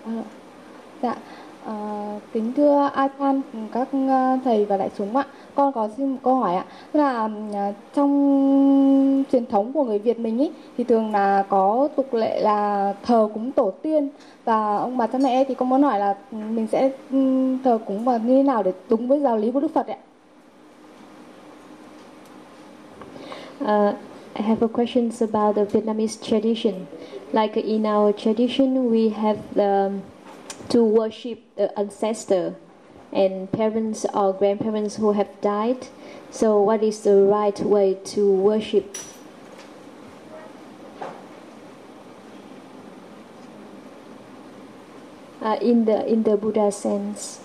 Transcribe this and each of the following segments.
À, dạ, kính thưa Athan, các thầy và đại chúng ạ. Con có xin một câu hỏi ạ. Tức là trong truyền thống của người Việt mình ý, thì thường là có tục lệ là thờ cúng tổ tiên và ông bà cha mẹ, thì con muốn hỏi là mình sẽ thờ cúng và như thế nào để đúng với giáo lý của Đức Phật ạ? I have a questions about the Vietnamese tradition. Like in our tradition, we have to worship the ancestor and parents or grandparents who have died. So, what is the right way to worship? In the Buddha sense.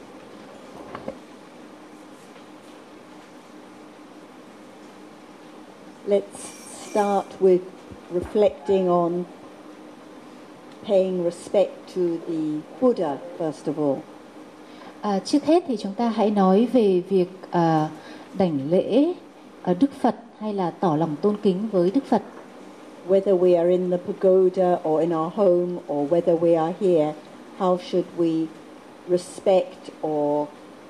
Let's start with reflecting on paying respect to the Buddha first of all. Trước hết thì chúng ta hãy nói về việc đảnh lễ Đức Phật hay là tỏ lòng tôn kính với Đức Phật. Whether we are in the pagoda or in our home or whether we are here, how should we respect or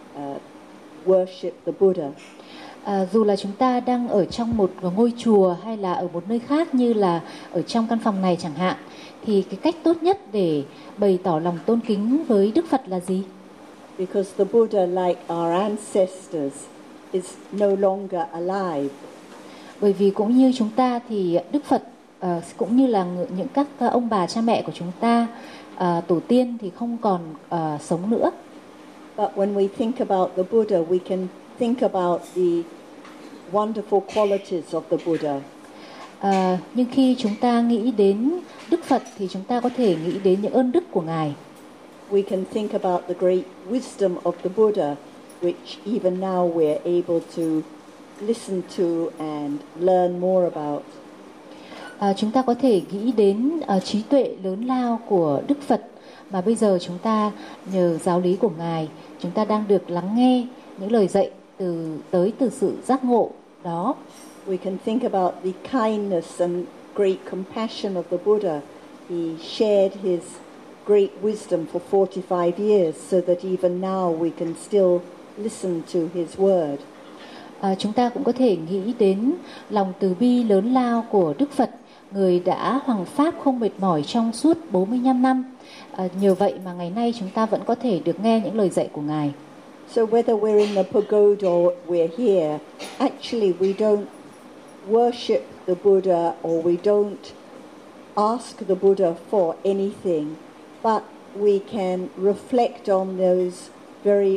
worship the Buddha? Dù là chúng ta đang ở trong một ngôi chùa hay là ở một nơi khác như là ở trong căn phòng này chẳng hạn, thì cái cách tốt nhất để bày tỏ lòng tôn kính với Đức Phật là gì? Because the Buddha, like our ancestors, is no longer alive. Bởi vì cũng như chúng ta thì Đức Phật cũng như là những các ông bà cha mẹ của chúng ta, tổ tiên thì không còn sống nữa. But when we think about the Buddha, we can think about the wonderful qualities of the Buddha. Nhưng khi chúng ta nghĩ đến Đức Phật thì chúng ta có thể nghĩ đến những ơn đức của Ngài. We can think about the great wisdom of the Buddha, which even now we are able to listen to and learn more about. Chúng ta có thể nghĩ đến trí tuệ lớn lao của Đức Phật mà bây giờ chúng ta nhờ giáo lý của Ngài, chúng ta đang được lắng nghe những lời dạy từ sự giác ngộ đó. We can think about the kindness and great compassion of the Buddha. He shared his great wisdom for 45 years so that even now we can still listen to his word. Chúng ta cũng có thể nghĩ đến lòng từ bi lớn lao của Đức Phật, người đã hoằng pháp không mệt mỏi trong suốt 45 năm. Nhờ vậy mà ngày nay chúng ta vẫn có thể được nghe những lời dạy của Ngài. So whether we're in the pagoda or we're here, actually we don't worship the Buddha or we don't ask the Buddha for anything, but we can reflect on those very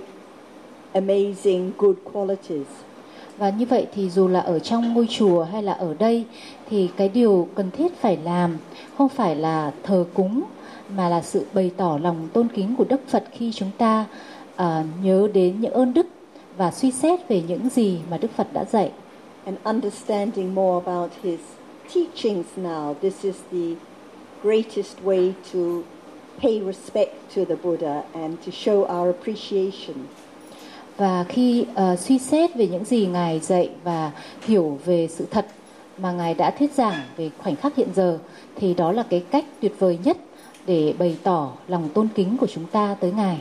amazing good qualities. Và như vậy thì dù là ở trong ngôi chùa hay là ở đây thì cái điều cần thiết phải làm không phải là thờ cúng mà là sự bày tỏ lòng tôn kính của Đức Phật khi chúng ta nhớ đến những ơn đức và suy xét về những gì mà Đức Phật đã dạy. And understanding more about his teachings now, this is the greatest way to pay respect to the Buddha and to show our appreciation. Và khi suy xét về những gì Ngài dạy và hiểu về sự thật mà Ngài đã thuyết giảng về khoảnh khắc hiện giờ, thì đó là cái cách tuyệt vời nhất để bày tỏ lòng tôn kính của chúng ta tới Ngài.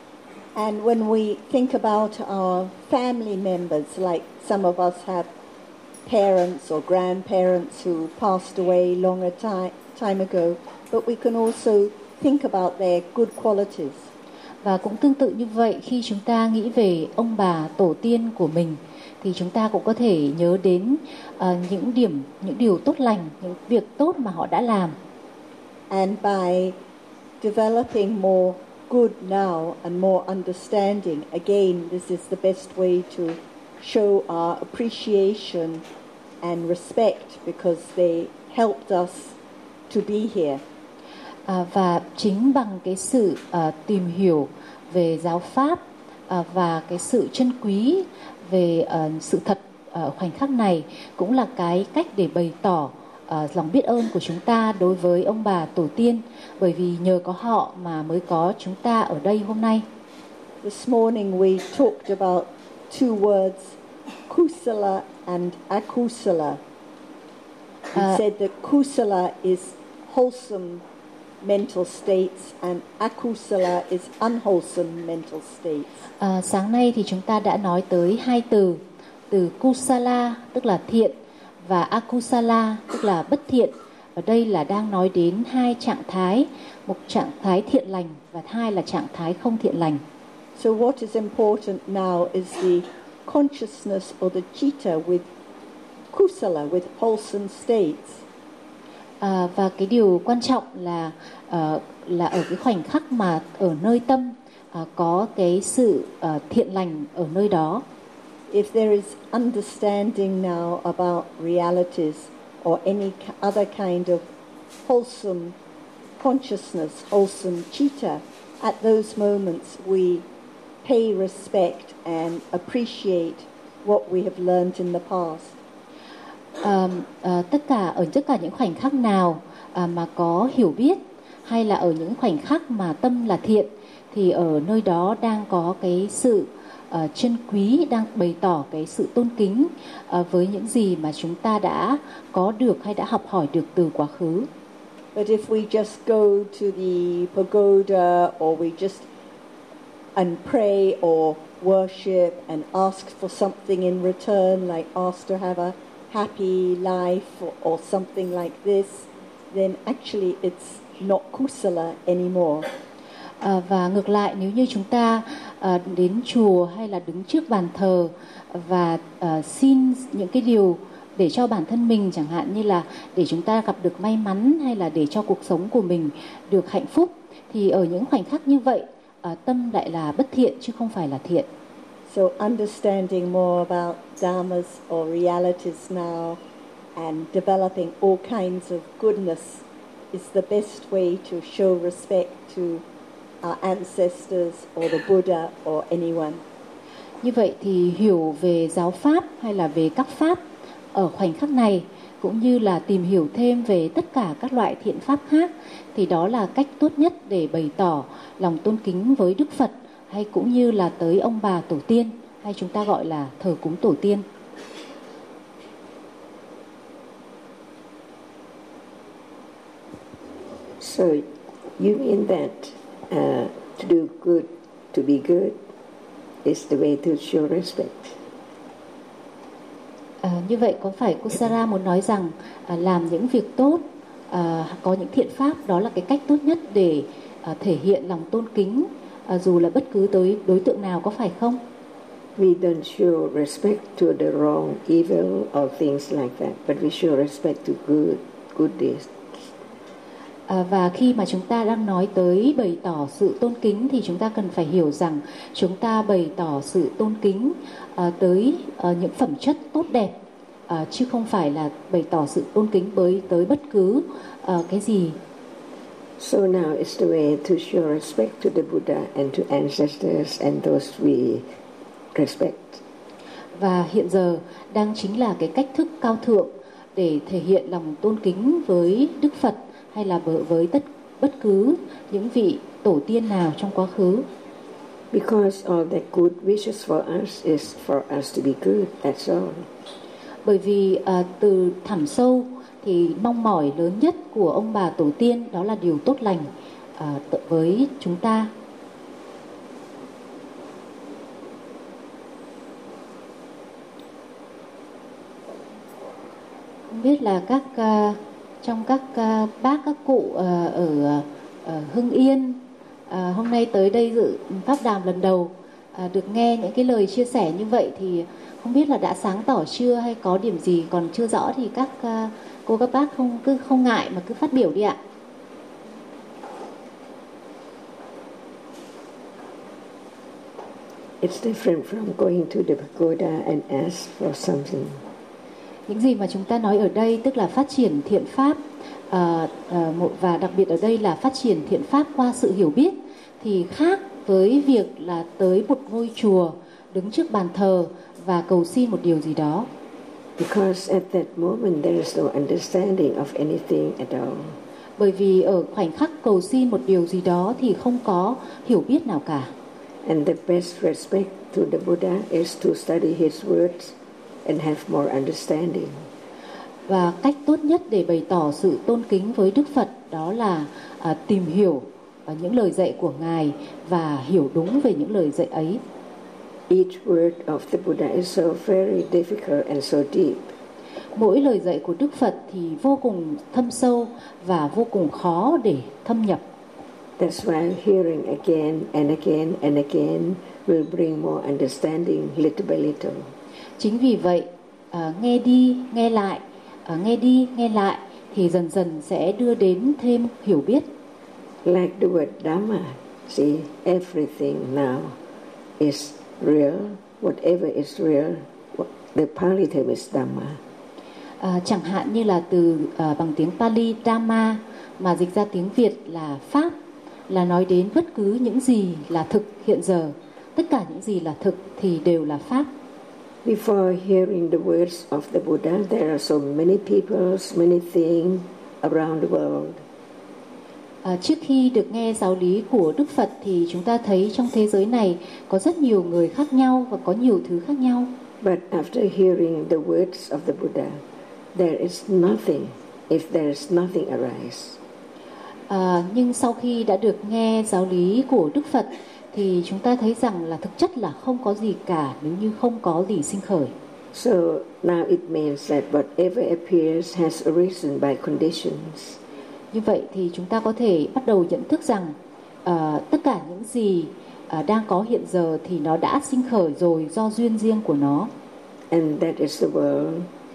And when we think about our family members, like some of us have parents or grandparents who passed away long time ago, but we can also think about their good qualities. Và cũng tương tự như vậy, khi chúng ta nghĩ về ông bà tổ tiên của mình thì chúng ta cũng có thể nhớ đến những điều tốt lành, những việc tốt mà họ đã làm. And by developing more good now and more understanding, again, this is the best way to show our appreciation and respect because they helped us to be here. Và chính bằng cái sự tìm hiểu về giáo pháp và cái sự trân quý về sự thật ở khoảnh khắc này cũng là cái cách để bày tỏ lòng biết ơn của chúng ta đối với ông bà tổ tiên, bởi vì nhờ có họ mà mới có chúng ta ở đây hôm nay. This morning we talked about two words, kusala and akusala. We said that kusala is wholesome mental states and akusala is unwholesome mental states. Sáng nay thì chúng ta đã nói tới hai từ kusala tức là thiện và akusala tức là bất thiện. Ở đây là đang nói đến hai trạng thái, một trạng thái thiện lành và hai là trạng thái không thiện lành. So what is important now is the consciousness or the citta with kusala, with wholesome states. Và cái điều quan trọng là ở cái khoảnh khắc mà ở nơi tâm có cái sự thiện lành ở nơi đó. If there is understanding now about realities or any other kind of wholesome consciousness, wholesome citta, at those moments we pay respect and appreciate what we have learned in the past. Tất cả những khoảnh khắc nào mà có hiểu biết hay là ở những khoảnh khắc mà tâm là thiện thì ở nơi đó đang có cái sự trân quý, đang bày tỏ cái sự tôn kính với những gì mà chúng ta đã có được hay đã học hỏi được từ quá khứ. But if we just go to the pagoda or we just and pray or worship and ask for something in return, like ask to have a happy life or something like this, then actually it's not kusala anymore. Và ngược lại, nếu như chúng ta đến chùa hay là đứng trước bàn thờ và xin những cái điều để cho bản thân mình, chẳng hạn như là để chúng ta gặp được may mắn hay là để cho cuộc sống của mình được hạnh phúc, thì ở những khoảnh khắc như vậy tâm lại là bất thiện chứ không phải là thiện. So understanding more about dhammas or realities now and developing all kinds of goodness is the best way to show respect to our ancestors or the Buddha or anyone. Như vậy thì hiểu về giáo pháp hay là về các pháp ở khoảnh khắc này, cũng như là tìm hiểu thêm về tất cả các loại thiện pháp khác, thì đó là cách tốt nhất để bày tỏ lòng tôn kính với Đức Phật hay cũng như là tới ông bà tổ tiên, hay chúng ta gọi là thờ cúng tổ tiên. So you mean that to do good, to be good is the way to show respect? Như vậy có phải Kusara muốn nói rằng làm những việc tốt, có những thiện pháp đó là cái cách tốt nhất để thể hiện lòng tôn kính dù là bất cứ tới đối tượng nào, có phải không? We don't show respect to the wrong, evil or things like that, but we show respect to good deeds. Và khi mà chúng ta đang nói tới bày tỏ sự tôn kính thì chúng ta cần phải hiểu rằng chúng ta bày tỏ sự tôn kính tới những phẩm chất tốt đẹp, chứ không phải là bày tỏ sự tôn kính tới bất cứ cái gì. So now it's the way to show respect to the Buddha and to ancestors and those we respect. Và hiện giờ đang chính là cái cách thức cao thượng để thể hiện lòng tôn kính với Đức Phật hay là với bất cứ những vị tổ tiên nào trong quá khứ. Because all the good wishes for us is for us to be good, that's all. Bởi vì từ thẳm sâu thì mong mỏi lớn nhất của ông bà tổ tiên đó là điều tốt lành với chúng ta. Không biết là trong các bác các cụ ở Hưng Yên hôm nay tới đây dự pháp đàm lần đầu, được nghe những cái lời chia sẻ như vậy thì không biết là đã sáng tỏ chưa hay có điểm gì còn chưa rõ thì các cô các bác không ngại mà cứ phát biểu đi ạ. It's different from going to the pagoda and ask for something. Những gì mà chúng ta nói ở đây tức là phát triển thiện pháp, và đặc biệt ở đây là phát triển thiện pháp qua sự hiểu biết, thì khác với việc là tới một ngôi chùa, đứng trước bàn thờ và cầu xin một điều gì đó. Because at that moment there is no understanding of anything at all. Bởi vì ở khoảnh khắc cầu xin một điều gì đó thì không có hiểu biết nào cả. And the best respect to the Buddha is to study his words and have more understanding. Và cách tốt nhất để bày tỏ sự tôn kính với Đức Phật đó là tìm hiểu những lời dạy của Ngài và hiểu đúng về những lời dạy ấy. Each word of the Buddha is so very difficult and so deep. Mỗi lời dạy của Đức Phật thì vô cùng thâm sâu và vô cùng khó để thâm nhập. That's why hearing again and again and again will bring more understanding little by little. Chính vì vậy, nghe đi, nghe lại, nghe đi, nghe lại thì dần dần sẽ đưa đến thêm hiểu biết. Like the word Dhamma, see, everything now is real. Whatever is real, the Pali term is Dhamma. Chẳng hạn như là từ bằng tiếng Pali Dhamma mà dịch ra tiếng Việt là Pháp, là nói đến bất cứ những gì là thực hiện giờ. Tất cả những gì là thực thì đều là Pháp. Before hearing the words of the Buddha, there are so many people, many things around the world. Trước khi được nghe giáo lý của Đức Phật thì chúng ta thấy trong thế giới này có rất nhiều người khác nhau và có nhiều thứ khác nhau. But after hearing the words of the Buddha, there is nothing if there is nothing arise. Nhưng sau khi đã được nghe giáo lý của Đức Phật thì chúng ta thấy rằng là thực chất là không có gì cả nếu như không có gì sinh khởi. So now it means that whatever appears has arisen by conditions. Như vậy thì chúng ta có thể bắt đầu nhận thức rằng tất cả những gì đang có hiện giờ thì nó đã sinh khởi rồi do duyên riêng của nó. And that is the world.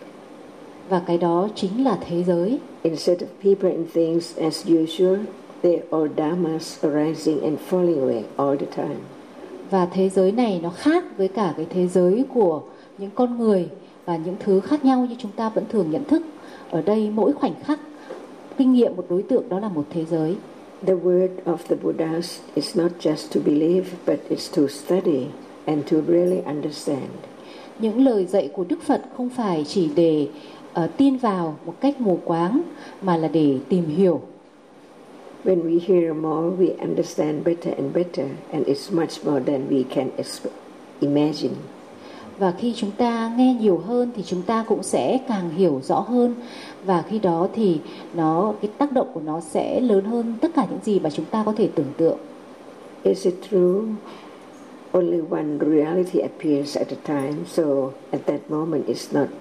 Và cái đó chính là thế giới. Instead of people and things as usual, they are all dhammas arising and falling away all the time. Và thế giới này nó khác với cả cái thế giới của những con người và những thứ khác nhau như chúng ta vẫn thường nhận thức. Ở đây mỗi khoảnh khắc kinh nghiệm một đối tượng đó là một thế giới. The word of the Buddhas is not just to believe, but it's to study and to really understand. Những lời dạy của Đức Phật không phải chỉ để tin vào một cách mù quáng mà là để tìm hiểu. When we hear more, we understand better and it's much more than we can imagine. Và khi chúng ta nghe nhiều hơn thì chúng ta cũng sẽ càng hiểu rõ hơn, và khi đó thì cái tác động của nó sẽ lớn hơn tất cả những gì mà chúng ta có thể tưởng tượng. Is it true? Only one reality appears at a time, so at that moment it's not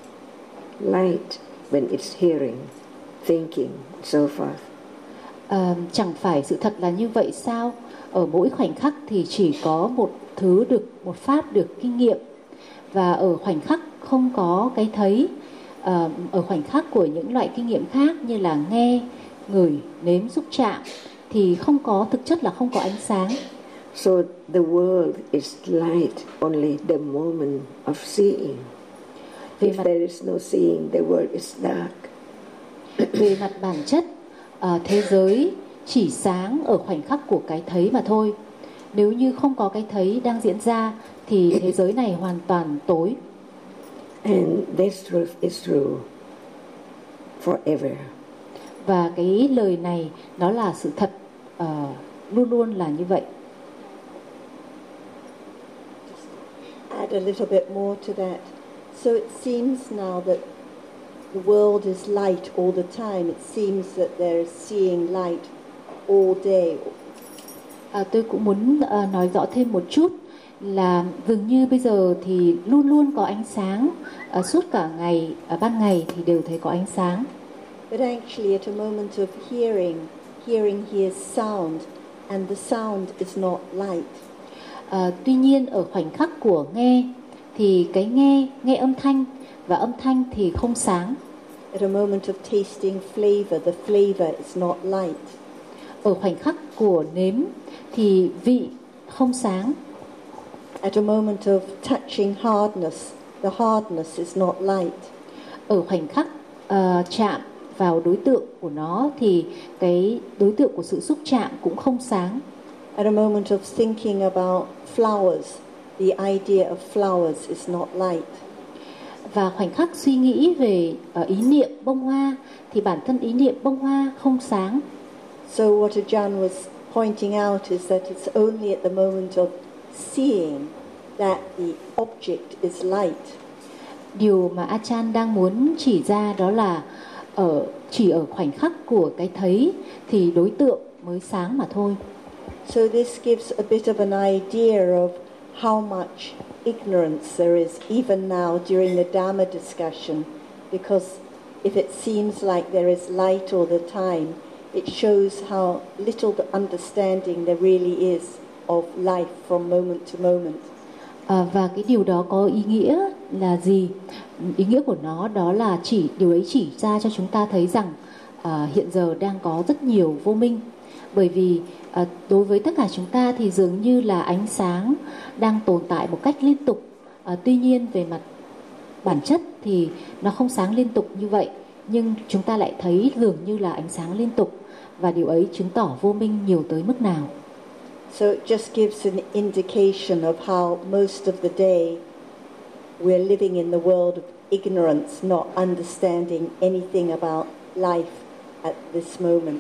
light when it's hearing, thinking, so forth. Chẳng phải sự thật là như vậy sao? Ở mỗi khoảnh khắc thì chỉ có một pháp được kinh nghiệm, và ở khoảnh khắc không có cái thấy. Ở khoảnh khắc của những loại kinh nghiệm khác như là nghe, ngửi, nếm, xúc chạm thì thực chất là không có ánh sáng. So the world is light only the moment of seeing. If there is no seeing, the world is dark. Về mặt bản chất, thế giới chỉ sáng ở khoảnh khắc của cái thấy mà thôi. Nếu như không có cái thấy đang diễn ra thì thế giới này hoàn toàn tối. And this truth is true forever. Và cái lời này nó là sự thật, luôn luôn là như vậy. Add a little bit more to that. So it seems now that the world is light all the time. It seems that they're seeing light all day. Tôi cũng muốn nói rõ thêm một chút là dường như bây giờ thì luôn luôn có ánh sáng, suốt cả ngày, ban ngày thì đều thấy có ánh sáng. But actually at a moment of hearing hears sound, and the sound is not light. Tuy nhiên ở khoảnh khắc của nghe thì cái nghe âm thanh, và âm thanh thì không sáng. At a moment of tasting flavor, the flavor is not light. Ở khoảnh khắc của nếm thì vị không sáng. At a moment of touching hardness, the hardness is not light. Ở khoảnh khắc chạm vào đối tượng của nó thì cái đối tượng của sự xúc chạm cũng không sáng. At a moment of thinking about flowers, the idea of flowers is not light. Và khoảnh khắc suy nghĩ về ý niệm bông hoa thì bản thân ý niệm bông hoa không sáng. So what Ajahn was pointing out is that it's only at the moment of seeing that the object is light. Điều mà Achan đang muốn chỉ ra đó là chỉ ở khoảnh khắc của cái thấy thì đối tượng mới sáng mà thôi. So this gives a bit of an idea of how much ignorance there is even now during the Dhamma discussion, because if it seems like there is light all the time, it shows how little understanding there really is of life from moment to moment. Và cái điều đó có ý nghĩa là gì? Ý nghĩa của nó đó là điều ấy chỉ ra cho chúng ta thấy rằng hiện giờ đang có rất nhiều vô minh. Bởi vì đối với tất cả chúng ta thì dường như là ánh sáng đang tồn tại một cách liên tục. Tuy nhiên về mặt bản chất thì nó không sáng liên tục như vậy, nhưng chúng ta lại thấy dường như là ánh sáng liên tục, và điều ấy chứng tỏ vô minh nhiều tới mức nào. So it just gives an indication of how most of the day we're living in the world of ignorance, not understanding anything about life at this moment.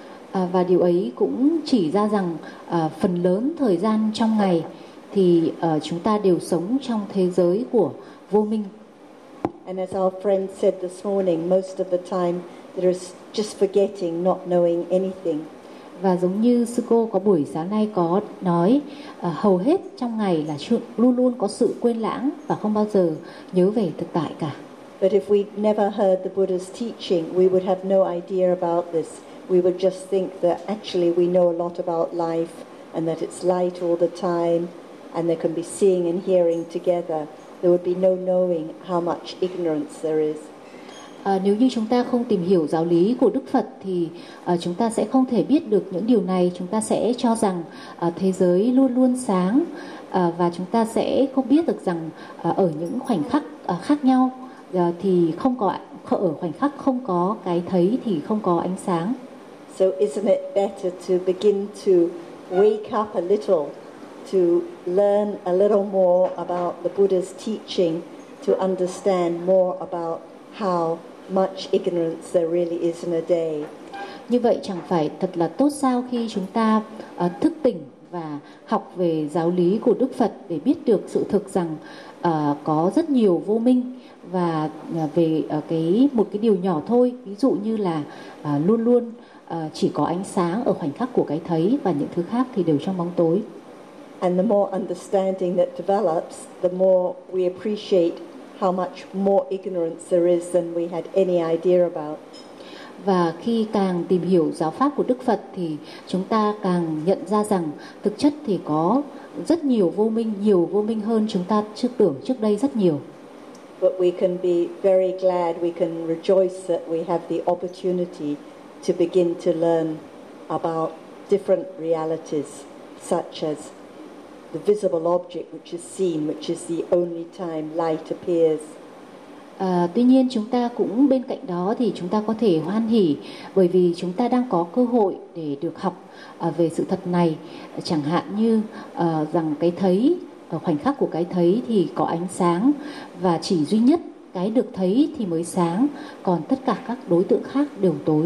Và điều ấy cũng chỉ ra rằng phần lớn thời gian trong ngày thì chúng ta đều sống trong thế giới của vô minh. And as our friend said this morning, most of the time there is just forgetting, not knowing anything. Và giống như sư cô có buổi sáng nay có nói, hầu hết trong ngày là luôn luôn có sự quên lãng và không bao giờ nhớ về thực tại cả. But if we never heard the Buddha's teaching, we would have no idea about this. We would just think that actually we know a lot about life and that it's light all the time and there can be seeing and hearing together. There would be no knowing how much ignorance there is. Nếu như chúng ta không tìm hiểu giáo lý của Đức Phật thì chúng ta sẽ không thể biết được những điều này. Chúng ta sẽ cho rằng thế giới luôn luôn sáng, và chúng ta sẽ không biết được rằng ở những khoảnh khắc khác nhau thì không có, ở khoảnh khắc không có cái thấy thì không có ánh sáng. So isn't it better to begin to wake up a little, to learn a little more about the Buddha's teaching, to understand more about how much ignorance there really is in a day. Như vậy chẳng phải thật là tốt sao khi chúng ta thức tỉnh và học về giáo lý của Đức Phật để biết được sự thực rằng có rất nhiều vô minh, và về một cái điều nhỏ thôi, ví dụ như là luôn luôn chỉ có ánh sáng ở khoảnh khắc của cái thấy và những thứ khác thì đều trong bóng tối. And the more understanding that develops, the more we appreciate how much more ignorance there is than we had any idea about. Và khi càng tìm hiểu giáo pháp của Đức Phật thì chúng ta càng nhận ra rằng thực chất thì có rất nhiều vô minh hơn chúng ta tưởng trước đây rất nhiều. But we can be very glad, we can rejoice that we have the opportunity to begin to learn about different realities, such as the visible object which is seen, which is the only time light appears. Tuy nhiên chúng ta cũng bên cạnh đó thì chúng ta có thể hoan hỉ bởi vì chúng ta đang có cơ hội để được học về sự thật này, chẳng hạn như rằng cái thấy, ở khoảnh khắc của cái thấy thì có ánh sáng, và chỉ duy nhất cái được thấy thì mới sáng, còn tất cả các đối tượng khác đều tối.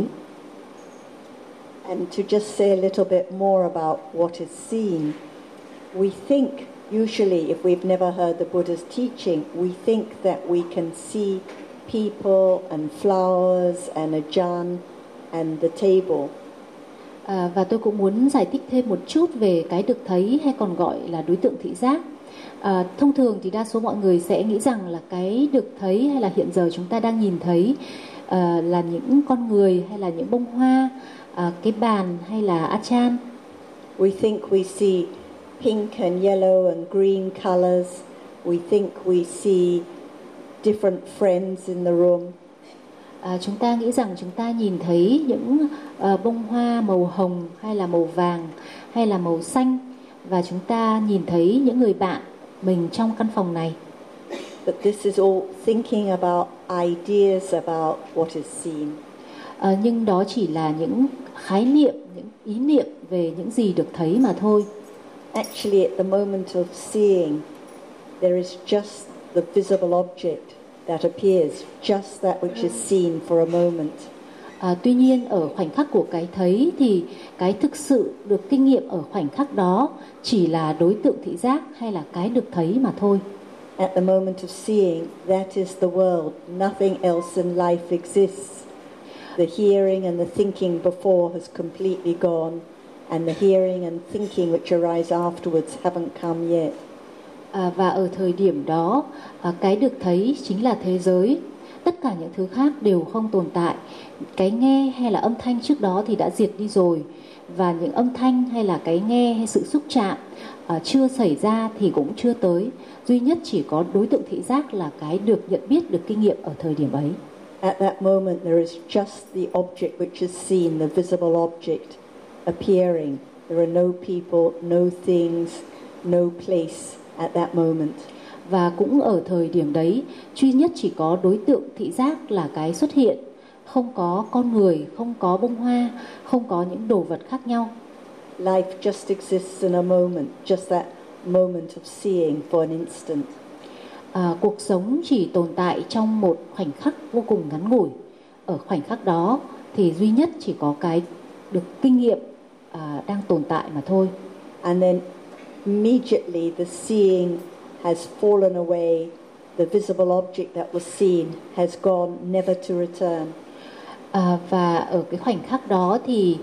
And to just say a little bit more about what is seen, we think usually, if we've never heard the Buddha's teaching, we think that we can see people and flowers and a jhana and the table. Và tôi cũng muốn giải thích thêm một chút về cái được thấy hay còn gọi là đối tượng thị giác. Thông thường thì đa số mọi người sẽ nghĩ rằng là cái được thấy hay là hiện giờ chúng ta đang nhìn thấy là những con người hay là những bông hoa, cái bàn hay là achan. We think we see pink and yellow and green colors. We think we see different friends in the room. Chúng ta nghĩ rằng chúng ta nhìn thấy những bông hoa màu hồng hay là màu vàng hay là màu xanh, và chúng ta nhìn thấy những người bạn mình trong căn phòng này. But this is all thinking about ideas about what is seen. Nhưng đó chỉ là những khái niệm, những ý niệm về những gì được thấy mà thôi. Actually, at the moment of seeing, there is just the visible object that appears, just that which is seen for a moment. Tuy nhiên ở khoảnh khắc của cái thấy thì cái thực sự được kinh nghiệm ở khoảnh khắc đó chỉ là đối tượng thị giác hay là cái được thấy mà thôi. At the moment of seeing, that is the world. Nothing else in life exists. The hearing and the thinking before has completely gone, and the hearing and thinking which arise afterwards haven't come yet. Và ở thời điểm đó, cái được thấy chính là thế giới. Tất cả những thứ khác đều không tồn tại. Cái nghe hay là âm thanh trước đó thì đã diệt đi rồi. Và những âm thanh hay là cái nghe hay sự xúc chạm chưa xảy ra thì cũng chưa tới. Duy nhất chỉ có đối tượng thị giác là cái được nhận biết, được kinh nghiệm ở thời điểm ấy. At that moment there is just the object which is seen, the visible object appearing. There are no people, no things, no place at that moment. Và cũng ở thời điểm đấy, duy nhất chỉ có đối tượng thị giác là cái xuất hiện. Không có con người, không có bông hoa, không có những đồ vật khác nhau. Life just exists in a moment, just that moment of seeing for an instant. Cuộc sống chỉ tồn tại trong một khoảnh khắc vô cùng ngắn ngủi. Ở khoảnh khắc đó thì duy nhất chỉ có cái được kinh nghiệm đang tồn tại mà thôi. And then immediately the seeing has fallen away. The visible object that was seen has gone, never to return. Và ở cái khoảnh khắc đó thì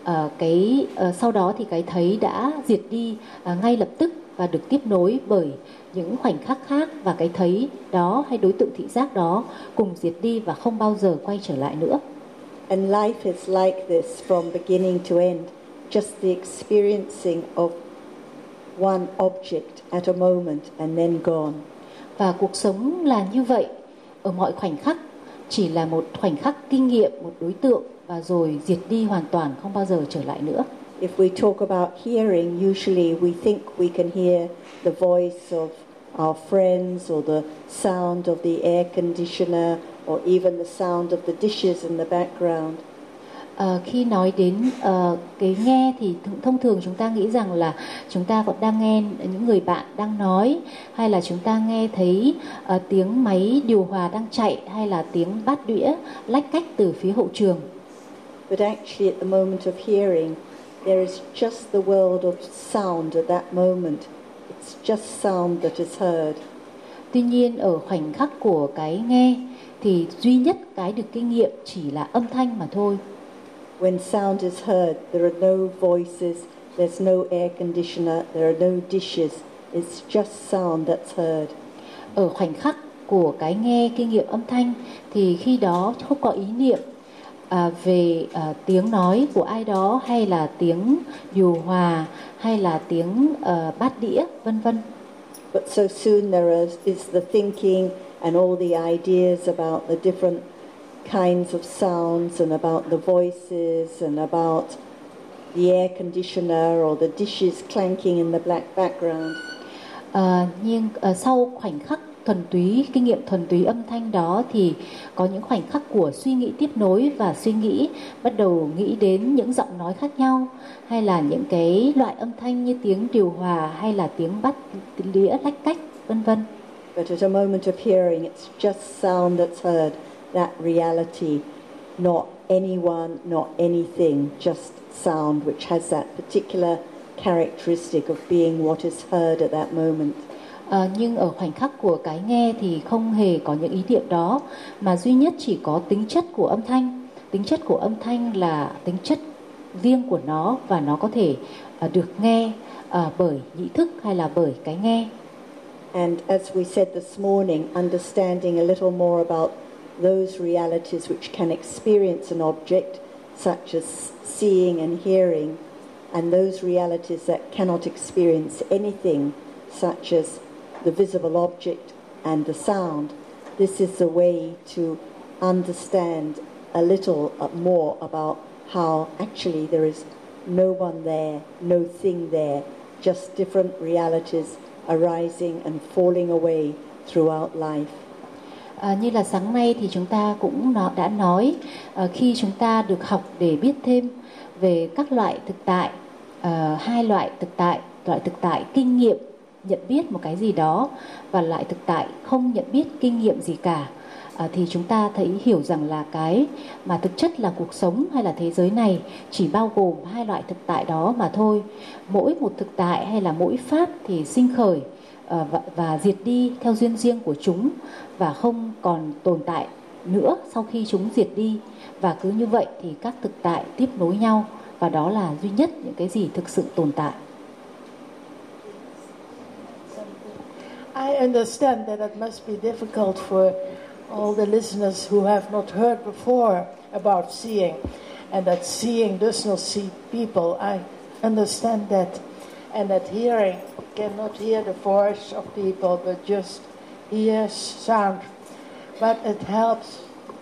sau đó thì cái thấy đã diệt đi ngay lập tức và được tiếp nối bởi những khoảnh khắc khác, và cái thấy đó hay đối tượng thị giác đó cùng diệt đi và không bao giờ quay trở lại nữa. And life is like this from beginning to end, just the experiencing of one object at a moment and then gone. Và cuộc sống là như vậy, ở mọi khoảnh khắc chỉ là một khoảnh khắc kinh nghiệm một đối tượng và rồi diệt đi hoàn toàn, không bao giờ trở lại nữa. If we talk about hearing, usually we think we can hear the voice of our friends or the sound of the air conditioner or even the sound of the dishes in the background. Khi nói đến cái nghe thì thông thường chúng ta nghĩ rằng là chúng ta còn đang nghe những người bạn đang nói, hay là chúng ta nghe thấy tiếng máy điều hòa đang chạy, hay là tiếng bát đĩa lách cách từ phía hậu trường. But actually at the moment of hearing, there is just the world of sound at that moment. It's just sound that is heard. Tuy nhiên ở khoảnh khắc của cái nghe thì duy nhất cái được kinh nghiệm chỉ là âm thanh mà thôi. When sound is heard, there are no voices, there's no air conditioner, there are no dishes. It's just sound that's heard. Ở khoảnh khắc của cái nghe kinh nghiệm âm thanh thì khi đó không có ý niệm về tiếng nói của ai đó, hay là tiếng điều hòa, hay là tiếng bát đĩa, vân vân. But so soon there is the thinking and all the ideas about the different kinds of sounds and about the voices and about the air conditioner or the dishes clanking in the black background. Nhưng sau khoảnh khắc thuần túy, kinh nghiệm thuần túy âm thanh đó thì có những khoảnh khắc của suy nghĩ tiếp nối, và suy nghĩ bắt đầu nghĩ đến những giọng nói khác nhau, hay là những cái loại âm thanh như tiếng điều hòa hay là tiếng bát đĩa lách cách, vân vân. But at a moment of hearing, it's just sound that's heard, that reality, not anyone, not anything, just sound which has that particular characteristic of being what is heard at that moment. Nhưng ở khoảnh khắc của cái nghe thì không hề có những ý niệm đó, mà duy nhất chỉ có tính chất của âm thanh. Tính chất của âm thanh là tính chất riêng của nó, và nó có thể được nghe bởi nhĩ thức hay là bởi cái nghe. And as we said this morning, understanding a little more about those realities which can experience an object, such as seeing and hearing, and those realities that cannot experience anything, such as the visible object and the sound. This is a way to understand a little more about how actually there is no one there, no thing there, just different realities arising and falling away throughout life. Như là sáng nay thì chúng ta cũng đã nói, khi chúng ta được học để biết thêm về các loại thực tại, hai loại thực tại, loại thực tại kinh nghiệm nhận biết một cái gì đó và loại thực tại không nhận biết kinh nghiệm gì cả, thì chúng ta thấy hiểu rằng là cái mà thực chất là cuộc sống hay là thế giới này chỉ bao gồm hai loại thực tại đó mà thôi. Mỗi một thực tại hay là mỗi pháp thì sinh khởi và diệt đi theo duyên riêng của chúng và không còn tồn tại nữa sau khi chúng diệt đi. Và cứ như vậy thì các thực tại tiếp nối nhau, và đó là duy nhất những cái gì thực sự tồn tại. I understand that it must be difficult for all the listeners who have not heard before about seeing, and that seeing does not see people. I understand that, and that hearing cannot hear the voice of people, but just hears sound. But it helps.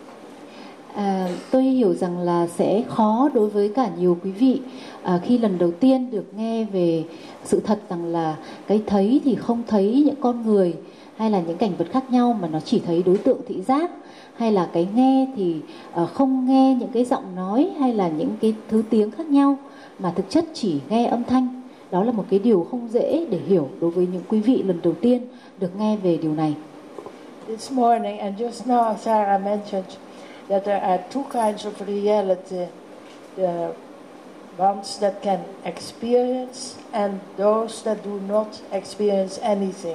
Tôi hiểu rằng là sẽ khó đối với cả nhiều quý vị khi lần đầu tiên được nghe về sự thật rằng là cái thấy thì không thấy những con người hay là những cảnh vật khác nhau, mà nó chỉ thấy đối tượng thị giác, hay là cái nghe thì không nghe những cái giọng nói hay là những cái thứ tiếng khác nhau, mà thực chất chỉ nghe âm thanh. Đó là một cái điều không dễ để hiểu đối với những quý vị lần đầu tiên được nghe về điều này. This morning and just now Sarah mentioned that there are two kinds of reality, the ones that can experience and those that do not experience anything.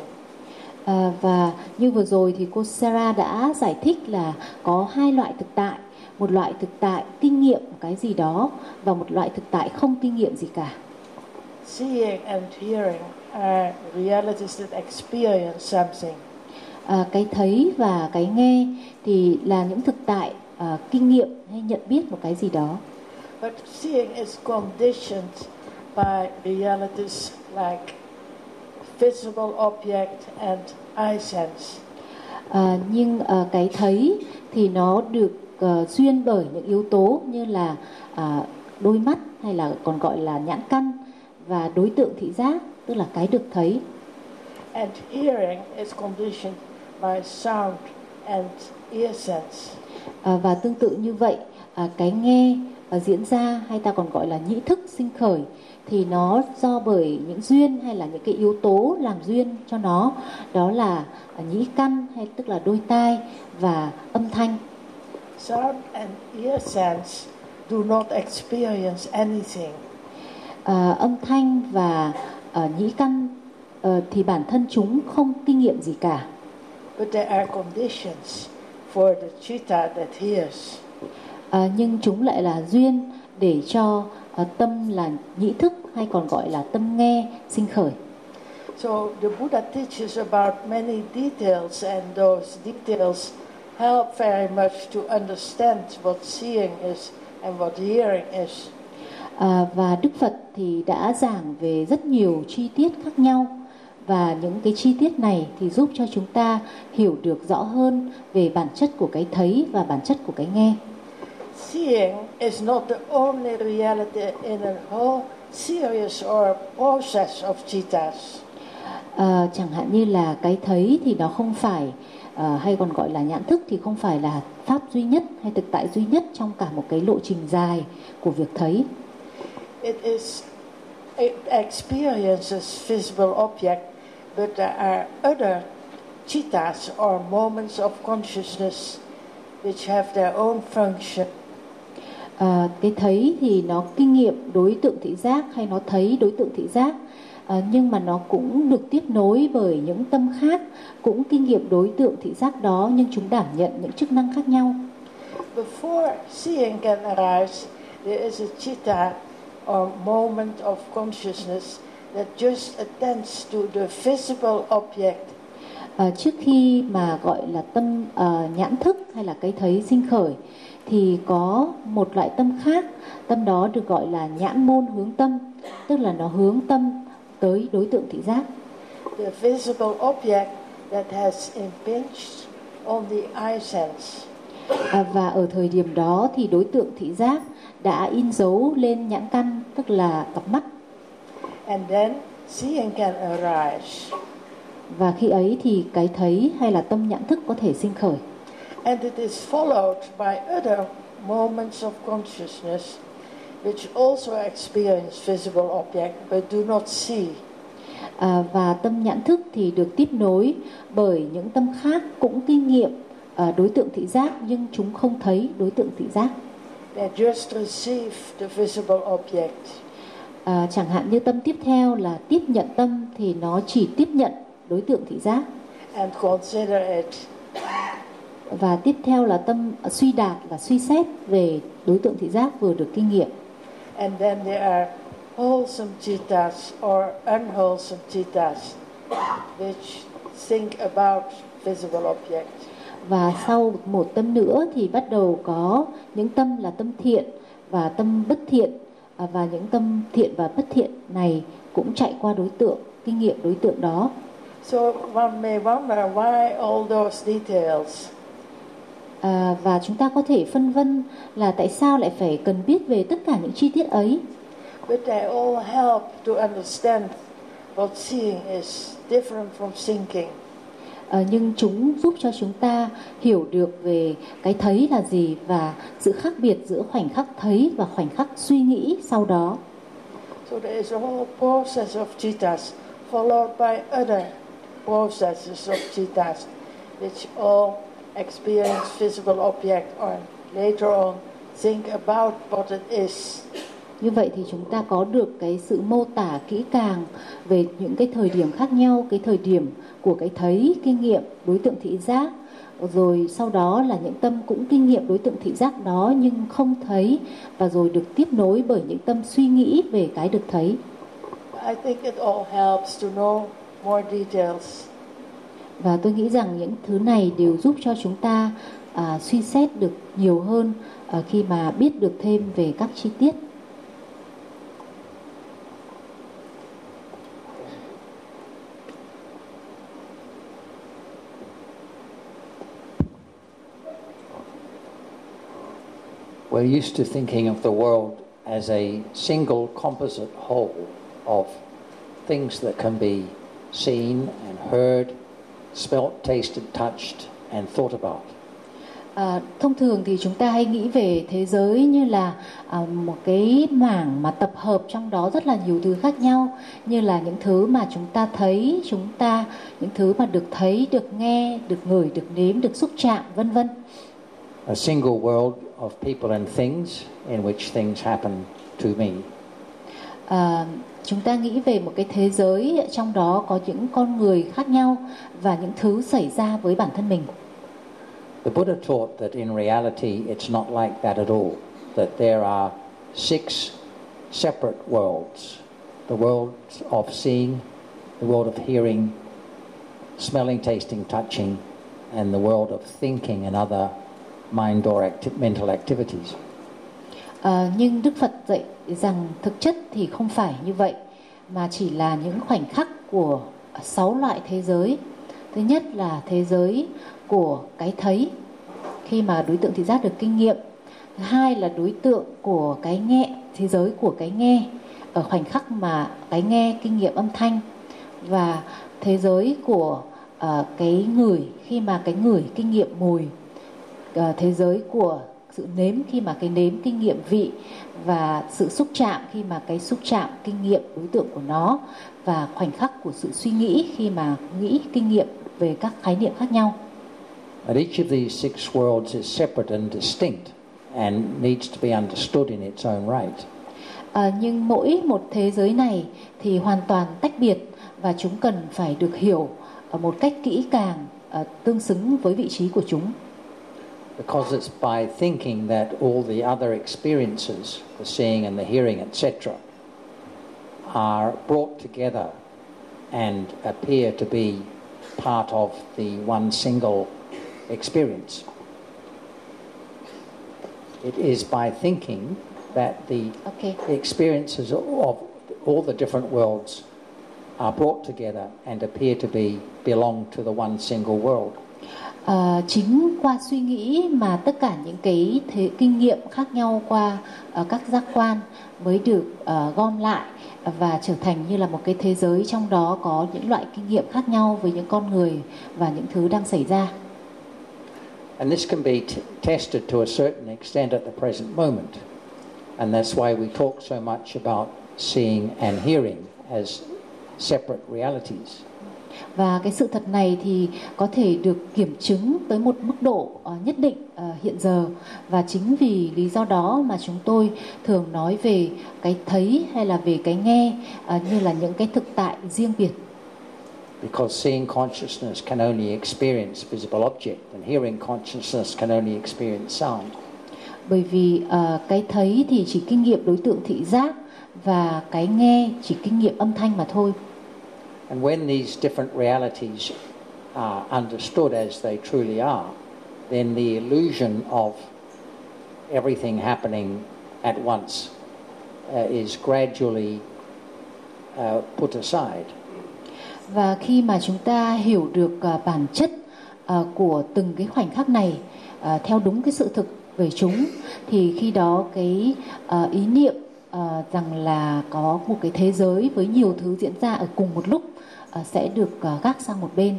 Và như vừa rồi thì cô Sarah đã giải thích là có hai loại thực tại, một loại thực tại kinh nghiệm một cái gì đó và một loại thực tại không kinh nghiệm gì cả. Seeing and hearing are realities that experience something. Cái thấy và cái nghe thì là những thực tại kinh nghiệm hay nhận biết một cái gì đó. But seeing is conditioned by realities like visible object and eye sense. Nhưng cái thấy thì nó được duyên bởi những yếu tố như là đôi mắt, hay là còn gọi là nhãn căn, và đối tượng thị giác, tức là cái được thấy. And hearing is conditioned by sound and ear sense. Và tương tự như vậy, cái nghe diễn ra, hay ta còn gọi là nhĩ thức sinh khởi, thì nó do bởi những duyên hay là những cái yếu tố làm duyên cho nó, đó là nhĩ căn, hay tức là đôi tai và âm thanh. Sound and ear sense do not experience anything. Âm thanh và nhĩ căn thì bản thân chúng không kinh nghiệm gì cả. But there are conditions for the chitta that hears. Nhưng chúng lại là duyên để cho tâm là nhĩ thức, hay còn gọi là tâm nghe sinh khởi. So the Buddha teaches about many details, and those details help very much to understand what seeing is and what hearing is. Và Đức Phật thì đã giảng về rất nhiều chi tiết khác nhau, và những cái chi tiết này thì giúp cho chúng ta hiểu được rõ hơn về bản chất của cái thấy và bản chất của cái nghe. Seeing is not the only reality in a whole series or process of chittas. Chẳng hạn như là cái thấy thì nó không phải hay còn gọi là nhãn thức thì không phải là pháp duy nhất hay thực tại duy nhất trong cả một cái lộ trình dài của việc thấy. It experiences visible object, but there are other chittas or moments of consciousness which have their own function. Cái thấy thì nó kinh nghiệm đối tượng thị giác, hay nó thấy đối tượng thị giác, nhưng mà nó cũng được tiếp nối bởi những tâm khác cũng kinh nghiệm đối tượng thị giác đó, nhưng chúng đảm nhận những chức năng khác nhau. Before seeing can arise, there is a chitta or moment of consciousness that just attends to the visible object. Trước khi mà gọi là tâm nhãn thức hay là cái thấy sinh khởi, thì có một loại tâm khác, tâm đó được gọi là nhãn môn hướng tâm, tức là nó hướng tâm tới đối tượng thị giác. The visible object that has impinged on the eye sense. Và ở thời điểm đó thì đối tượng thị giác đã in dấu lên nhãn căn, tức là cặp mắt. And then seeing can arise. Và khi ấy thì cái thấy hay là tâm nhãn thức có thể sinh khởi. And it is followed by other moments of consciousness which also experience visible object but do not see. Và tâm nhãn thức thì được tiếp nối bởi những tâm khác cũng kinh nghiệm đối tượng thị giác, nhưng chúng không thấy đối tượng thị giác. They just receive the visible object. Chẳng hạn như tâm tiếp theo là tiếp nhận tâm, thì nó chỉ tiếp nhận đối tượng thị giác. and consider it. Và tiếp theo là tâm suy đạt, là suy xét về đối tượng thị giác vừa được kinh nghiệm. And then there are wholesome cittas or unwholesome cittas, which think about visible objects. Và sau một tâm nữa thì bắt đầu có những tâm là tâm thiện và tâm bất thiện, và những tâm thiện và bất thiện này cũng chạy qua đối tượng, kinh nghiệm đối tượng đó. So one may wonder why all those details. Và chúng ta có thể phân vân là tại sao lại phải cần biết về tất cả những chi tiết ấy. But they all help to understand what seeing is different from thinking. Nhưng chúng giúp cho chúng ta hiểu được về cái thấy là gì và sự khác biệt giữa khoảnh khắc thấy và khoảnh khắc suy nghĩ sau đó. So there is a whole process of cittas followed by other processes of cittas, which all experience visible object or later on think about what it is. Như vậy thì chúng ta có được cái sự mô tả kỹ càng về những cái thời điểm khác nhau, cái thời điểm của cái thấy, kinh nghiệm đối tượng thị giác, rồi sau đó là những tâm cũng kinh nghiệm đối tượng thị giác đó nhưng không thấy, và rồi được tiếp nối bởi những tâm suy nghĩ về cái được thấy. I think it all helps to know more details. Và tôi nghĩ rằng những thứ này đều giúp cho chúng ta suy xét được nhiều hơn khi mà biết được thêm về các chi tiết. We're used to thinking of the world as a single composite whole of things that can be seen and heard, smelt, tasted, touched and thought about. Thông thường thì chúng ta hay nghĩ về thế giới như là một cái mảng mà tập hợp trong đó rất là nhiều thứ khác nhau, như là những thứ mà chúng ta thấy, những thứ mà được thấy, được nghe, được ngửi, được nếm, được xúc chạm, vân vân. A single world of people and things in which things happen to me. Chúng ta nghĩ về một cái thế giới trong đó có những con người khác nhau và những thứ xảy ra với bản thân mình. The Buddha taught that in reality it's not like that at all, that there are 6 separate worlds. The world of seeing, the world of hearing, smelling, tasting, touching, and the world of thinking and other mind or mental activities. Nhưng Đức Phật dạy rằng thực chất thì không phải như vậy, mà chỉ là những khoảnh khắc của 6 loại thế giới. Thứ nhất là thế giới của cái thấy, khi mà đối tượng thị giác được kinh nghiệm. Thứ hai là đối tượng của cái nghe, thế giới của cái nghe, ở khoảnh khắc mà cái nghe kinh nghiệm âm thanh. Và thế giới của cái ngửi, khi mà cái ngửi kinh nghiệm mùi. Thế giới của sự nếm, khi mà cái nếm kinh nghiệm vị. Và sự xúc chạm, khi mà cái xúc chạm kinh nghiệm đối tượng của nó. Và khoảnh khắc của sự suy nghĩ, khi mà nghĩ kinh nghiệm về các khái niệm khác nhau. And each of these 6 worlds is separate and distinct and needs to be understood in its own right. Nhưng mỗi một thế giới này thì hoàn toàn tách biệt và chúng cần phải được hiểu một cách kỹ càng, tương xứng với vị trí của chúng. Because it's by thinking that all the other experiences, the seeing and the hearing, etc., are brought together and appear to be part of the one single experience. It is by thinking that the experiences of all the different worlds are brought together and appear to belong to the one single world. Chính qua suy nghĩ mà tất cả những cái kinh nghiệm khác nhau qua các giác quan mới được gom lại và trở thành như là một cái thế giới trong đó có những loại kinh nghiệm khác nhau với những con người và những thứ đang xảy ra. And this can be tested to a certain extent at the present moment. And that's why we talk so much about seeing and hearing as separate realities. Và cái sự thật này thì có thể được kiểm chứng tới một mức độ nhất định hiện giờ. Và chính vì lý do đó mà chúng tôi thường nói về cái thấy hay là về cái nghe như là những cái thực tại riêng biệt. because seeing consciousness can only experience visible object and hearing consciousness can only experience sound. Bởi vì cái thấy thì chỉ kinh nghiệm đối tượng thị giác và cái nghe chỉ kinh nghiệm âm thanh mà thôi. And when these different realities are understood as they truly are, then the illusion of everything happening at once is gradually put aside. Và khi mà chúng ta hiểu được bản chất của từng cái khoảnh khắc này theo đúng cái sự thực về chúng, thì khi đó cái ý niệm rằng là có một cái thế giới với nhiều thứ diễn ra ở cùng một lúc sẽ được gác sang một bên.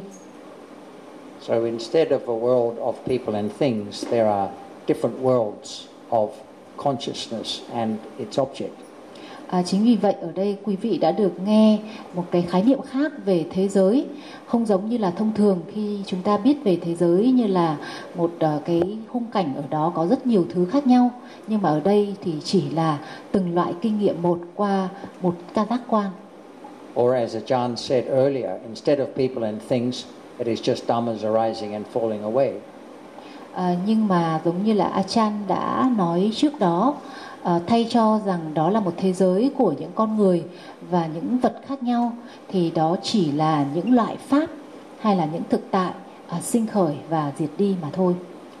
So instead of a world of people and things, there are different worlds of consciousness and its object. Chính vì vậy ở đây quý vị đã được nghe một cái khái niệm khác về thế giới, không giống như là thông thường khi chúng ta biết về thế giới như là một cái khung cảnh ở đó có rất nhiều thứ khác nhau, nhưng mà ở đây thì chỉ là từng loại kinh nghiệm một qua một ca giác quan. Or as Ajahn said earlier, instead of people and things, it is just dhammas arising and falling away. Nhưng mà giống như là Ajahn đã nói trước đó, thay cho rằng đó là một thế giới của những con người và những vật khác nhau, thì đó chỉ là những loại pháp hay là những thực tại sinh khởi và diệt đi mà thôi.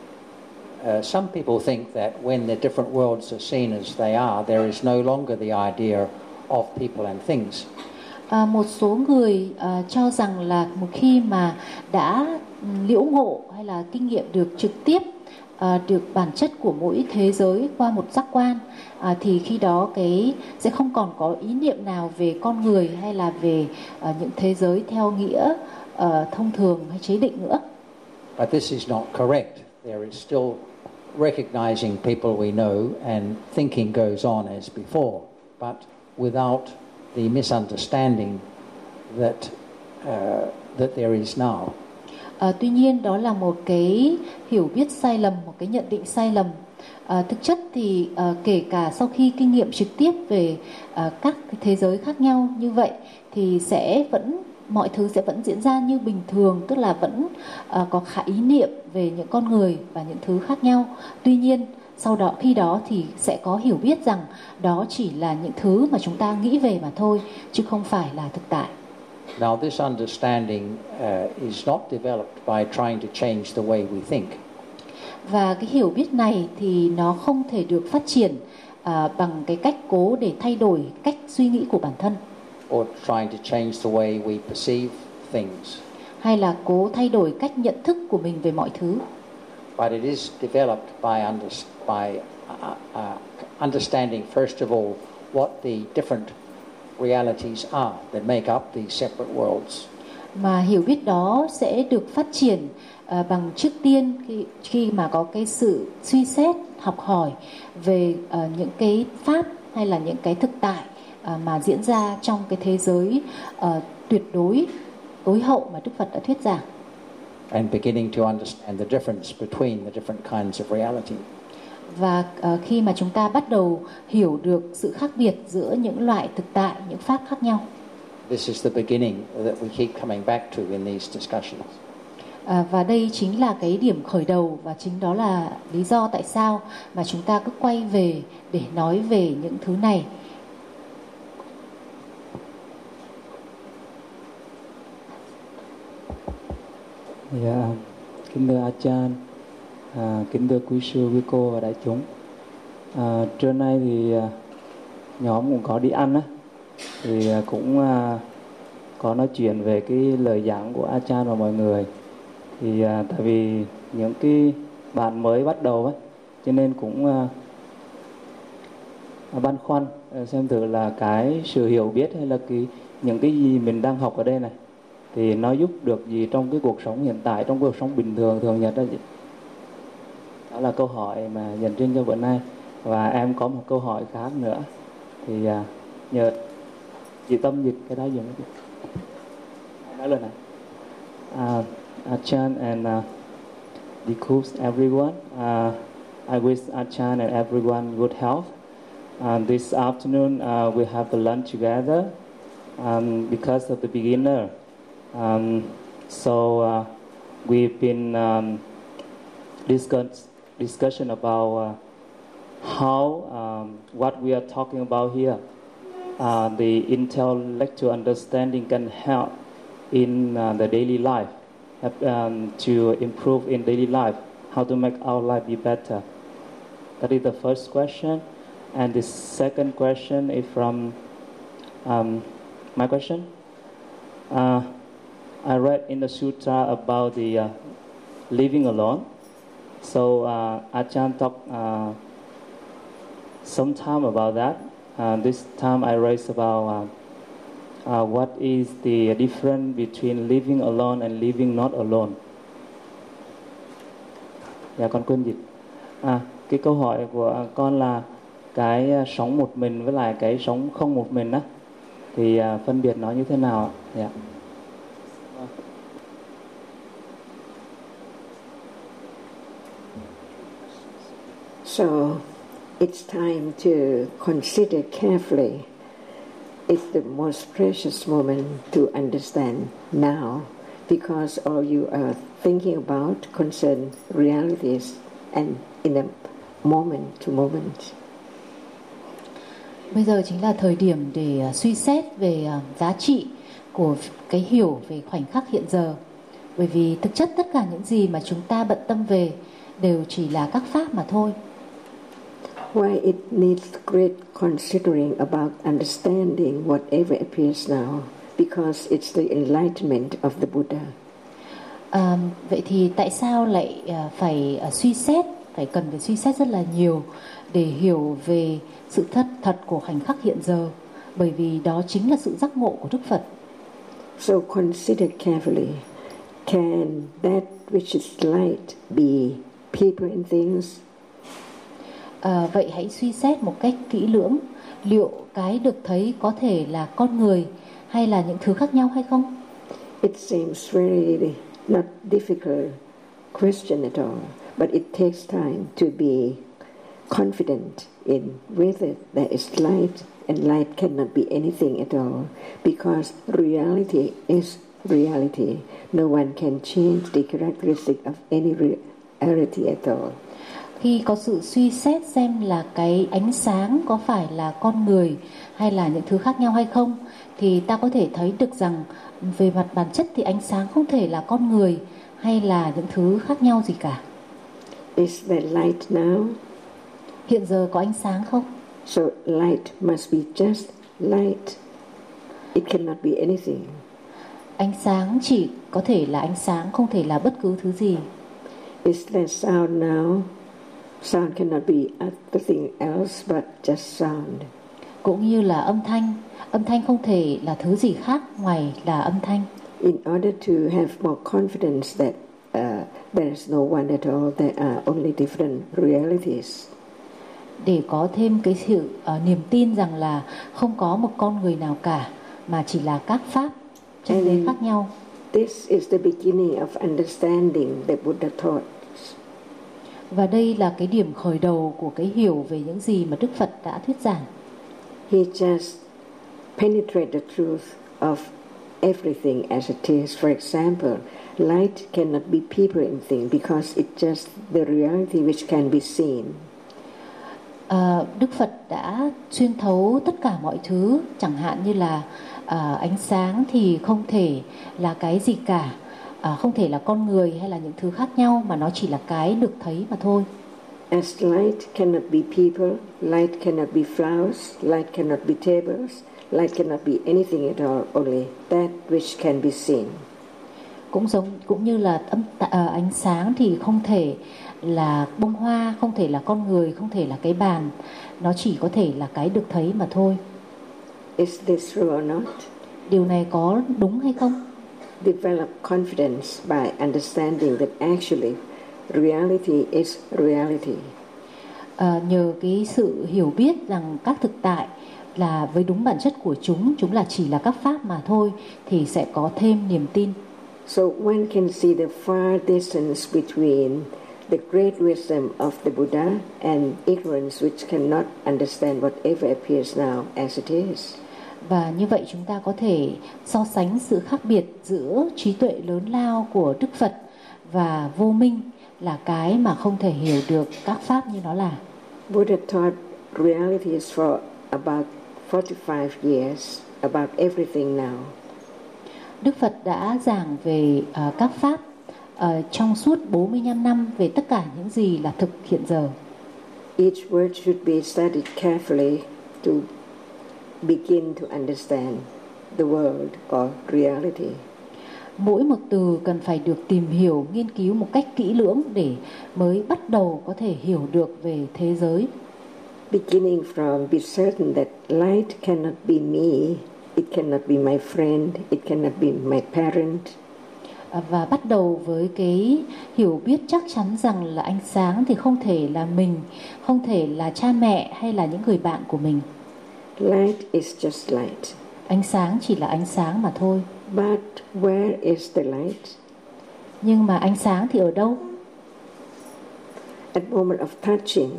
Some people think that when the different worlds are seen as they are, there is no longer the idea of people and things. Một số người cho rằng là một khi mà đã liễu ngộ hay là kinh nghiệm được trực tiếp được bản chất của mỗi thế giới qua một giác quan, thì khi đó cái sẽ không còn có ý niệm nào về con người hay là về những thế giới theo nghĩa thông thường hay chế định nữa. But this is not correct. There is still recognizing people we know and thinking goes on as before, but without the misunderstanding that there is now. Tuy nhiên đó là một cái hiểu biết sai lầm, một cái nhận định sai lầm. Thực chất thì kể cả sau khi kinh nghiệm trực tiếp về các thế giới khác nhau như vậy thì mọi thứ sẽ vẫn diễn ra như bình thường, tức là vẫn có ý niệm về những con người và những thứ khác nhau. Tuy nhiên sau đó khi đó thì sẽ có hiểu biết rằng đó chỉ là những thứ mà chúng ta nghĩ về mà thôi, chứ không phải là thực tại. Now this understanding is not developed by trying to change the way we think. Và cái hiểu biết này thì nó không thể được phát triển bằng cái cách cố để thay đổi cách suy nghĩ của bản thân. Or trying to change the way we perceive things. Hay là cố thay đổi cách nhận thức của mình về mọi thứ. But it is developed by understanding first of all what the different realities are that make up these separate worlds. Mà hiểu biết đó sẽ được phát triển bằng trước tiên khi mà có cái sự suy xét, học hỏi về những cái pháp hay là những cái thực tại mà diễn ra trong cái thế giới tuyệt đối tối hậu mà Đức Phật đã thuyết giảng. And beginning to understand the difference between the different kinds of reality. Và khi mà chúng ta bắt đầu hiểu được sự khác biệt giữa những loại thực tại, những pháp khác nhau. This is the beginning that we keep coming back to in these discussions. Và đây chính là cái điểm khởi đầu, và chính đó là lý do tại sao mà chúng ta cứ quay về để nói về những thứ này. Dạ, kính thưa Ajahn, kính thưa quý sư, quý cô và đại chúng. Trưa nay thì nhóm cũng có đi ăn á, thì cũng có nói chuyện về cái lời giảng của Ajahn và mọi người. Thì tại vì những cái bạn mới bắt đầu á, cho nên cũng băn khoăn xem thử là cái sự hiểu biết hay là những cái gì mình đang học ở đây này thì nó giúp được gì trong cái cuộc sống hiện tại, trong cuộc sống bình thường thường nhật đó. Đó là câu hỏi mà dành riêng cho bữa nay. Và em có một câu hỏi khác nữa, thì nhờ chị Tâm dịch cái đó dùng nói lên này. Ajahn and Bhikkhus, everyone, I wish Ajahn and everyone good health. This afternoon we have the lunch together because of the beginner. So we've been discussion about how what we are talking about here, the intellectual understanding can help in the daily life, to improve in daily life, how to make our life be better. That is the first question. And the second question is from my question. I read in the sutra about the living alone. So Ajahn talked some time about that. This time I raised about what is the difference between living alone and living not alone. Dạ con quên dịch. Cái câu hỏi của con là cái sống một mình với lại cái sống không một mình á, thì phân biệt nó như thế nào ạ? Dạ. So it's time to consider carefully. It's the most precious moment to understand now, because all you are thinking about concern realities and in a moment to moment. Bây giờ chính là thời điểm để suy xét về giá trị của cái hiểu về khoảnh khắc hiện giờ. Bởi vì thực chất tất cả những gì mà chúng ta bận tâm về đều chỉ là các pháp mà thôi. Why it needs great considering about understanding whatever appears now, because it's the enlightenment of the Buddha. Vậy thì tại sao lại phải suy xét, cần phải suy xét rất là nhiều để hiểu về sự thật của khoảnh khắc hiện giờ, bởi vì đó chính là sự giác ngộ của Đức Phật. So consider carefully. Can that which is light be people and things? Vậy hãy suy xét một cách kỹ lưỡng, liệu cái được thấy có thể là con người hay là những thứ khác nhau hay không? It seems very not difficult question at all, but it takes time to be confident in whether there is light, and light cannot be anything at all, because reality is reality. No one can change the characteristic of any reality at all. Khi có sự suy xét xem là cái ánh sáng có phải là con người hay là những thứ khác nhau hay không, thì ta có thể thấy được rằng về mặt bản chất thì ánh sáng không thể là con người hay là những thứ khác nhau gì cả. Is there light now? Hiện giờ có ánh sáng không? So light must be just light. It cannot be anything. Ánh sáng chỉ có thể là ánh sáng, không thể là bất cứ thứ gì. Is there sound now? Sound cannot be anything else but just sound. Cũng như là âm thanh không thể là thứ gì khác ngoài là âm thanh. In order to have more confidence that there is no one at all, there are only different realities. Để có thêm cái sự niềm tin rằng là không có một con người nào cả, mà chỉ là các pháp chân lý khác nhau. This is the beginning of understanding the Buddha taught. Và đây là cái điểm khởi đầu của cái hiểu về những gì mà Đức Phật đã thuyết giảng. He just penetrated the truth of everything as it is. For example, light cannot be people and things because it's just the reality which can be seen. Đức Phật đã xuyên thấu tất cả mọi thứ, chẳng hạn như là ánh sáng thì không thể là cái gì cả, không thể là con người hay là những thứ khác nhau, mà nó chỉ là cái được thấy mà thôi. As light cannot be people, light cannot be flowers, light cannot be tables, light cannot be anything at all, only that which can be seen. Cũng như là ánh sáng thì không thể là bông hoa, không thể là con người, không thể là cái bàn, nó chỉ có thể là cái được thấy mà thôi. Is this true or not? Điều này có đúng hay không? Develop confidence by understanding that actually reality is reality. Nhờ cái sự hiểu biết rằng các thực tại là với đúng bản chất của chúng là chỉ là các pháp mà thôi, thì sẽ có thêm niềm tin. So one can see the far distance between the great wisdom of the Buddha and ignorance which cannot understand whatever appears now as it is. Và như vậy chúng ta có thể so sánh sự khác biệt giữa trí tuệ lớn lao của Đức Phật và vô minh là cái mà không thể hiểu được các pháp như nó là. Buddha taught realities for about 45 years, about everything now. Đức Phật đã giảng về các pháp trong suốt 45 năm về tất cả những gì là thực hiện giờ. Each word should be studied carefully to begin to understand the world or reality. Mỗi một từ cần phải được tìm hiểu, nghiên cứu một cách kỹ lưỡng để mới bắt đầu có thể hiểu được về thế giới. Beginning from be certain that light cannot be me, it cannot be my friend, it cannot be my parent. Và bắt đầu với cái hiểu biết chắc chắn rằng là ánh sáng thì không thể là mình, không thể là cha mẹ hay là những người bạn của mình. Light is just light. Ánh sáng chỉ là ánh sáng mà thôi. But where is the light? Nhưng mà ánh sáng thì ở đâu? At moment of touching,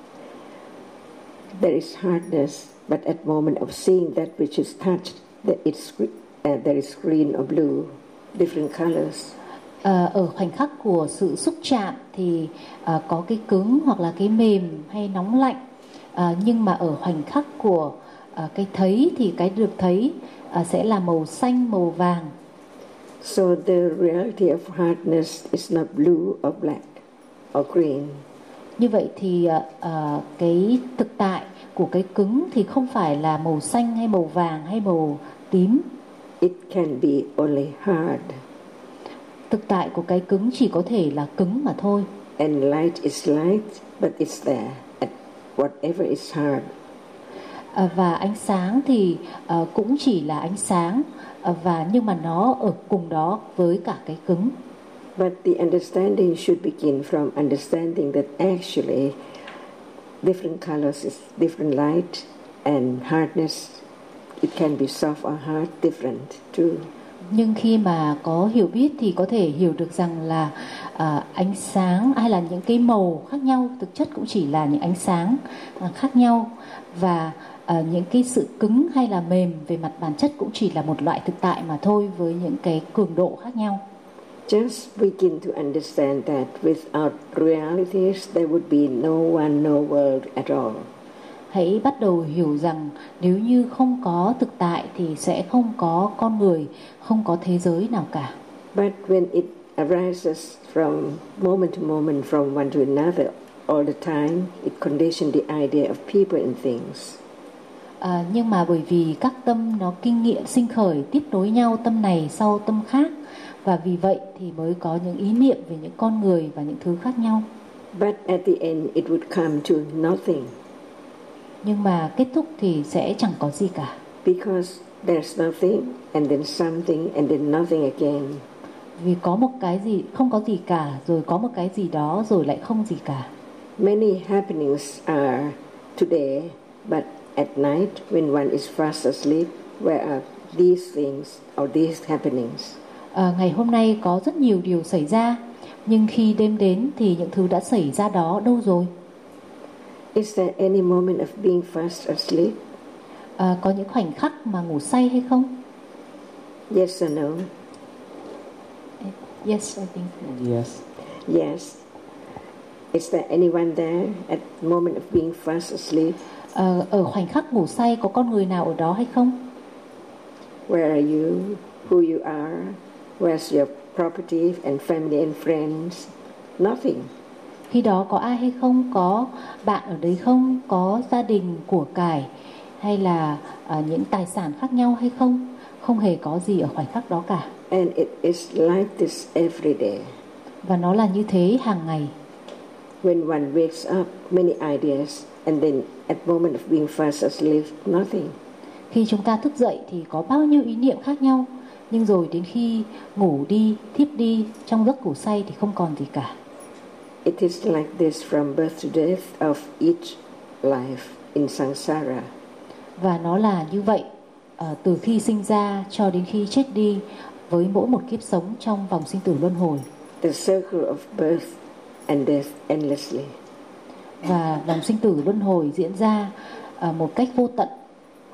there is hardness, but at moment of seeing that which is touched, there is green or blue, different colors. Ở khoảnh khắc của sự xúc chạm thì có cái cứng hoặc là cái mềm hay nóng lạnh. Nhưng mà ở khoảnh khắc của cái thấy thì cái được thấy sẽ là màu xanh, màu vàng. So the reality of hardness is not blue or black or green. Như vậy thì cái thực tại của cái cứng thì không phải là màu xanh hay màu vàng hay màu tím. It can be only hard. Thực tại của cái cứng chỉ có thể là cứng mà thôi. And light is light, but it's there at whatever is hard. Và ánh sáng thì cũng chỉ là ánh sáng, nhưng mà nó ở cùng đó với cả cái cứng. But the understanding should begin from understanding that actually different colors is different light, and hardness, it can be soft or hard, different too. Nhưng khi mà có hiểu biết thì có thể hiểu được rằng là ánh sáng hay là những cái màu khác nhau thực chất cũng chỉ là những ánh sáng khác nhau, và những cái sự cứng hay là mềm về mặt bản chất cũng chỉ là một loại thực tại mà thôi, với những cái cường độ khác nhau. Just begin to understand that without realities there would be no one, no world at all. Hãy bắt đầu hiểu rằng nếu như không có thực tại thì sẽ không có con người, không có thế giới nào cả. But when it arises from moment to moment, from one to another, all the time, it conditions the idea of people and things. Nhưng mà bởi vì các tâm nó kinh nghiệm sinh khởi tiếp nối nhau, tâm này sau tâm khác, và vì vậy thì mới có những ý niệm về những con người và những thứ khác nhau. But at the end it would come to nothing. Nhưng mà kết thúc thì sẽ chẳng có gì cả. Because there's nothing and then something and then nothing again. Vì có một cái gì, không có gì cả, rồi có một cái gì đó, rồi lại không gì cả. Many happenings are today, but at night when one is fast asleep, where are these things or these happenings? Ngày hôm nay có rất nhiều điều xảy ra, nhưng khi đêm đến thì những thứ đã xảy ra đó đâu rồi? Is there any moment of being fast asleep? Có những khoảnh khắc mà ngủ say hay không? Yes or no? Yes, I think. Yes. Yes. Is there anyone there at the moment of being fast asleep? Ở khoảnh khắc ngủ say có con người nào ở đó hay không? Where are you? Who you are? Where's your property and family and friends? Nothing. Khi đó có ai hay không? Có bạn ở đấy không? Có gia đình, của cải hay là những tài sản khác nhau hay không? Không hề có gì ở khoảnh khắc đó cả. And it is like this every day. Và nó là như thế hàng ngày. When one wakes up, many ideas, and then at moment of being fast asleep, nothing. Khi chúng ta thức dậy thì có bao nhiêu ý niệm khác nhau, nhưng rồi đến khi ngủ đi, thiếp đi trong giấc ngủ say thì không còn gì cả. It is like this from birth to death of each life in samsara. Và nó là như vậy từ khi sinh ra cho đến khi chết đi, với mỗi một kiếp sống trong vòng sinh tử luân hồi. The circle of birth and death endlessly. Và vòng sinh tử luân hồi diễn ra một cách vô tận.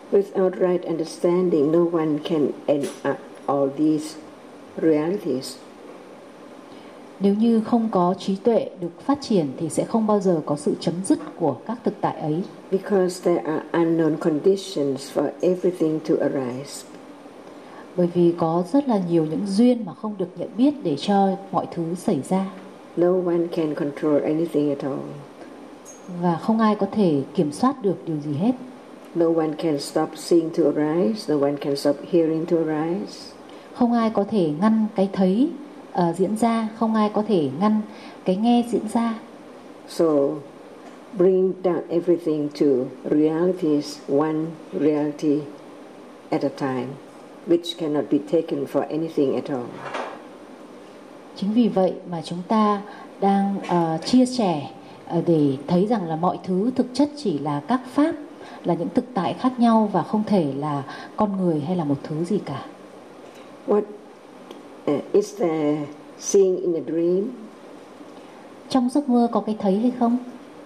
Without right understanding, no one can end up all these realities. Nếu như không có trí tuệ được phát triển thì sẽ không bao giờ có sự chấm dứt của các thực tại ấy. Because there are unknown conditions for everything to arise. Bởi vì có rất là nhiều những duyên mà không được nhận biết để cho mọi thứ xảy ra. No one can control anything at all. Và không ai có thể kiểm soát được điều gì hết. No one can stop seeing to arise. No one can stop hearing to arise. Không ai có thể ngăn cái thấy diễn ra, không ai có thể ngăn cái nghe diễn ra. So, bring down everything to realities, one reality at a time, which cannot be taken for anything at all. Chính vì vậy mà chúng ta đang chia sẻ để thấy rằng là mọi thứ thực chất chỉ là các pháp, là những thực tại khác nhau và không thể là con người hay là một thứ gì cả. What is there seeing in a dream? Trong giấc mơ có cái thấy hay không?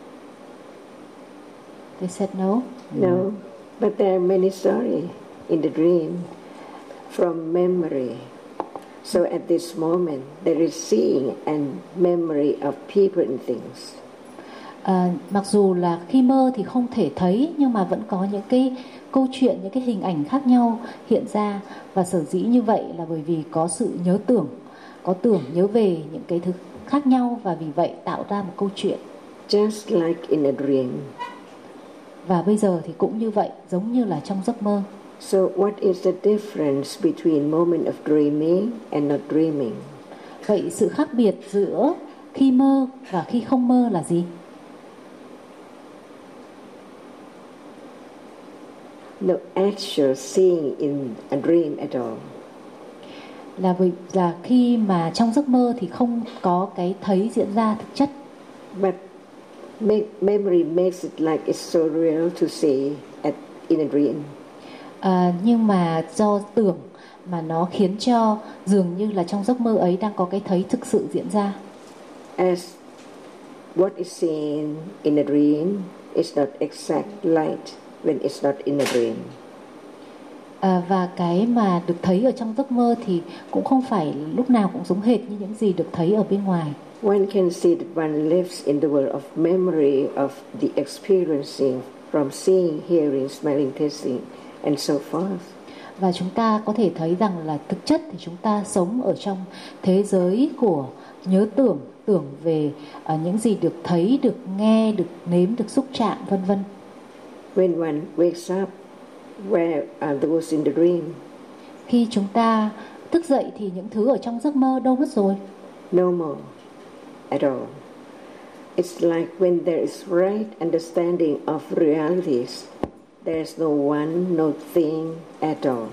They said no. No, but there are many stories in the dream from memory. So at this moment there is seeing and memory of people and things. Mặc dù là khi mơ thì không thể thấy, nhưng mà vẫn có những cái câu chuyện, những cái hình ảnh khác nhau hiện ra. Và sở dĩ như vậy là bởi vì có sự nhớ tưởng, có tưởng nhớ về những cái thứ khác nhau, và vì vậy tạo ra một câu chuyện. Just like in a dream. Và bây giờ thì cũng như vậy, giống như là trong giấc mơ. So what is the difference between moment of dreaming and not dreaming? Vậy sự khác biệt giữa khi mơ và khi không mơ là gì? No actual seeing in a dream at all. Là khi mà trong giấc mơ thì không có cái thấy diễn ra thực chất. But memory makes it like it's so real to see in a dream. Nhưng mà do tưởng mà nó khiến cho dường như là trong giấc mơ ấy đang có cái thấy thực sự diễn ra. As what is seen in a dream is not exact light when it's not in a dream. Và cái mà được thấy ở trong giấc mơ thì cũng không phải lúc nào cũng giống hệt như những gì được thấy ở bên ngoài. One can see that one lives in the world of memory of the experiencing from seeing, hearing, smelling, tasting and so forth. Và chúng ta có thể thấy rằng là thực chất thì chúng ta sống ở trong thế giới của nhớ tưởng về những gì được thấy, được nghe, được nếm, được xúc chạm, vân vân. When one wakes up, where are those in the dream? Khi chúng ta thức dậy thì những thứ ở trong giấc mơ đâu mất rồi? No more at all. It's like when there is right understanding of realities, there's no one, no thing at all.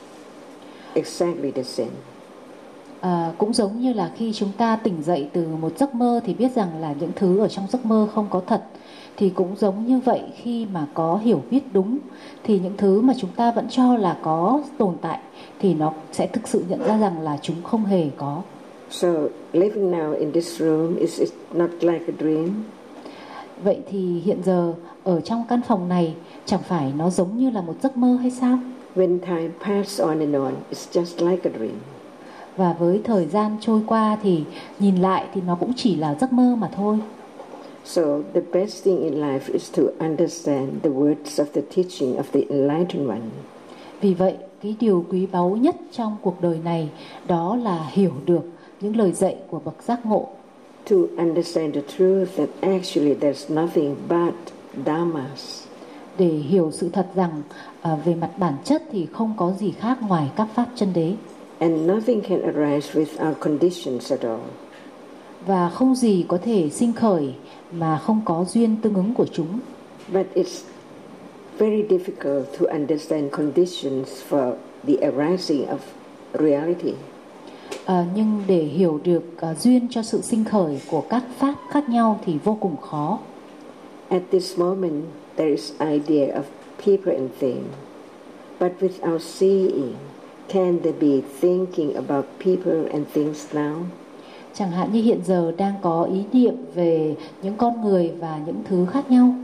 Exactly the same. Cũng giống như là khi chúng ta tỉnh dậy từ một giấc mơ thì biết rằng là những thứ ở trong giấc mơ không có thật. Thì cũng giống như vậy, khi mà có hiểu biết đúng thì những thứ mà chúng ta vẫn cho là có tồn tại thì nó sẽ thực sự nhận ra rằng là chúng không hề có. So living now in this room is not like a dream. Vậy thì hiện giờ ở trong căn phòng này chẳng phải nó giống như là một giấc mơ hay sao? When time passes on and on, it's just like a dream. Và với thời gian trôi qua thì nhìn lại thì nó cũng chỉ là giấc mơ mà thôi. So the best thing in life is to understand the words of the teaching of the enlightened one. Vì vậy, cái điều quý báu nhất trong cuộc đời này đó là hiểu được những lời dạy của bậc giác ngộ. To understand the truth that actually there's nothing but dhammas. Để hiểu sự thật rằng về mặt bản chất thì không có gì khác ngoài các pháp chân đế. And nothing can arise without conditions at all. Và không gì có thể sinh khởi mà không có duyên tương ứng của chúng. But it's very difficult to understand conditions for the arising of reality. Nhưng để hiểu được duyên cho sự sinh khởi của các pháp khác nhau thì vô cùng khó. At this moment there is idea of people and things, but without seeing, can there be thinking about people and things now? Chẳng hạn như hiện giờ đang có ý niệm về những con người và những thứ khác nhau,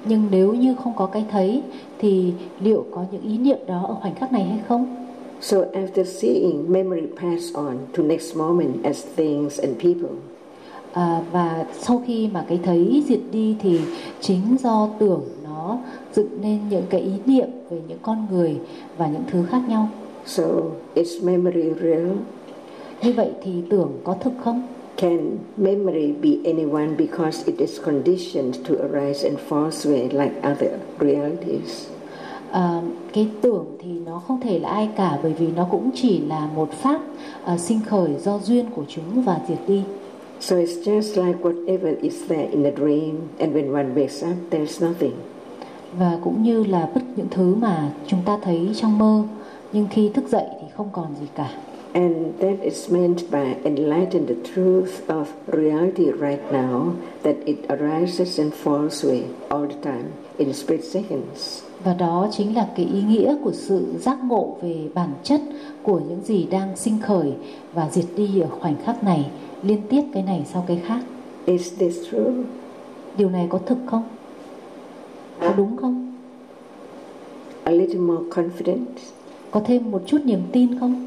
Nhưng nếu như không có cái thấy thì liệu có những ý niệm đó ở khoảnh khắc này hay không? So after seeing, memory pass on to next moment as things and people. Và sau khi mà cái thấy diệt đi thì chính do tưởng nó dựng nên những cái ý niệm về những con người và những thứ khác nhau. So is memory real? Như vậy thì tưởng có thực không? Can memory be anyone because it is conditioned to arise in false way like other realities? Cái tưởng thì nó không thể là ai cả, bởi vì nó cũng chỉ là một pháp sinh khởi do duyên của chúng và diệt đi. So it's just like whatever is there in a dream, and when one wakes up, there's nothing. Và cũng như là bất những thứ mà chúng ta thấy trong mơ, nhưng khi thức dậy thì không còn gì cả. And that is meant by enlighten the truth of reality right now, that it arises in false way all the time, in split seconds. Và đó chính là cái ý nghĩa của sự giác ngộ về bản chất của những gì đang sinh khởi và diệt đi ở khoảnh khắc này, liên tiếp cái này sau cái khác. Is this true? Điều này có thực không? Có đúng không? A little more confident. Có thêm một chút niềm tin không?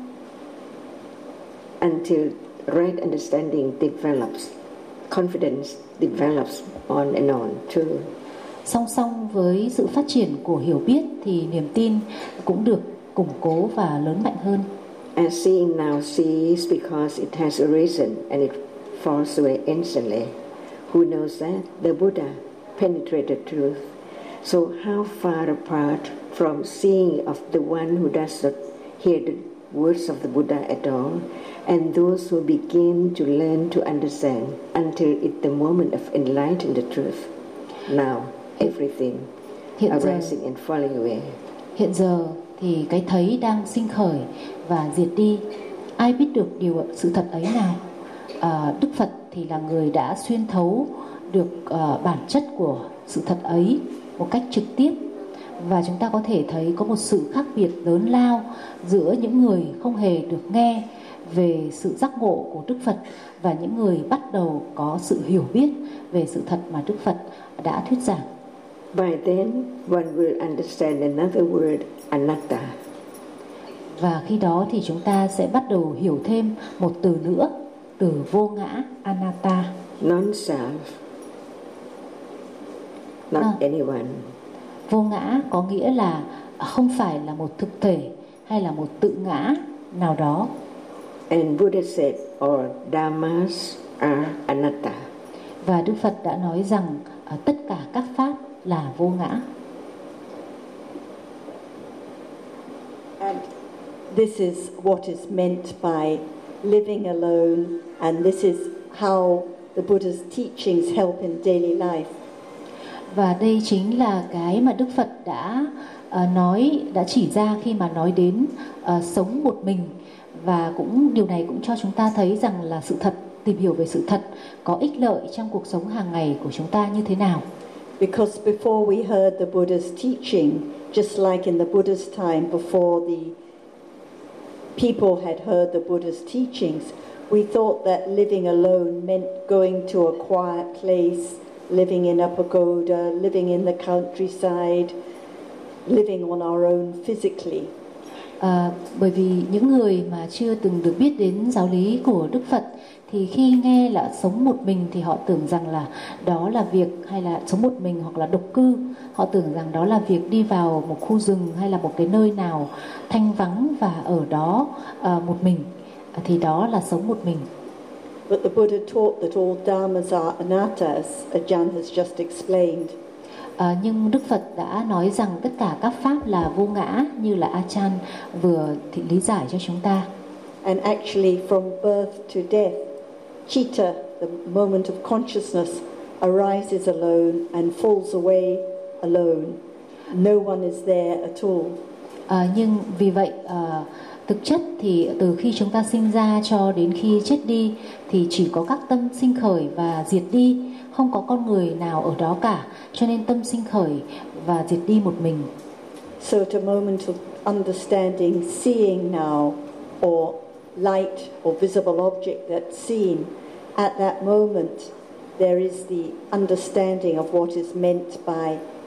Until right understanding develops, confidence develops on and on too. Song song với sự phát triển của hiểu biết thì niềm tin cũng được củng cố và lớn mạnh hơn. As seeing now sees because it has arisen and it falls away instantly. Who knows that? The Buddha penetrated truth. So how far apart from seeing of the one who does not hear the words of the Buddha at all, and those who begin to learn to understand until it's the moment of enlightening the truth. Now everything arising and falling away. Hiện giờ thì cái thấy đang sinh khởi và diệt đi. Ai biết được sự thật ấy nào? Đức Phật thì là người đã xuyên thấu được bản chất của sự thật ấy một cách trực tiếp. Và chúng ta có thể thấy có một sự khác biệt lớn lao giữa những người không hề được nghe về sự giác ngộ của Đức Phật và những người bắt đầu có sự hiểu biết về sự thật mà Đức Phật đã thuyết giảng. By then, one will understand another word, anatta. Và khi đó thì chúng ta sẽ bắt đầu hiểu thêm một từ nữa, từ vô ngã, anatta. Non-self, not anyone. Vô ngã có nghĩa là không phải là một thực thể hay là một tự ngã nào đó. And Buddha said, all dhammas are anatta. Và Đức Phật đã nói rằng tất cả các pháp là vô ngã. And this is what is meant by living alone, and this is how the Buddha's teachings help in daily life. Và đây chính là cái mà Đức Phật đã chỉ ra khi mà nói đến sống một mình. Và cũng điều này cũng cho chúng ta thấy rằng là sự thật, tìm hiểu về sự thật có ích lợi trong cuộc sống hàng ngày của chúng ta như thế nào. Because before we heard the Buddha's teaching, just like in the Buddha's time, before the people had heard the Buddha's teachings, we thought that living alone meant going to a quiet place, living in a pagoda, living in the countryside, living on our own physically. Bởi vì những người mà chưa từng được biết đến giáo lý của Đức Phật thì khi nghe là sống một mình thì họ tưởng rằng là đó là việc, hay là sống một mình hoặc là độc cư, họ tưởng rằng đó là việc đi vào một khu rừng hay là một cái nơi nào thanh vắng và ở đó một mình, thì đó là sống một mình. But the Buddha taught that all dhammas are anatta, as Ajahn has just explained. Nhưng Đức Phật đã nói rằng tất cả các pháp là vô ngã, như là Ajahn vừa lý giải cho chúng ta. And actually from birth to death, citta, the moment of consciousness, arises alone and falls away alone. No one is there at all. Nhưng vì vậy thực chất thì từ khi chúng ta sinh ra cho đến khi chết đi thì chỉ có các tâm sinh khởi và diệt đi, không có con người nào ở đó cả, cho nên tâm sinh khởi và diệt đi một mình. So at a moment of understanding, seeing now, or light or visible object that's seen, at that moment there is the understanding of what is meant by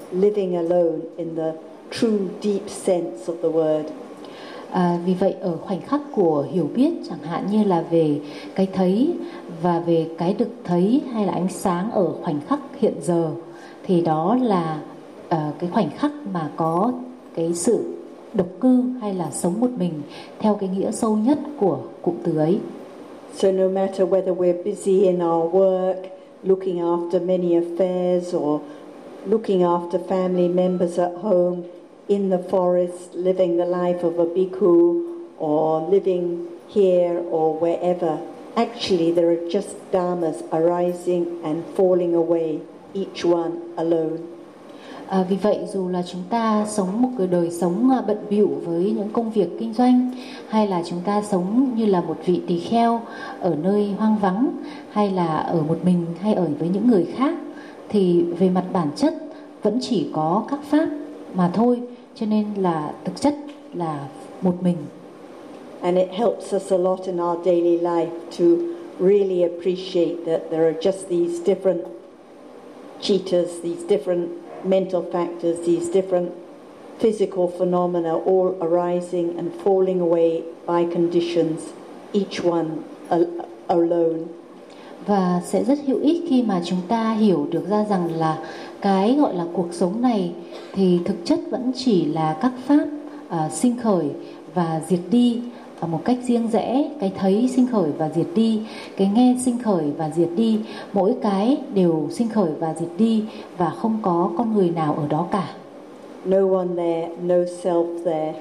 living alone in the true deep sense of the word. Vì vậy ở khoảnh khắc của hiểu biết, chẳng hạn như là về cái thấy và về cái được thấy hay là ánh sáng ở khoảnh khắc hiện giờ, thì đó là cái khoảnh khắc mà có cái sự độc cư hay là sống một mình theo cái nghĩa sâu nhất của cụm từ ấy. So no matter whether we're busy in our work, looking after many affairs, or looking after family members at home, in the forest, living the life of a bhikkhu, or living here or wherever, actually there are just dharmas arising and falling away, each one alone. Vì vậy dù là chúng ta sống một cái đời sống bận bịu với những công việc kinh doanh, hay là chúng ta sống như là một vị tỳ kheo ở nơi hoang vắng, hay là ở một mình hay ở với những người khác, thì về mặt bản chất vẫn chỉ có các pháp mà thôi, cho nên là thực chất là một mình. And it helps us a lot in our daily life to really appreciate that there are just these different chittas, these different mental factors, these different physical phenomena all arising and falling away by conditions, each one alone. Và sẽ rất hữu ích khi mà chúng ta hiểu được ra rằng là cái gọi là cuộc sống này thì thực chất vẫn chỉ là các pháp sinh khởi và diệt đi một cách riêng rẽ. Cái thấy sinh khởi và diệt đi, cái nghe sinh khởi và diệt đi, mỗi cái đều sinh khởi và diệt đi, và không có con người nào ở đó cả. No one there, no self there.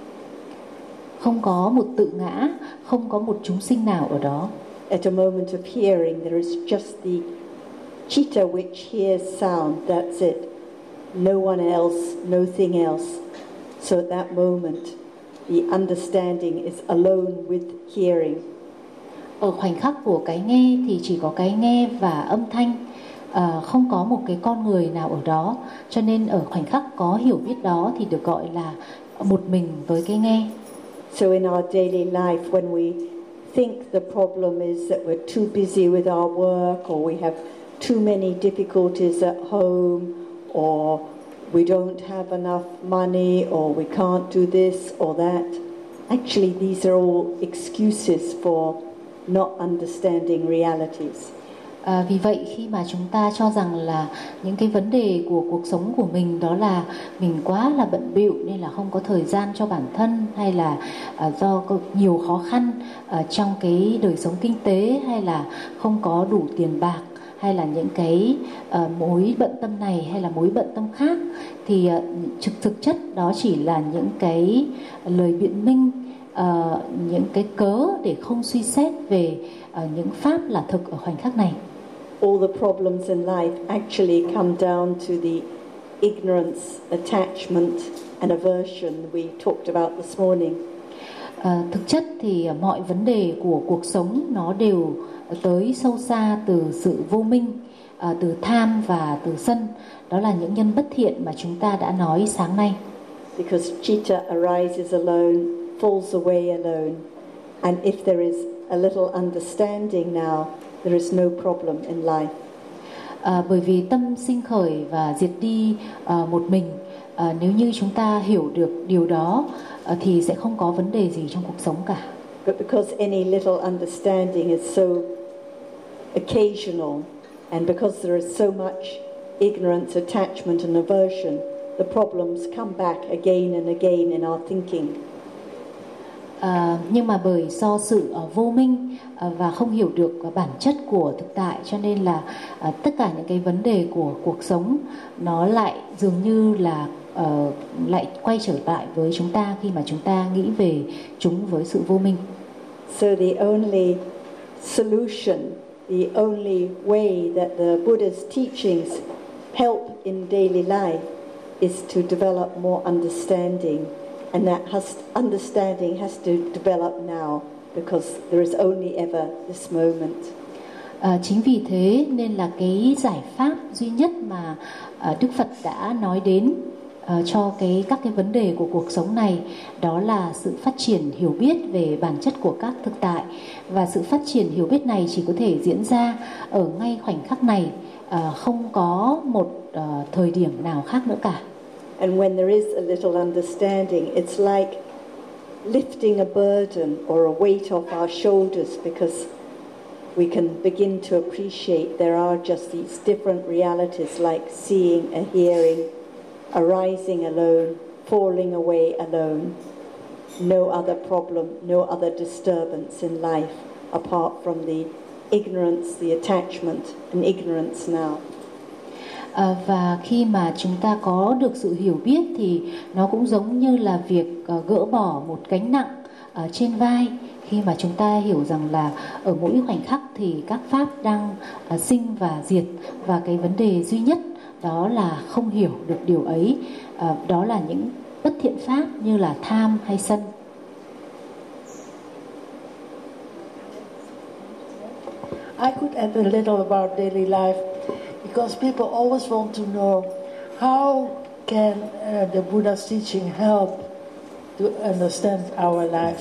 Không có một tự ngã, không có một chúng sinh nào ở đó. At a moment of hearing, there is just the chitta which hears sound, that's it. No one else, nothing else. So at that moment, the understanding is alone with hearing. Ở khoảnh khắc của cái nghe thì chỉ có cái nghe và âm thanh, không có một cái con người nào ở đó. Cho nên ở khoảnh khắc có hiểu biết đó thì được gọi là một mình với cái nghe. So in our daily life, when we think the problem is that we're too busy with our work, or we have too many difficulties at home, or we don't have enough money, or we can't do this or that. Actually, these are all excuses for not understanding realities. Vì vậy khi mà chúng ta cho rằng là những cái vấn đề của cuộc sống của mình đó là mình quá là bận bịu nên là không có thời gian cho bản thân, hay là do có nhiều khó khăn trong cái đời sống kinh tế, hay là không có đủ tiền bạc, hay là những cái mối bận tâm này hay là mối bận tâm khác, thì thực chất đó chỉ là những cái lời biện minh, những cái cớ để không suy xét về những pháp là thực ở khoảnh khắc này. All the problems in life actually come down to the ignorance, attachment and aversion we talked about this morning. Thực chất thì mọi vấn đề của cuộc sống nó đều tới sâu xa từ sự vô minh, từ tham và từ sân. Đó là những nhân bất thiện mà chúng ta đã nói sáng nay. Because chitta arises alone, falls away alone, and if there is a little understanding now, there is no problem in life. Bởi vì tâm sinh khởi và diệt đi một mình, nếu như chúng ta hiểu được điều đó thì sẽ không có vấn đề gì trong cuộc sống cả. But because any little understanding is so occasional, and because there is so much ignorance, attachment and aversion, the problems come back again and again in our thinking. Nhưng mà bởi do sự vô minh và không hiểu được bản chất của thực tại, cho nên là tất cả những cái vấn đề của cuộc sống nó lại dường như là lại quay trở lại với chúng ta khi mà chúng ta nghĩ về chúng với sự vô minh. So the only solution, the only way that the Buddha's teachings help in daily life is to develop more understanding. And that understanding has to develop now, because there is only ever this moment. Chính vì thế nên là cái giải pháp duy nhất mà Đức Phật đã nói đến cho các cái vấn đề của cuộc sống này, đó là sự phát triển hiểu biết về bản chất của các thực tại. Và sự phát triển hiểu biết này chỉ có thể diễn ra ở ngay khoảnh khắc này, không có một thời điểm nào khác nữa cả. And when there is a little understanding, it's like lifting a burden or a weight off our shoulders, because we can begin to appreciate there are just these different realities, like seeing and hearing, arising alone, falling away alone. No other problem, no other disturbance in life apart from the ignorance, the attachment and ignorance now. Và khi mà chúng ta có được sự hiểu biết thì nó cũng giống như là việc gỡ bỏ một gánh nặng trên vai. Khi mà chúng ta hiểu rằng là ở mỗi khoảnh khắc thì các pháp đang sinh và diệt, và cái vấn đề duy nhất đó là không hiểu được điều ấy, đó là những bất thiện pháp như là tham hay sân. I could add a little about daily life, because people always want to know how can the Buddha's teaching help to understand our life.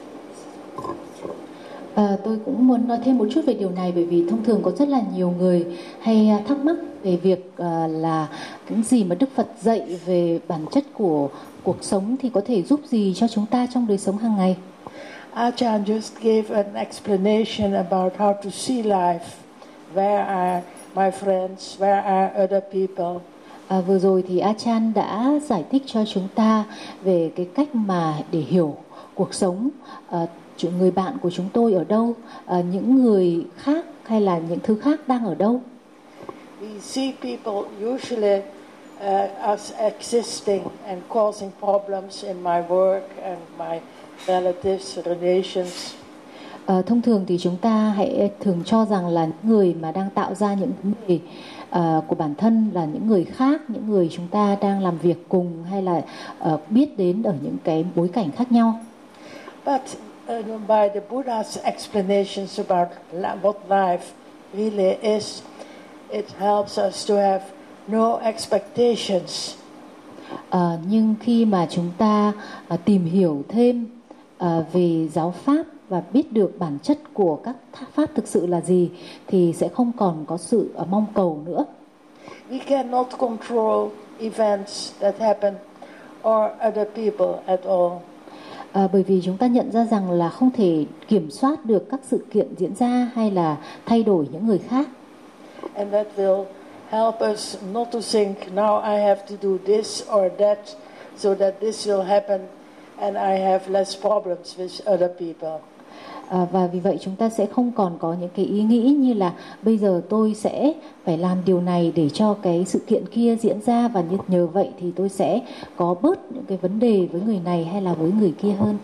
Tôi cũng muốn nói thêm một chút về điều này, bởi vì thông thường có rất là nhiều người hay thắc mắc về việc là những gì mà Đức Phật dạy về bản chất của cuộc sống thì có thể giúp gì cho chúng ta trong đời sống hàng ngày. Ajahn just gave an explanation about how to see life. Where are my friends? Where are other people? Vừa rồi thì Ajahn đã giải thích cho chúng ta về cái cách mà để hiểu cuộc sống. Người bạn của chúng tôi ở đâu, những người khác hay là những thứ khác đang ở đâu. We see people usually as existing and causing problems in my work and my relatives, relations. Thông thường thì chúng ta hãy thường cho rằng là những người mà đang tạo ra những vấn đề của bản thân là những người khác, những người chúng ta đang làm việc cùng hay là biết đến ở những cái bối cảnh khác nhau. But by the Buddha's explanations about what life really is, it helps us to have no expectations. Nhưng khi mà chúng ta tìm hiểu thêm về giáo pháp và biết được bản chất của các pháp thực sự là gì thì sẽ không còn có sự mong cầu nữa. We cannot control events that happen or other people at all. Bởi vì chúng ta nhận ra rằng là không thể kiểm soát được các sự kiện diễn ra hay là thay đổi những người khác. And that will help us not to think now I have to do this or that so that this will happen and I have less problems with other people. Và vì vậy chúng ta sẽ không còn có những cái ý nghĩ như là bây giờ tôi sẽ phải làm điều này để cho cái sự kiện kia diễn ra, và nhờ vậy thì tôi sẽ có bớt những cái vấn đề với người này hay là với người kia hơn.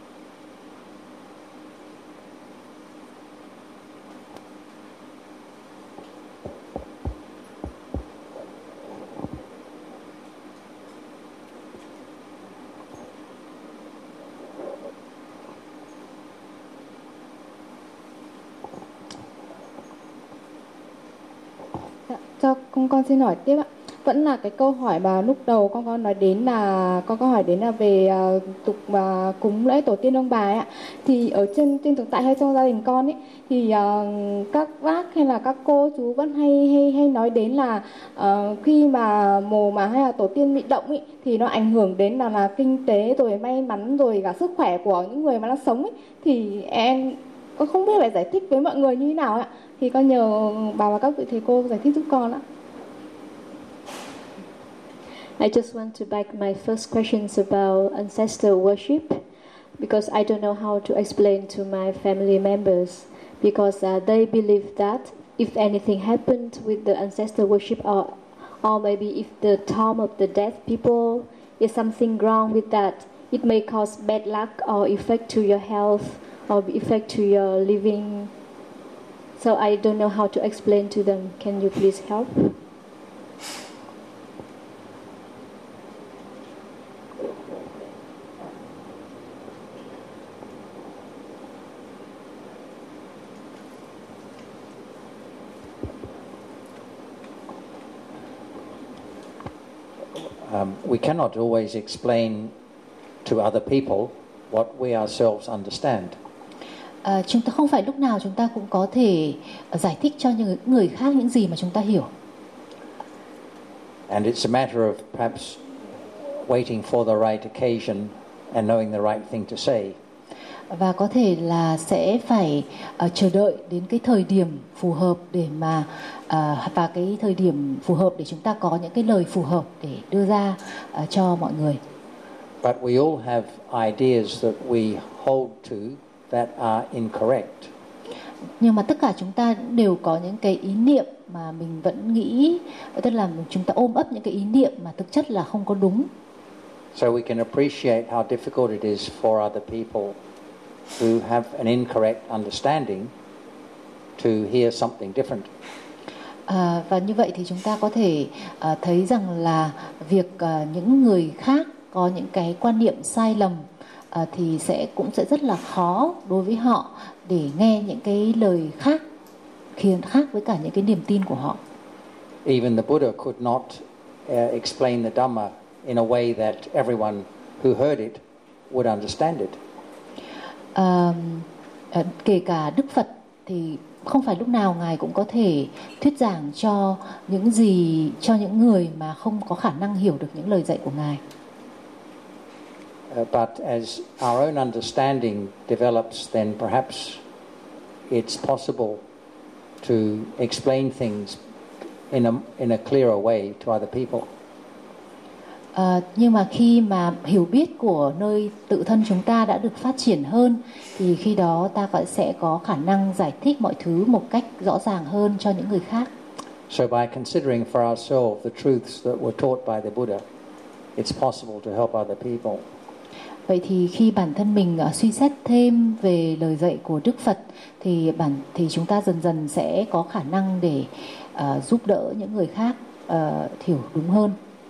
Cho con xin hỏi tiếp ạ. Vẫn là cái câu hỏi mà lúc đầu con nói đến là con có hỏi đến là về tục cúng lễ tổ tiên ông bà ấy ạ. Thì ở trên thực tại hay trong gia đình con ấy thì các bác hay là các cô chú vẫn hay nói đến là khi mà mồ mà hay là tổ tiên bị động ấy thì nó ảnh hưởng đến là kinh tế rồi may mắn rồi cả sức khỏe của những người mà đang sống ấy. Thì con không biết phải giải thích với mọi người như thế nào ạ. Thì con nhờ bà và các vị thầy cô giải thích giúp con ạ. I just want to back my first questions about ancestor worship, because I don't know how to explain to my family members, because they believe that if anything happened with the ancestor worship, or maybe if the time of the dead people is something wrong with that, it may cause bad luck or effect to your health or effect to your living. So I don't know how to explain to them. Can you please help? We cannot always explain to other people what we ourselves understand. Chúng ta không phải lúc nào chúng ta cũng có thể giải thích cho những người khác những gì mà chúng ta hiểu. And it's a matter of perhaps waiting for the right occasion and knowing the right thing to say. Và có thể là sẽ phải chờ đợi đến cái thời điểm phù hợp để mà và cái thời điểm phù hợp để chúng ta có những cái lời phù hợp để đưa ra cho mọi người. But we all have ideas that we hold to that are incorrect. Nhưng mà tất cả chúng ta đều có những cái ý niệm mà mình vẫn nghĩ, tức là chúng ta ôm ấp những cái ý niệm mà thực chất là không có đúng. So we can appreciate how difficult it is for other people who have an incorrect understanding to hear something different. Và như vậy thì chúng ta có thể thấy rằng là việc những người khác có những cái quan niệm sai lầm thì cũng sẽ rất là khó đối với họ để nghe những cái lời khác với cả những cái niềm tin của họ. Even the Buddha could not explain the Dhamma in a way that everyone who heard it would understand it. Kể cả Đức Phật thì không phải lúc nào Ngài cũng có thể thuyết giảng cho những người mà không có khả năng hiểu được những lời dạy của Ngài. But as our own understanding develops, then perhaps it's possible to explain things in a clearer way to other people. Nhưng mà khi mà hiểu biết của nơi tự thân chúng ta đã được phát triển hơn thì khi đó ta sẽ có khả năng giải thích mọi thứ một cách rõ ràng hơn cho những người khác. So by considering for ourselves the truths that were taught by the Buddha, it's possible to help other people. Vậy thì khi bản thân mình suy xét thêm về lời dạy của Đức Phật thì chúng ta dần dần sẽ có khả năng để giúp đỡ những người khác hiểu đúng hơn.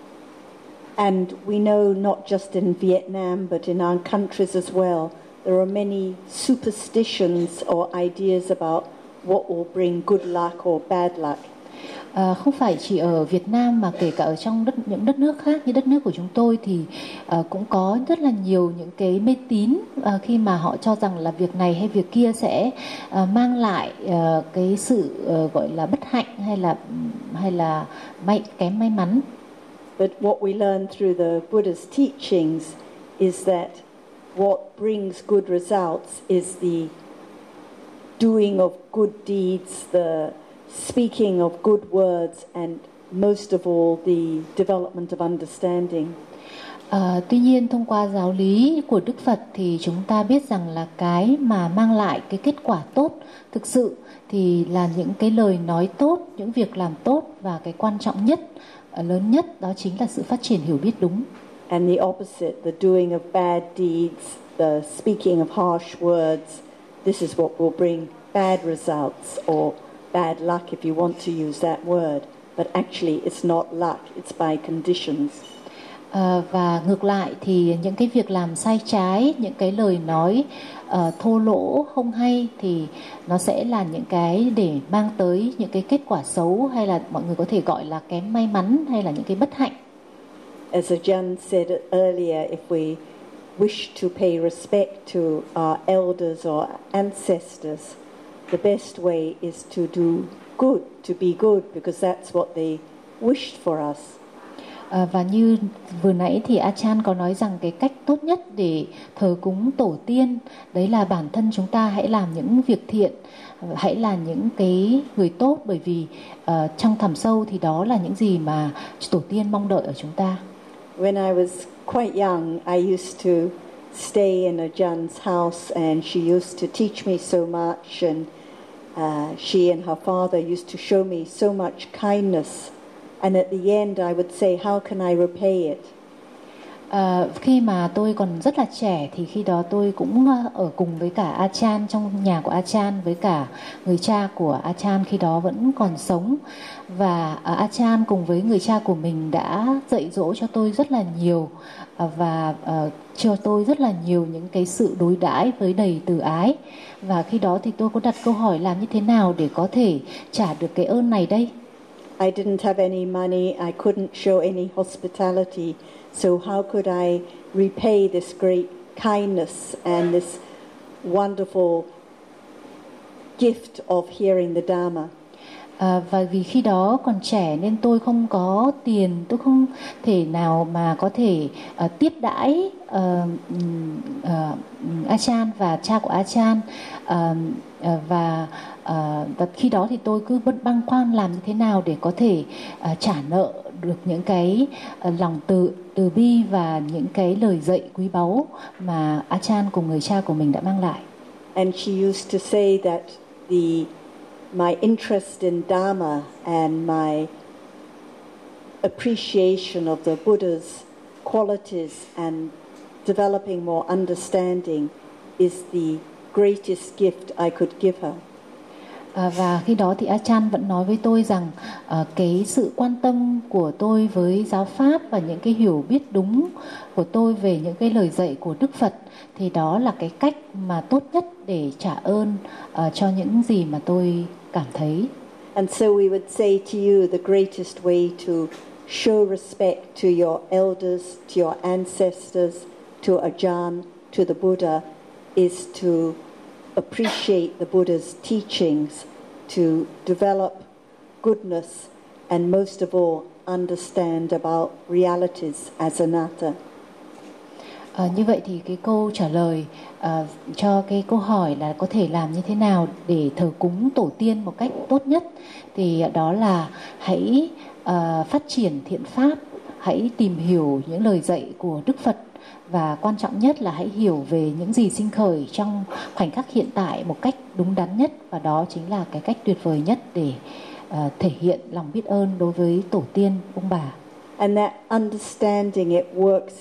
And we know not just in Vietnam but in our countries as well, there are many superstitions or ideas about what will bring good luck or bad luck. Không phải chỉ ở Việt Nam mà kể cả ở trong những đất nước khác như đất nước của chúng tôi thì cũng có rất là nhiều những cái mê tín khi mà họ cho rằng là việc này hay việc kia sẽ mang lại cái sự gọi là bất hạnh hay là kém may mắn. But what we learn through the Buddha's teachings is that what brings good results is the doing of good deeds, the speaking of good words, and most of all the development of understanding. Tuy nhiên thông qua giáo lý của Đức Phật thì chúng ta biết rằng là cái mà mang lại cái kết quả tốt thực sự thì là những cái lời nói tốt, những việc làm tốt, và cái quan trọng nhất, lớn nhất đó chính là sự phát triển hiểu biết đúng. And the opposite, the doing of bad deeds, the speaking of harsh words, this is what will bring bad results or bad luck if you want to use that word. But actually it's not luck, it's by conditions. Và ngược lại thì những cái việc làm sai trái, những cái lời nói thô lỗ không hay thì nó sẽ là những cái để mang tới những cái kết quả xấu, hay là mọi người có thể gọi là kém may mắn, hay là những cái bất hạnh. As Ajahn said earlier, if we wish to pay respect to our elders or ancestors, the best way is to do good, to be good, because that's what they wished for us. Và như vừa nãy thì Ajahn có nói rằng cái cách tốt nhất để thờ cúng tổ tiên đấy là bản thân chúng ta hãy làm những việc thiện, hãy là những cái người tốt, bởi vì trong thẳm sâu thì đó là những gì mà tổ tiên mong đợi ở chúng ta. When I was quite young, I used to stay in Ajahn's house, and she used to teach me so much, and she and her father used to show me so much kindness. And at the end I would say, how can I repay it? Khi mà tôi còn rất là trẻ thì khi đó tôi cũng ở cùng với cả Ajahn, trong nhà của Ajahn, với cả người cha của Ajahn khi đó vẫn còn sống. Và Ajahn cùng với người cha của mình đã dạy dỗ cho tôi rất là nhiều và cho tôi rất là nhiều những cái sự đối đãi với đầy từ ái. Và khi đó thì tôi có đặt câu hỏi làm như thế nào để có thể trả được cái ơn này đây? I didn't have any money, I couldn't show any hospitality, so how could I repay this great kindness and this wonderful gift of hearing the Dharma? Và vì khi đó còn trẻ nên tôi không có tiền, tôi không thể nào mà có thể tiếp đãi Achan và cha của Achan, và khi đó thì tôi cứ băn khoăn làm như thế nào để có thể trả nợ được những cái lòng từ bi và những cái lời dạy quý báu mà Achan cùng người cha của mình đã mang lại. And she used to say that my interest in Dharma and my appreciation of the Buddha's qualities and developing more understanding is the greatest gift I could give her. Và khi đó thì Achan vẫn nói với tôi rằng cái sự quan tâm của tôi với giáo pháp và những cái hiểu biết đúng của tôi về những cái lời dạy của Đức Phật thì đó là cái cách mà tốt nhất để trả ơn cho những gì mà tôi cảm thấy. And so we would say to you, the greatest way to show respect to your elders, to your ancestors, to Ajahn, to the Buddha, is to appreciate the Buddha's teachings, to develop goodness, and most of all, understand about realities as anatta. Như vậy thì cái câu trả lời cho cái câu hỏi là có thể làm như thế nào để thờ cúng tổ tiên một cách tốt nhất thì đó là hãy phát triển thiện pháp, hãy tìm hiểu những lời dạy của Đức Phật và quan trọng nhất là hãy hiểu về những gì sinh khởi trong khoảnh khắc hiện tại một cách đúng đắn nhất, và đó chính là cái cách tuyệt vời nhất để thể hiện lòng biết ơn đối với tổ tiên ông bà. And that understanding, it works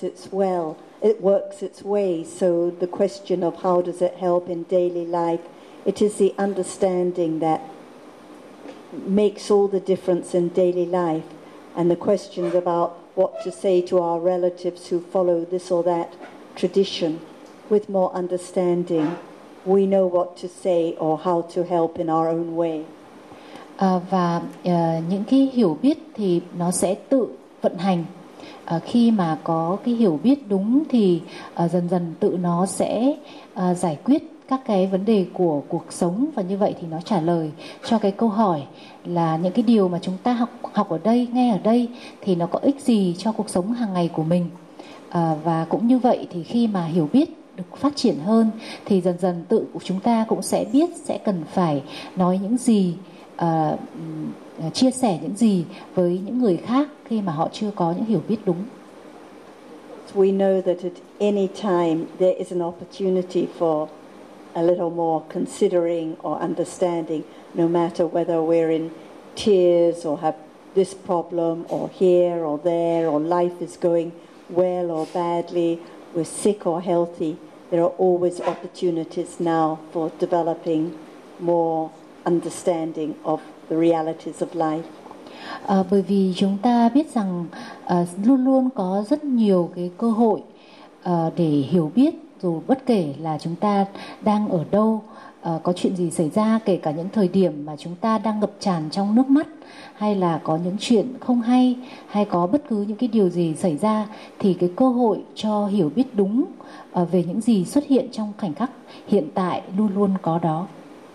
its way. So the question of how does it help in daily life, it is the understanding that makes all the difference in daily life. And the questions about what to say to our relatives who follow this or that tradition, with more understanding, we know what to say or how to help in our own way. Và những cái hiểu biết thì nó sẽ tự vận hành. Khi mà có cái hiểu biết đúng thì dần dần tự nó sẽ giải quyết các cái vấn đề của cuộc sống, và như vậy thì nó trả lời cho cái câu hỏi là những cái điều mà chúng ta học ở đây, nghe ở đây thì nó có ích gì cho cuộc sống hàng ngày của mình. Và cũng như vậy thì khi mà hiểu biết được phát triển hơn thì dần dần tự chúng ta cũng sẽ biết sẽ cần phải nói những gì, chia sẻ những gì với những người khác khi mà họ chưa có những hiểu biết đúng. We know that at any time there is an opportunity for a little more considering or understanding, no matter whether we're in tears or have this problem or here or there, or life is going well or badly, we're sick or healthy. There are always opportunities now for developing more understanding of the realities of life. Bởi vì chúng ta biết rằng luôn luôn có rất nhiều cái cơ hội để hiểu biết, dù bất kể là chúng ta đang ở đâu, có chuyện gì xảy ra, kể cả những thời điểm mà chúng ta đang ngập tràn trong nước mắt, hay là có những chuyện không hay, hay có bất cứ những cái điều gì xảy ra, thì cái cơ hội cho hiểu biết đúng về những gì xuất hiện trong khoảnh khắc hiện tại luôn luôn có đó.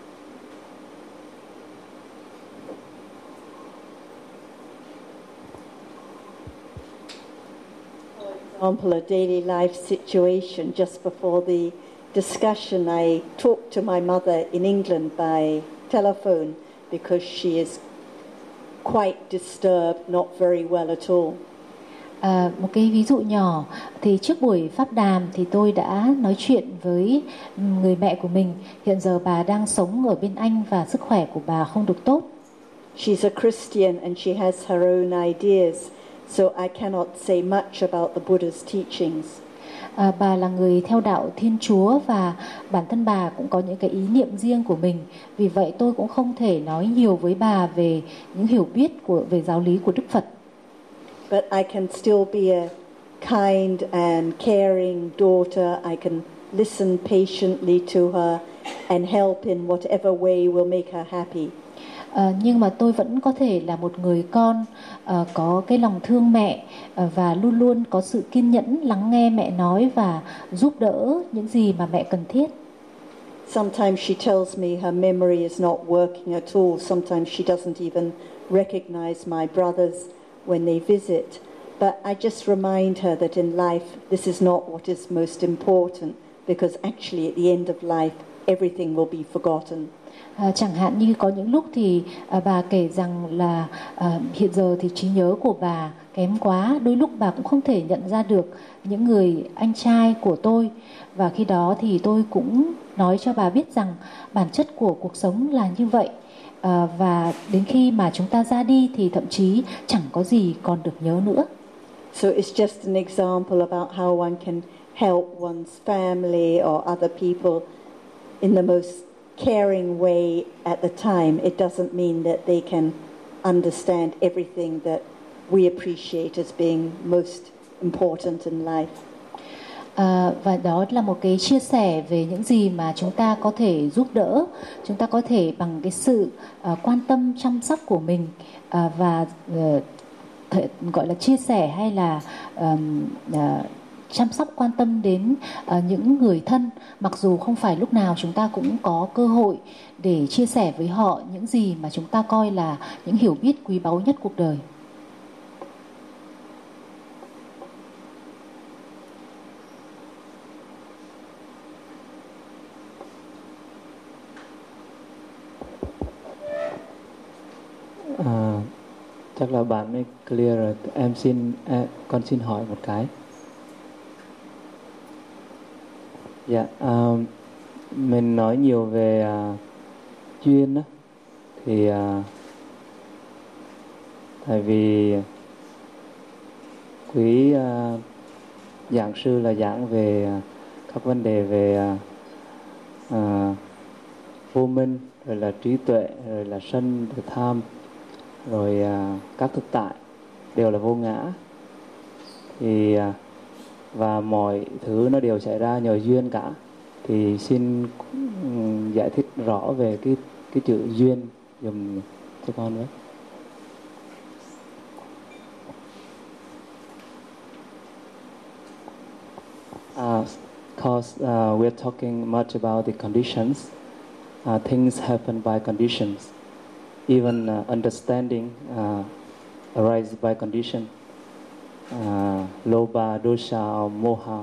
Example, a daily life situation. Just before the discussion, I talked to my mother in England by telephone because she is quite disturbed, not very well at all. Một cái ví dụ nhỏ thì trước buổi pháp đàm thì tôi đã nói chuyện với người mẹ của mình. Hiện giờ bà đang sống ở bên Anh và sức khỏe của bà không được tốt. She's a Christian and she has her own ideas, so I cannot say much about the Buddha's teachings. Bà là người theo đạo Thiên Chúa và bản thân bà cũng có những cái ý niệm riêng của mình. Vì vậy tôi cũng không thể nói nhiều với bà về những hiểu biết về giáo lý của Đức Phật. But I can still be a kind and caring daughter. I can listen patiently to her and help in whatever way will make her happy. Nhưng mà tôi vẫn có thể là một người con có cái lòng thương mẹ và luôn luôn có sự kiên nhẫn lắng nghe mẹ nói và giúp đỡ những gì mà mẹ cần thiết. Sometimes she tells me her memory is not working at all. Sometimes she doesn't even recognize my brothers when they visit. But I just remind her that in life, this is not what is most important, because actually at the end of life, everything will be forgotten. Chẳng hạn như có những lúc thì bà kể rằng là hiện giờ thì trí nhớ của bà kém quá, đôi lúc bà cũng không thể nhận ra được những người anh trai của tôi, và khi đó thì tôi cũng nói cho bà biết rằng bản chất của cuộc sống là như vậy, và đến khi mà chúng ta ra đi thì thậm chí chẳng có gì còn được nhớ nữa. So it's just an example about how one can help one's family or other people in the most caring way at the time. It doesn't mean that they can understand everything that we appreciate as being most important in life. Và đó là một cái chia sẻ về những gì mà chúng ta có thể giúp đỡ, chúng ta có thể bằng cái sự quan tâm chăm sóc của mình, và gọi là chia sẻ hay là chăm sóc quan tâm đến những người thân, mặc dù không phải lúc nào chúng ta cũng có cơ hội để chia sẻ với họ những gì mà chúng ta coi là những hiểu biết quý báu nhất cuộc đời. Chắc là bạn mới clear rồi. Con xin hỏi một cái. Dạ, mình nói nhiều về duyên đó, thì tại vì quý giảng sư là giảng về các vấn đề về vô minh, rồi là trí tuệ, rồi là sân, rồi tham, rồi các thực tại đều là vô ngã, thì và mọi thứ nó đều xảy ra nhờ duyên cả. Thì xin giải thích rõ về cái chữ duyên dùm cho con với. Because we're talking much about the conditions. Things happen by conditions. Even understanding arises by condition. Lobha, dosha, or moha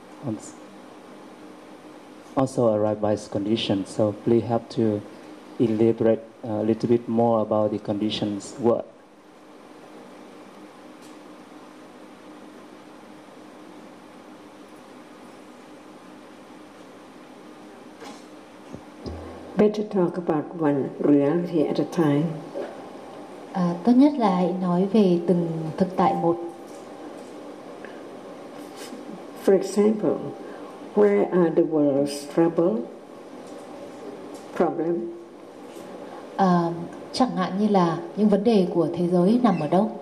also arise by conditions. So please help to elaborate a little bit more about the conditions. What? Better talk about one reality at a time. Tốt nhất là hãy nói về từng thực tại một. For example, where are the world's trouble, problem? Chẳng hạn như là những vấn đề của thế giới nằm ở đâu?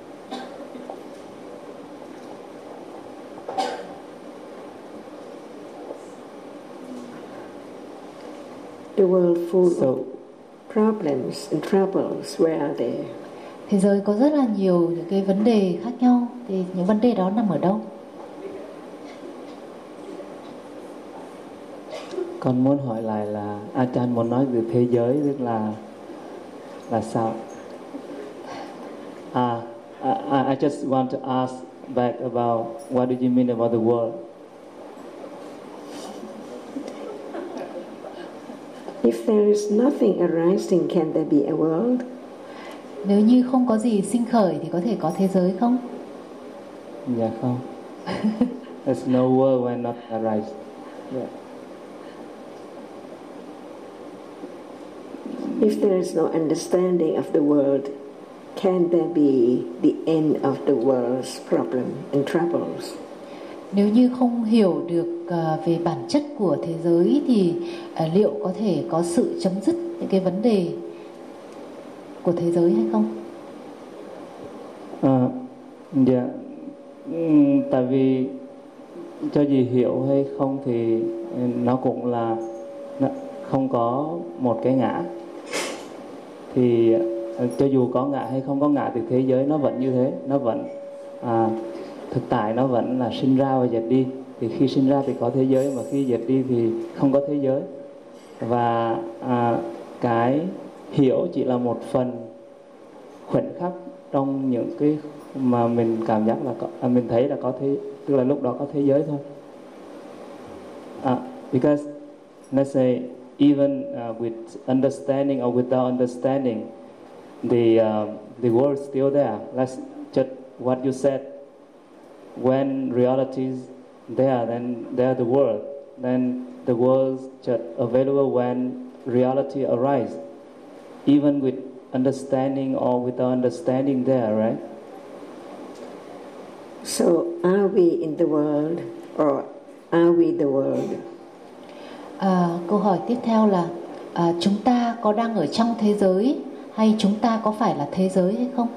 The world full of problems and troubles, where are they? Thế giới có rất là nhiều những cái vấn đề khác nhau, thì những vấn đề đó nằm ở đâu? Con muốn hỏi lại là Achan muốn nói về thế giới, tức là sao? I just want to ask back about what do you mean about the world? If there is nothing arising, can there be a world? Nếu như không có gì sinh khởi thì có thể có thế giới không? Dạ không. There's no world when not arise. Yeah. If there is no understanding of the world, can there be the end of the world's problem and troubles? Nếu như không hiểu được về bản chất của thế giới thì liệu có thể có sự chấm dứt những cái vấn đề của thế giới hay không? Dạ, tại vì cho gì hiểu hay không thì nó cũng là không có một cái ngã. Thì cho dù có ngã hay không có ngã thì thế giới nó vẫn như thế, nó vẫn thực tại nó vẫn là sinh ra và diệt đi. Thì khi sinh ra thì có thế giới, mà khi diệt đi thì không có thế giới. và cái hiểu chỉ là một phần khoảnh khắc trong những cái mà mình cảm giác là mình thấy là có thế, tức là lúc đó có thế giới thôi. Because let's say even with understanding or without understanding, the world is still there. That's just what you said. When reality is there, then there's the world. Then the world is just available when reality arises. Even with understanding or without understanding there, right? So are we in the world or are we the world? Câu hỏi tiếp theo là chúng ta có đang ở trong thế giới hay chúng ta có phải là thế giới hay không?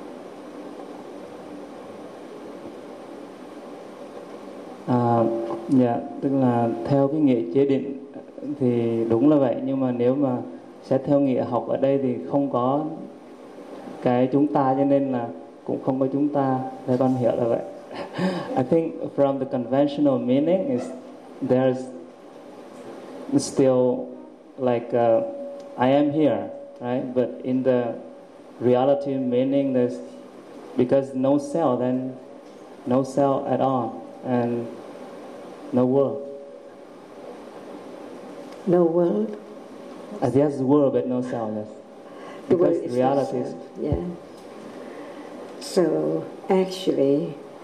Dạ, tức là theo cái nghĩa chế định thì đúng là vậy, nhưng mà nếu mà xét theo nghĩa học ở đây thì không có cái chúng ta, cho nên là cũng không có chúng ta. Theo con hiểu là vậy. I think from the conventional meaning is there's still like I am here, right? But in the reality meaning, there's because no cell, then no cell at all, and no world. No world? Yes, world, but no cell, yes. The Because world is reality no is... cell. Yeah. So actually,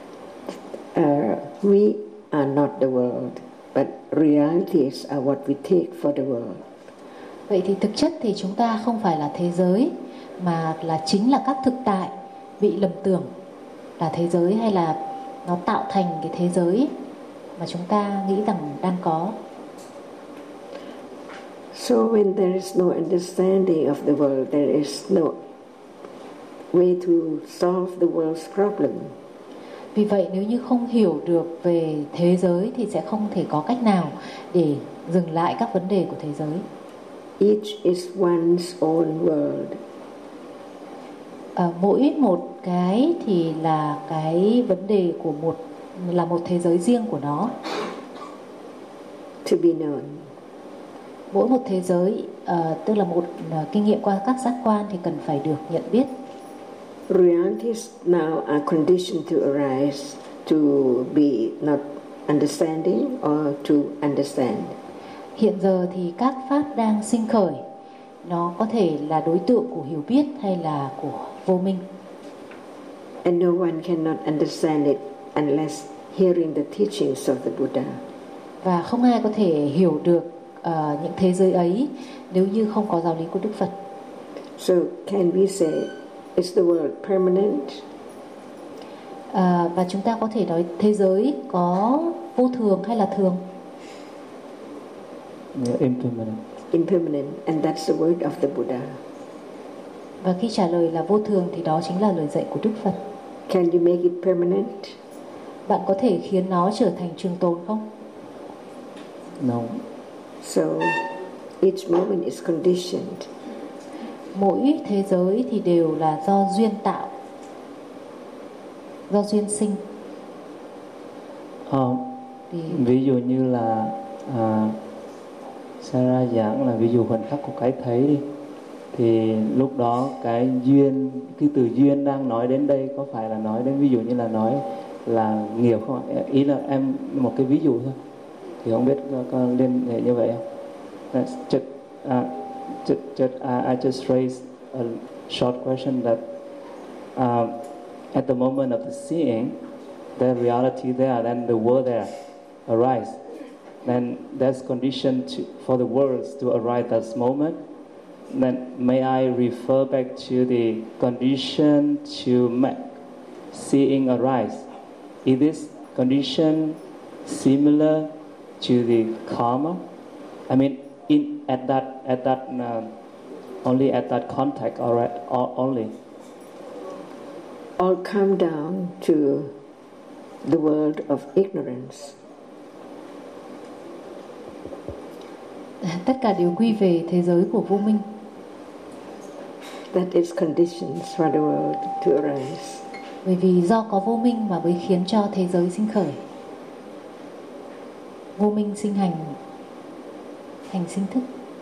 we are not the world, but realities are what we take for the world. Vậy thì thực chất thì chúng ta không phải là thế giới, mà là chính là các thực tại bị lầm tưởng là thế giới, hay là nó tạo thành cái thế giới mà chúng ta nghĩ rằng đang có. So when there is no understanding of the world, there is no way to solve the world's problem. Vì vậy nếu như không hiểu được về thế giới thì sẽ không thể có cách nào để dừng lại các vấn đề của thế giới. Each is one's own world. Mỗi một cái thì là cái vấn đề của một thế giới riêng của nó. To be known. Mỗi một thế giới tức là một kinh nghiệm qua các giác quan thì cần phải được nhận biết. Realities now are conditioned to arise to be not understanding or to understand. Hiện giờ thì các pháp đang sinh khởi, nó có thể là đối tượng của hiểu biết hay là của vô minh. And no one cannot understand it unless hearing the teachings of the Buddha. Và không ai có thể hiểu được những thế giới ấy nếu như không có giáo lý của Đức Phật. So can we say, is the world permanent? Và chúng ta có thể nói thế giới có vô thường hay là thường? Impermanent. Impermanent, and that's the word of the Buddha. Và khi trả lời là vô thường thì đó chính là lời dạy của Đức Phật. Can you make it permanent? Bạn có thể khiến nó trở thành trường tồn không? No. So each moment is conditioned. Mỗi thế giới thì đều là do duyên tạo, do duyên sinh. Ví dụ như là Sarah giảng là ví dụ khoảnh khắc của cái thấy đi, thì lúc đó cái duyên, cái từ duyên đang nói đến đây có phải là nói đến ví dụ như là nói là nghiệp không ạ? Ý là em một cái ví dụ thôi, thì không biết có liên hệ như vậy không? I just raised a short question that at the moment of the seeing, the reality there, then the world there arise. Then there's condition for the worlds to arise at this moment. Then may I refer back to the condition to make seeing arise? Is this condition similar to the karma? I mean, only at that context, or only? All come down to the world of ignorance. Tất cả đều quy về thế giới của vô minh. That is conditions for the world to arise. Bởi vì do có vô minh mà mới khiến cho thế giới sinh khởi. Vô minh sinh hành sinh thức.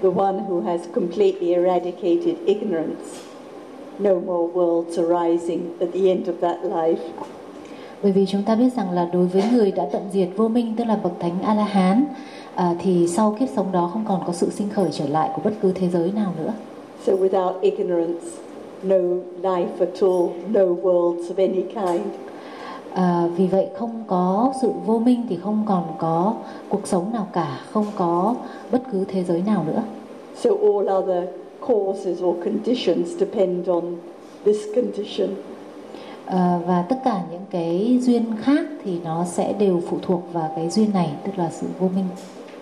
the one who has completely eradicated ignorance. No more worlds arising at the end of that life. Bởi vì chúng ta biết rằng là đối với người đã tận diệt vô minh, tức là bậc thánh A-la-hán, thì sau kiếp sống đó không còn có sự sinh khởi trở lại của bất cứ thế giới nào nữa. So without ignorance, no life at all, no worlds of any kind. Vì vậy không có sự vô minh thì không còn có cuộc sống nào cả, không có bất cứ thế giới nào nữa. So all other causes or conditions depend on this condition. Và tất cả những cái duyên khác thì nó sẽ đều phụ thuộc vào cái duyên này, tức là sự vô minh.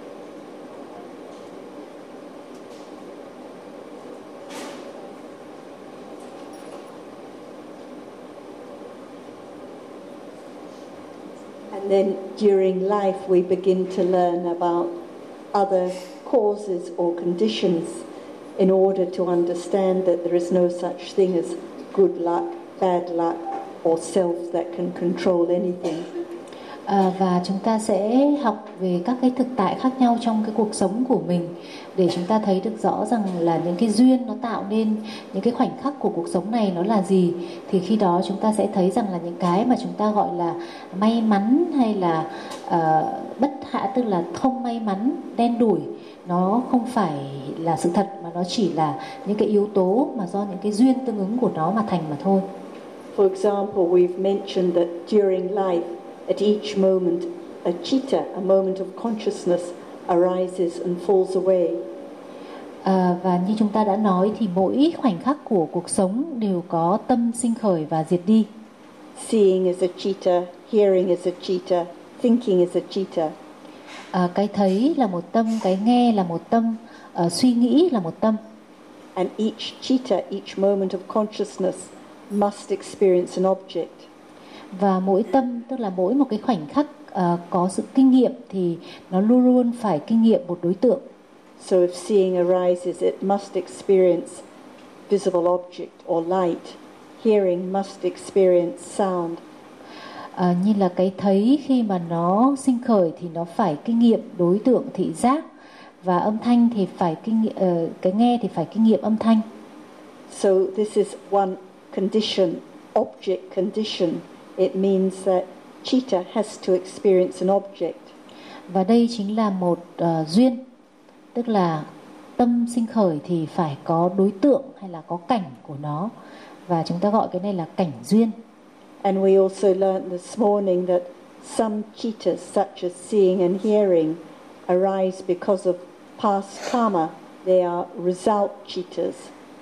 And then during life we begin to learn about other causes or conditions in order to understand that there is no such thing as good luck, bad luck, or self that can control anything. Và chúng ta sẽ học về các cái thực tại khác nhau trong cái cuộc sống của mình để chúng ta thấy được rõ rằng là những cái duyên nó tạo nên những cái khoảnh khắc của cuộc sống này nó là gì. Thì khi đó chúng ta sẽ thấy rằng là những cái mà chúng ta gọi là may mắn hay là bất hạnh, tức là không may mắn, đen đủi, nó không phải là sự thật mà nó chỉ là những cái yếu tố mà do những cái duyên tương ứng của nó mà thành mà thôi. For example, we've mentioned that during life, at each moment, a chitta, a moment of consciousness, arises and falls away. Và như chúng ta đã nói thì mỗi khoảnh khắc của cuộc sống đều có tâm sinh khởi và diệt đi. Seeing is a chitta, hearing is a chitta, thinking is a chitta. Cái thấy là một tâm, cái nghe là một tâm, suy nghĩ là một tâm. And each chitta, each moment of consciousness must experience an object. Và mỗi tâm, tức là mỗi một cái khoảnh khắc có sự kinh nghiệm thì nó luôn luôn phải kinh nghiệm một đối tượng. So if seeing arises, it must experience visible object or light. Hearing must experience sound. Như là cái thấy khi mà nó sinh khởi thì nó phải kinh nghiệm đối tượng thị giác, và âm thanh thì phải kinh nghiệm, cái nghe thì phải kinh nghiệm âm thanh. So this is one condition, object condition. It means that chitta has to experience an object. Và đây chính là một duyên, tức là tâm sinh khởi thì phải có đối tượng hay là có cảnh của nó, và chúng ta gọi cái này là cảnh duyên. And we also learned this morning that some chittas, such as seeing and hearing, arise because of past karma. They are result chittas.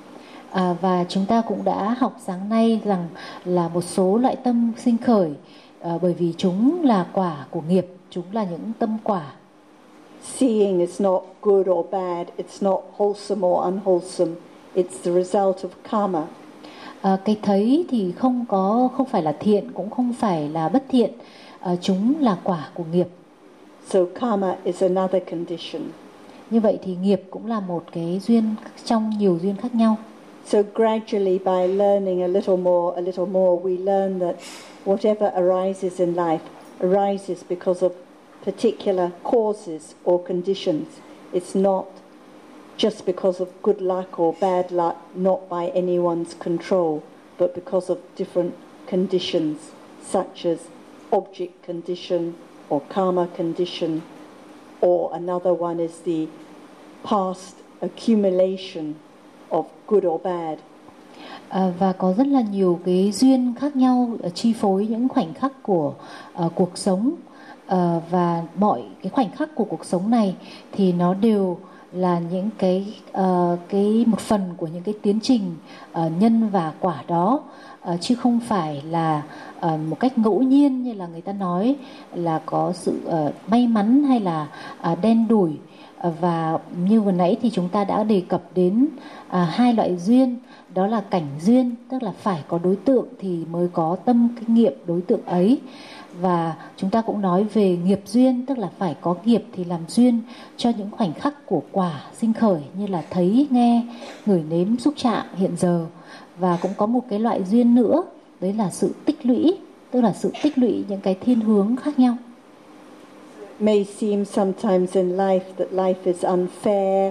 Và chúng ta cũng đã học sáng nay rằng là một số loại tâm sinh khởi bởi vì chúng là quả của nghiệp, chúng là những tâm quả. Seeing is not good or bad, it's not wholesome or unwholesome, it's the result of karma. Cái thấy thì không phải là thiện cũng không phải là bất thiện, chúng là quả của nghiệp. So karma is another condition. Như vậy thì nghiệp cũng là một cái duyên trong nhiều duyên khác nhau. So gradually, by learning a little more, we learn that whatever arises in life arises because of particular causes or conditions. It's not just because of good luck or bad luck, not by anyone's control, but because of different conditions, such as object condition or karma condition, or another one is the past accumulation of good or bad. Và có rất là nhiều cái duyên khác nhau chi phối những khoảnh khắc của cuộc sống, và mọi cái khoảnh khắc của cuộc sống này thì nó đều là những cái một phần của những cái tiến trình nhân và quả đó, chứ không phải là một cách ngẫu nhiên như là người ta nói là có sự may mắn hay là đen đủi. Và như vừa nãy thì chúng ta đã đề cập đến hai loại duyên, đó là cảnh duyên, tức là phải có đối tượng thì mới có tâm kinh nghiệm đối tượng ấy. Và chúng ta cũng nói về nghiệp duyên, tức là phải có nghiệp thì làm duyên cho những khoảnh khắc của quả sinh khởi, như là thấy, nghe, ngửi, nếm, xúc chạm hiện giờ. Và cũng có một cái loại duyên nữa, đấy là sự tích lũy, tức là sự tích lũy những cái thiên hướng khác nhau. May seem sometimes in life that life is unfair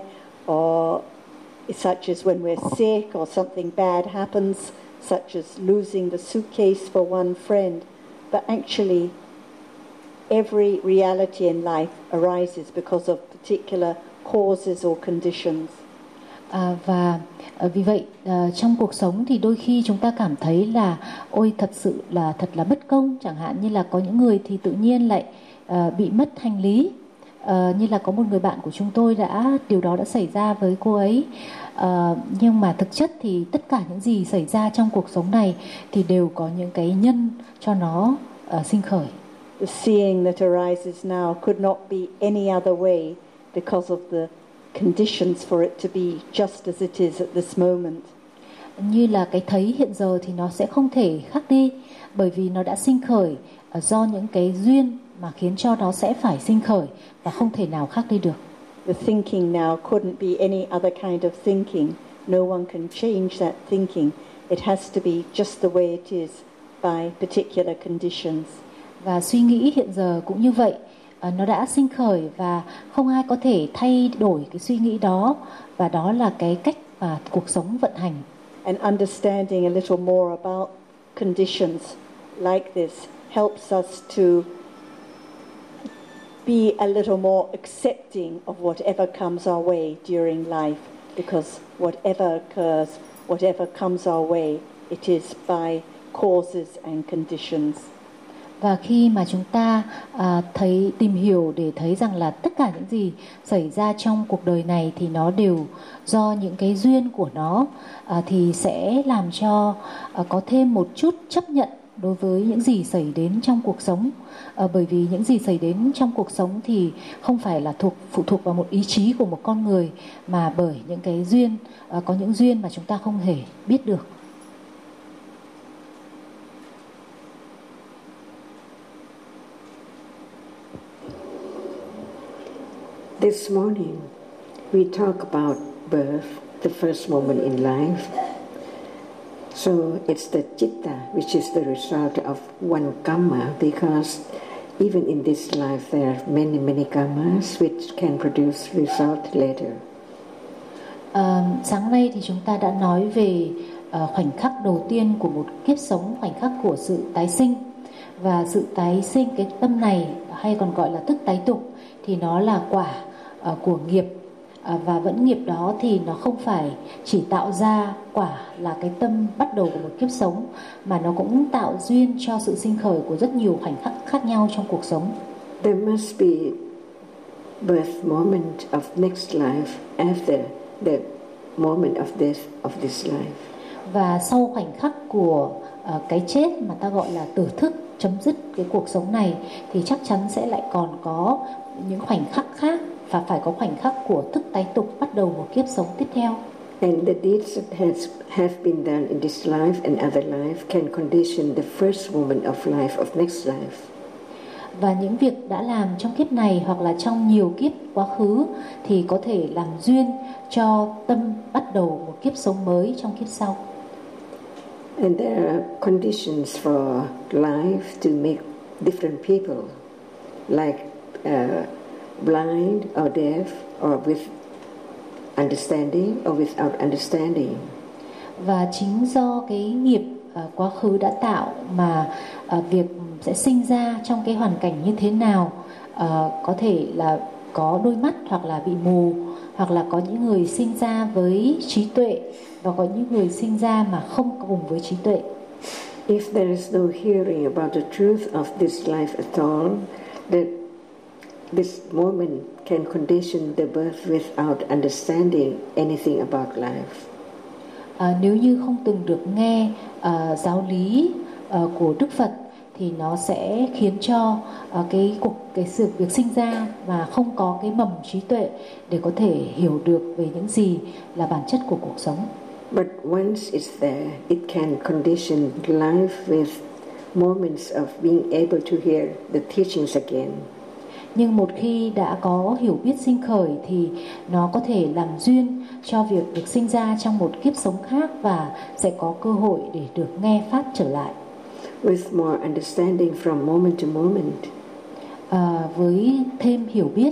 or such as when we're sick or something bad happens, such as losing the suitcase for one friend. But actually, every reality in life arises because of particular causes or conditions. Vì vậy trong cuộc sống thì đôi khi chúng ta cảm thấy là ôi thật là bất công, chẳng hạn như là có những người thì tự nhiên lại bị mất hành lý, như là có một người bạn của chúng tôi điều đó đã xảy ra với cô ấy, nhưng mà thực chất thì tất cả những gì xảy ra trong cuộc sống này thì đều có những cái nhân cho nó sinh khởi. The seeing that arises now could not be any other way because of the conditions for it to be just as it is at this moment. Như là cái thấy hiện giờ thì nó sẽ không thể khác đi, bởi vì nó đã sinh khởi do những cái duyên mà khiến cho nó sẽ phải sinh khởi và không thể nào khác đi được. The thinking now couldn't be any other kind of thinking. No one can change that thinking. It has to be just the way it is by particular conditions. Và suy nghĩ hiện giờ cũng như vậy, nó đã sinh khởi và không ai có thể thay đổi cái suy nghĩ đó, và đó là cái cách mà cuộc sống vận hành. And understanding a little more about conditions like this helps us to be a little more accepting of whatever comes our way during life, because whatever occurs, whatever comes our way, it is by causes and conditions. Và khi mà chúng ta tìm hiểu để thấy rằng là tất cả những gì xảy ra trong cuộc đời này thì nó đều do những cái duyên của nó, thì sẽ làm cho có thêm một chút chấp nhận đối với những gì xảy đến trong cuộc sống, bởi vì những gì xảy đến trong cuộc sống thì không phải là phụ thuộc vào một ý chí của một con người, mà bởi những cái duyên, có những duyên mà chúng ta không hề biết được. This morning, we talk about birth, the first moment in life. So it's the citta, which is the result of one karma, because even in this life there are many, many karmas which can produce result later. Sáng nay thì chúng ta đã nói về khoảnh khắc đầu tiên của một kiếp sống, khoảnh khắc của sự tái sinh. Và sự tái sinh, cái tâm này hay còn gọi là thức tái tục, thì nó là quả của nghiệp, và vẫn nghiệp đó thì nó không phải chỉ tạo ra quả là cái tâm bắt đầu của một kiếp sống, mà nó cũng tạo duyên cho sự sinh khởi của rất nhiều khoảnh khắc khác nhau trong cuộc sống. There must be birth moment of next life after the moment of death of this life. Và sau khoảnh khắc của cái chết mà ta gọi là tử thức, chấm dứt cái cuộc sống này, thì chắc chắn sẽ lại còn có những khoảnh khắc khác, và phải có khoảnh khắc của thức tái tục bắt đầu một kiếp sống tiếp theo. And the deeds that have been done in this life and other life can condition the first moment of life of next life. Và những việc đã làm trong kiếp này hoặc là trong nhiều kiếp quá khứ thì có thể làm duyên cho tâm bắt đầu một kiếp sống mới trong kiếp sau. And there are conditions for life to make different people, like blind or deaf, or with understanding or without understanding. Và chính do cái nghiệp quá khứ đã tạo mà việc sẽ sinh ra trong cái hoàn cảnh như thế nào, có thể là có đôi mắt hoặc là bị mù, hoặc là có những người sinh ra với trí tuệ và có những người sinh ra mà không cùng với trí tuệ. If there is no hearing about the truth of this life at all, that this moment can condition the birth without understanding anything about life. Nếu như không từng được nghe giáo lý của Đức Phật thì nó sẽ khiến cho sự việc sinh ra mà không có cái mầm trí tuệ để có thể hiểu được về những gì là bản chất của cuộc sống. But once it's there, it can condition life with moments of being able to hear the teachings again. Nhưng một khi đã có hiểu biết sinh khởi thì nó có thể làm duyên cho việc được sinh ra trong một kiếp sống khác và sẽ có cơ hội để được nghe pháp trở lại. With more understanding from moment to moment. Với thêm hiểu biết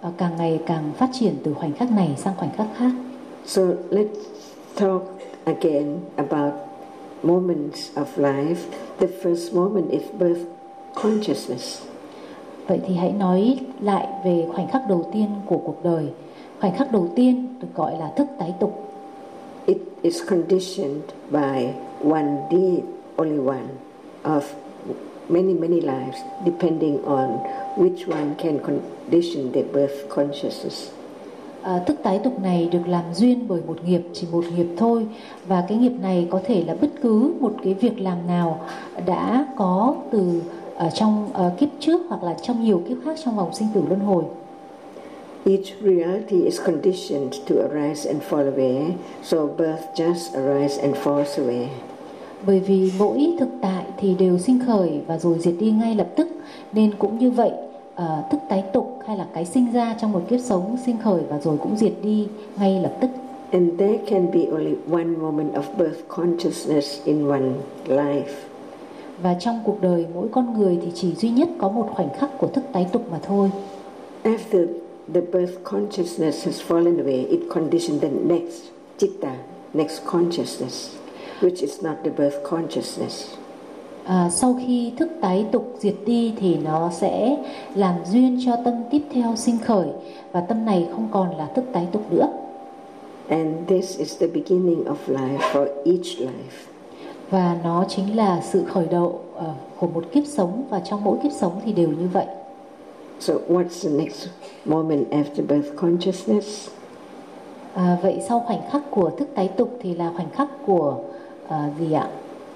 càng ngày càng phát triển từ khoảnh khắc này sang khoảnh khắc khác. So let's talk again about moments of life. The first moment is birth consciousness. Vậy thì hãy nói lại về khoảnh khắc đầu tiên của cuộc đời. Khoảnh khắc đầu tiên được gọi là thức tái tục. It is conditioned by one deed, only one, of many lives, depending on which one can condition the birth consciousness. Thức tái tục này được làm duyên bởi một nghiệp, chỉ một nghiệp thôi, và cái nghiệp này có thể là bất cứ một cái việc làm nào đã có từ trong kiếp trước hoặc là trong nhiều kiếp khác trong vòng sinh tử luân hồi. Each reality is conditioned to arise and fall away, so birth just arise and falls away. Bởi vì mỗi thực tại thì đều sinh khởi và rồi diệt đi ngay lập tức, nên cũng như vậy, thức tái tục hay là cái sinh ra trong một kiếp sống sinh khởi và rồi cũng diệt đi ngay lập tức. And there can be only one moment of birth consciousness in one life. Và trong cuộc đời mỗi con người thì chỉ duy nhất có một khoảnh khắc của thức tái tục mà thôi. After the birth consciousness has fallen away, it conditions the next citta, next consciousness, which is not the birth consciousness. Sau khi thức tái tục diệt đi thì nó sẽ làm duyên cho tâm tiếp theo sinh khởi, và tâm này không còn là thức tái tục nữa. And this is the beginning of life for each life. Và nó chính là sự khởi đầu của một kiếp sống, và trong mỗi kiếp sống thì đều như vậy. So what's the next moment after birth consciousness? Vậy sau khoảnh khắc của thức tái tục thì là khoảnh khắc của gì ạ?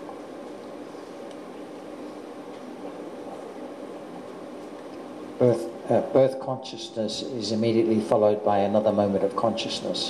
Birth consciousness is immediately followed by another moment of consciousness.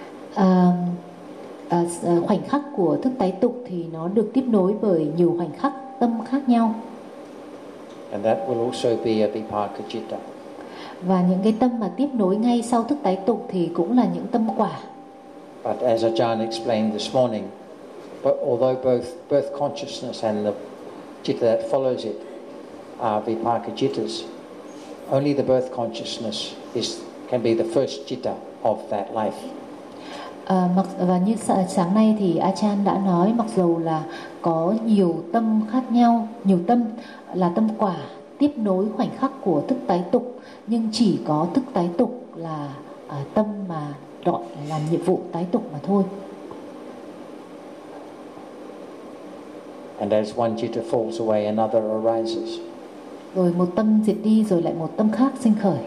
Khoảnh khắc của thức tái tục thì nó được tiếp nối bởi nhiều khoảnh khắc tâm khác nhau. And that will also be a vipaka citta. Và những cái tâm mà tiếp nối ngay sau thức tái tục thì cũng là những tâm quả. But as Ajahn explained this morning, although both birth consciousness and the citta that follows it are vipaka cittas, only the birth consciousness can be the first citta of that life. Và như sáng nay thì Ajahn đã nói, mặc dù là có nhiều tâm khác nhau, nhiều tâm là tâm quả tiếp nối khoảnh khắc của thức tái tục, nhưng chỉ có thức tái tục là tâm mà gọi làm nhiệm vụ tái tục mà thôi. And as one citta falls away, another arises. Rồi một tâm diệt đi, rồi lại một tâm khác sinh khởi.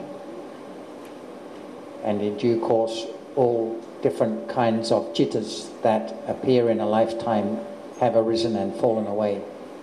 And in due course, all different kinds of cittas that appear in a lifetime have arisen and fallen away.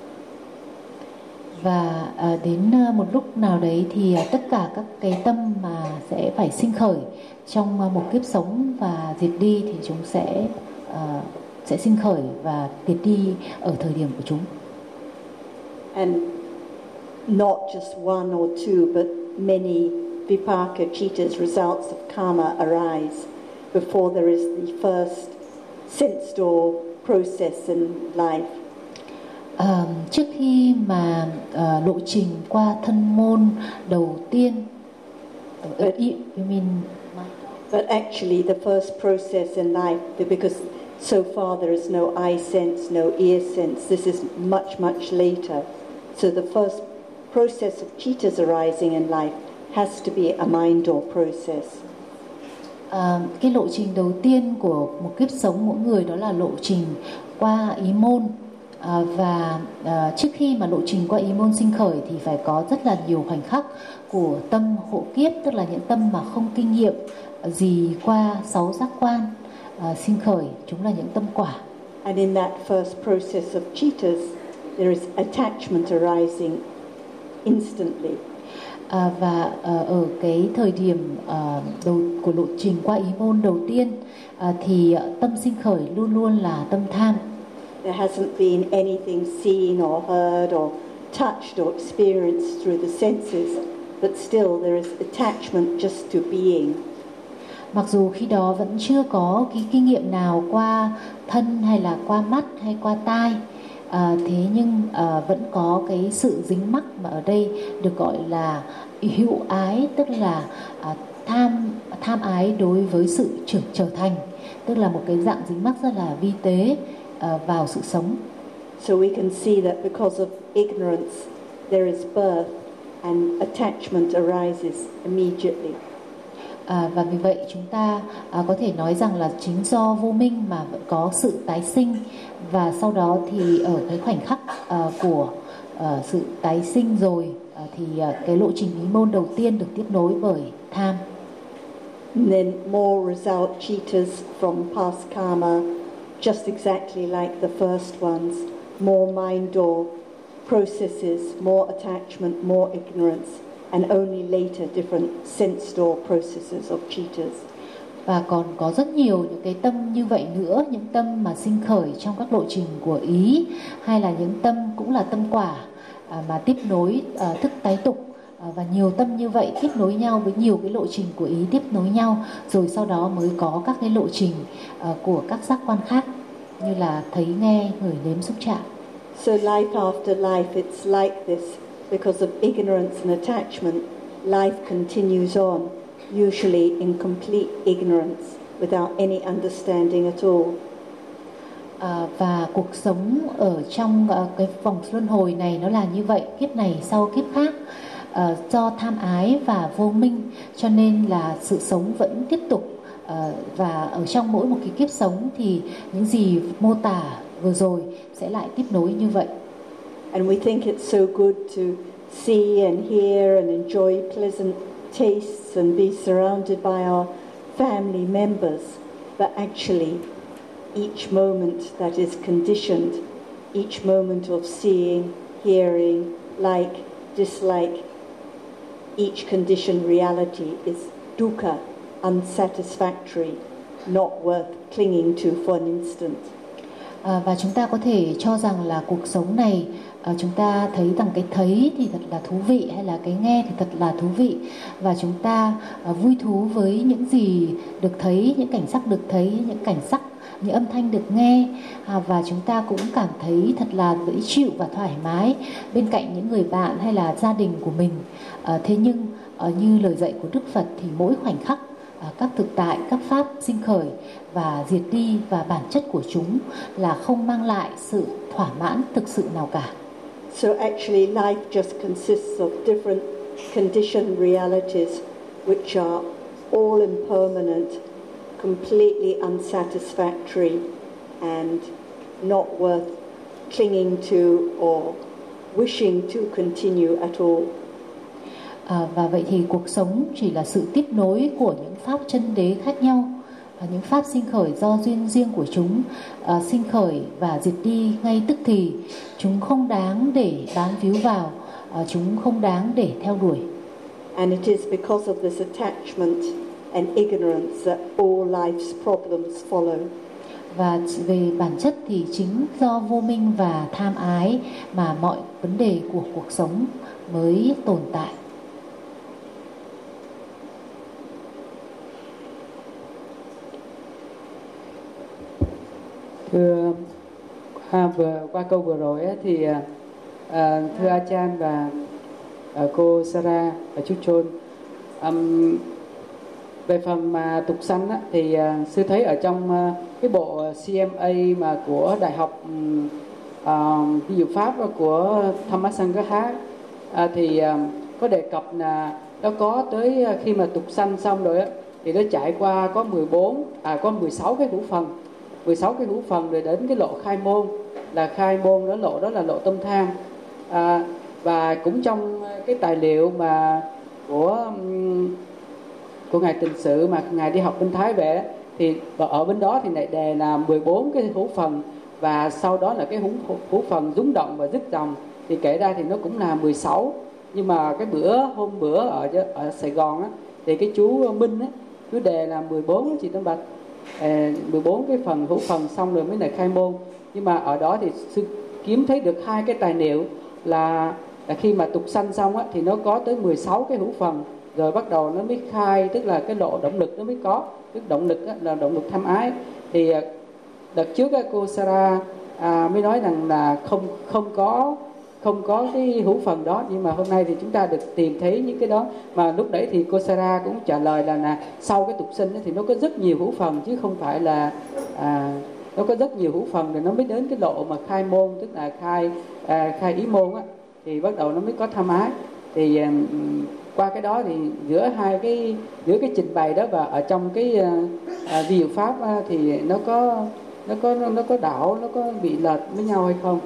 Và đến một lúc nào đấy thì tất cả các cái tâm mà sẽ phải sinh khởi trong một kiếp sống và diệt đi thì chúng sẽ sinh khởi và diệt đi ở thời điểm của chúng. And not just one or two, but many vipaka cittas, results of karma, arise before there is the first sense door process in life. Trước khi mà lộ trình qua thân môn đầu tiên, but actually the first process in life, because so far there is no eye sense, no ear sense. This is much later. So the first process of cittas arising in life has to be a mind door process. Cái lộ trình đầu tiên của một kiếp sống mỗi người đó là lộ trình qua ý môn. Và trước khi mà lộ trình qua ý môn sinh khởi thì phải có rất là nhiều khoảnh khắc của tâm hộ kiếp, tức là những tâm mà không kinh nghiệm gì qua 6 giác quan sinh khởi, chúng là những tâm quả. And in that first process of cittas, there is attachment arising instantly. Và ở cái thời điểm đầu của lộ trình qua ý môn đầu tiên thì tâm sinh khởi luôn luôn là tâm tham. There hasn't been anything seen or heard or touched or experienced through the senses, but still there is attachment just to being. Mặc dù khi đó vẫn chưa có cái kinh nghiệm nào qua thân hay là qua mắt hay qua tai, Thế nhưng vẫn có cái sự dính mắc mà ở đây được gọi là hữu ái, tức là tham ái đối với sự trở thành, tức là một cái dạng dính mắc rất là vi tế vào sự sống. So we can see that because of ignorance there is birth and attachment arises immediately. Và vì vậy chúng ta có thể nói rằng là chính do vô minh mà vẫn có sự tái sinh, và sau đó thì ở cái khoảnh khắc của sự tái sinh rồi thì cái lộ trình ý môn đầu tiên được tiếp nối bởi tham. And then more result cheetahs from past karma, just exactly like the first ones. More mind door processes, more attachment, more ignorance, and only later different sense door processes of cheetahs. Và còn có rất nhiều những cái tâm như vậy nữa, những tâm mà sinh khởi trong các lộ trình của ý, hay là những tâm cũng là tâm quả mà tiếp nối thức tái tục, và nhiều tâm như vậy tiếp nối nhau với nhiều cái lộ trình của ý tiếp nối nhau, rồi sau đó mới có các cái lộ trình của các giác quan khác như là thấy, nghe, ngửi, nếm, xúc chạm. So life after life it's like this. Because of ignorance and attachment, life continues on, usually in complete ignorance, without any understanding at all. Và cuộc sống ở trong cái vòng luân hồi này nó là như vậy, kiếp này sau kiếp khác, do tham ái và vô minh, cho nên là sự sống vẫn tiếp tục, và ở trong mỗi một cái kiếp sống thì những gì mô tả vừa rồi sẽ lại tiếp nối như vậy. And we think it's so good to see and hear and enjoy pleasant tastes and be surrounded by our family members, but actually each moment that is conditioned, each moment of seeing, hearing, like, dislike, each conditioned reality is dukkha, unsatisfactory, not worth clinging to for an instant. Và chúng ta có thể cho rằng là cuộc sống này, chúng ta thấy rằng cái thấy thì thật là thú vị, hay là cái nghe thì thật là thú vị, và chúng ta vui thú với những gì được thấy, những cảnh sắc được thấy, những cảnh sắc, những âm thanh được nghe, và chúng ta cũng cảm thấy thật là dễ chịu và thoải mái bên cạnh những người bạn hay là gia đình của mình. Thế nhưng như lời dạy của Đức Phật thì mỗi khoảnh khắc các thực tại, các pháp sinh khởi và diệt đi, và bản chất của chúng là không mang lại sự thỏa mãn thực sự nào cả. So actually life just consists of different conditioned realities which are all impermanent, completely unsatisfactory and not worth clinging to or wishing to continue at all. Và vậy thì cuộc sống chỉ là sự tiếp nối của những pháp chân đế khác nhau, những pháp sinh khởi do duyên riêng của chúng, sinh khởi và diệt đi ngay tức thì. Chúng không đáng để bám víu vào, chúng không đáng để theo đuổi. And it is because of this attachment and ignorance that all life's problems follow. Và về bản chất thì chính do vô minh và tham ái mà mọi vấn đề của cuộc sống mới tồn tại. Thưa qua câu vừa rồi ấy, thì thưa Achan và cô Sarah và chú Chôn, về phần mà tục sanh á, thì sư thấy ở trong cái bộ CMA mà của Đại học ví dụ Pháp của Thammasangha thì có đề cập là nó có tới khi mà tục sanh xong rồi á, thì nó trải qua có 16 cái hữu phần. 16 cái hữu phần rồi đến cái lộ khai môn, là khai môn đó là lộ tâm tham. Và cũng trong cái tài liệu mà của ngài Tịnh Sự mà ngài đi học bên Thái về, thì ở bên đó thì lại đề là 14 cái hữu phần, và sau đó là cái hữu phần rúng động và dứt dòng, thì kể ra thì nó cũng là 16. Nhưng mà cái hôm bữa ở Sài Gòn á, thì cái chú Minh á, chú đề là 14 chị Tâm Bạch, 14 cái hữu phần xong rồi mới là khai môn. Nhưng mà ở đó thì sư kiếm thấy được hai cái tài liệu là khi mà tục sanh xong á, thì nó có tới 16 cái hữu phần, rồi bắt đầu nó mới khai, tức là cái lộ động lực nó mới có. Tức động lực á, là động lực tham ái. Thì đợt trước á, cô Sarah mới nói rằng là không có cái hữu phần đó, nhưng mà hôm nay thì chúng ta được tìm thấy những cái đó. Mà lúc đấy thì cô Sarah cũng trả lời là sau cái tục sinh thì nó có rất nhiều hữu phần, chứ không phải là nó có rất nhiều hữu phần rồi nó mới đến cái lộ mà khai môn, tức là khai ý môn á, thì bắt đầu nó mới có tham ái. Thì qua cái đó thì giữa cái trình bày đó và ở trong cái vi diệu pháp thì nó có đảo, nó có bị lệch với nhau hay không?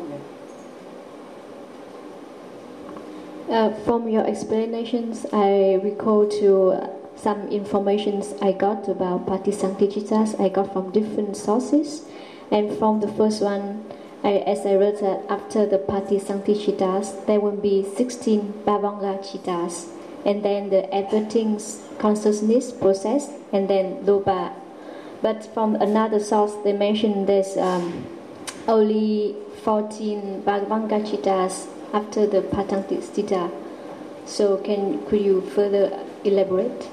From your explanations, I recall to some informations I got about Patisanktichittas. I got from different sources, and from the first one, as I read that after the Patisanktichittas, there will be 16 Bhavanga Chittas, and then the everything consciousness process, and then Loba. But from another source, they mentioned there's only 14 Bhavanga Chittas after the Patisanktichita. So could you further elaborate?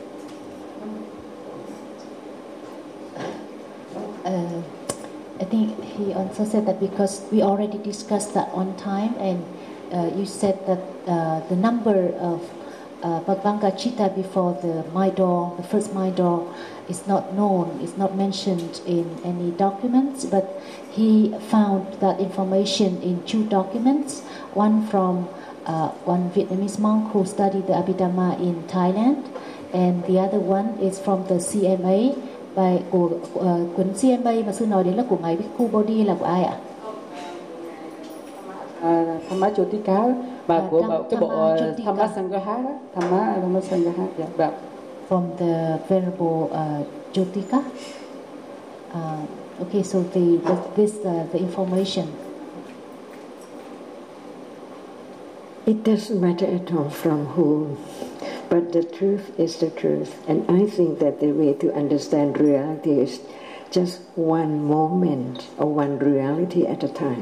I think he also said that because we already discussed that one time, and you said that the number of Bhagavanga Chitta before the mind door, the first mind door, is not known, is not mentioned in any documents, but he found that information in two documents, one from one Vietnamese monk who studied the Abhidhamma in Thailand, and the other one is from the CMA, bài của cuốn CMA mà sư nói đến là của ngài Bhikkhu Bodhi, là của ai ạ? Thamma Jotika, và của cái bộ Thamma Sangaha đó, Thamma Sangaha, yeah. From the Venerable Jotika. Okay, so the information. It doesn't matter at all from whom, but the truth is the truth. And I think that the way to understand reality is just one moment or one reality at a time.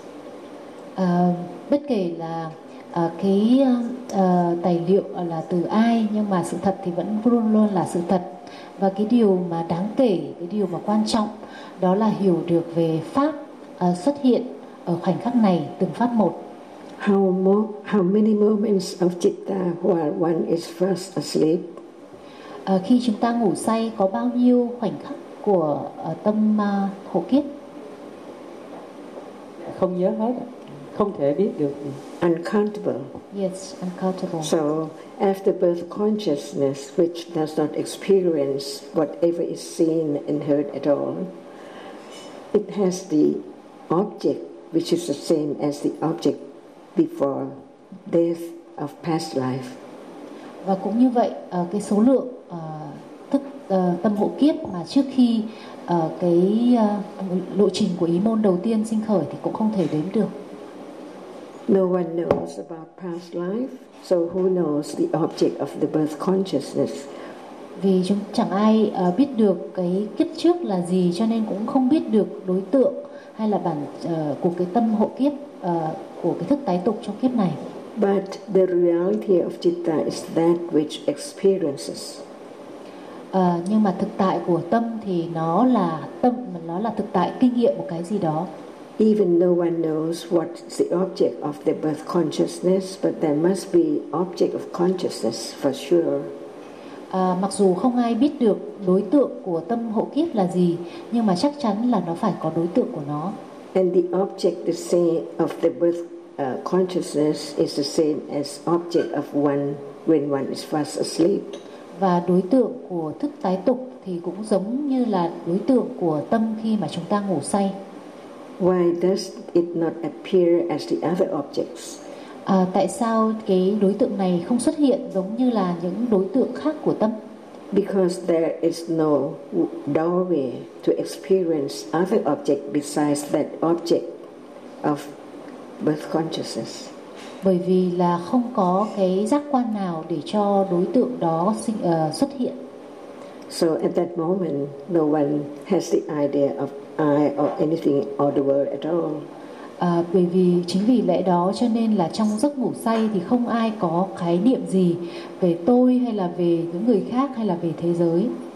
Bất kể là cái tài liệu là từ ai, nhưng mà sự thật thì vẫn luôn luôn là sự thật. Và cái điều mà đáng kể, cái điều mà quan trọng đó là hiểu được về pháp xuất hiện ở khoảnh khắc này, từng pháp một. How many moments of citta while one is first asleep? Khi chúng ta ngủ say có bao nhiêu khoảnh khắc của tâm hộ kiếp? Không nhớ hết, không thể biết được. Uncountable. Yes, uncountable. So after birth consciousness, which does not experience whatever is seen and heard at all, it has the object which is the same as the object before death of past life. Và cũng như vậy, cái số lượng tâm hộ kiếp mà trước khi cái lộ trình của ý môn đầu tiên sinh khởi thì cũng không thể đếm được. No one knows about past life, so who knows the object of the birth consciousness? Vì chẳng ai biết được cái kiếp trước là gì, cho nên cũng không biết được đối tượng hay là bản của cái tâm hộ kiếp, của cái thức tái tục trong kiếp này. But the reality of citta is that which experiences. Nhưng mà thực tại của tâm thì nó là thực tại kinh nghiệm một cái gì đó. Even no one knows what's the object of the birth consciousness, but there must be object of consciousness for sure. Mặc dù không ai biết được đối tượng của tâm hộ kiếp là gì, nhưng mà chắc chắn là nó phải có đối tượng của nó. And the object the same of the birth consciousness is the same as object of one when one is fast asleep. Và đối tượng của thức tái tục thì cũng giống như là đối tượng của tâm khi mà chúng ta ngủ say. Why does it not appear as the other objects? Tại sao cái đối tượng này không xuất hiện giống như là những đối tượng khác của tâm? Because there is no doorway to experience other object besides that object of birth consciousness. Bởi vì là không có cái giác quan nào để cho đối tượng đó xuất hiện. So at that moment, no one has the idea of I or anything or the world at all. Bởi vì chính vì lẽ đó cho nên là trong giấc ngủ say thì không ai có khái niệm gì về tôi hay là về những người khác hay là về thế giới.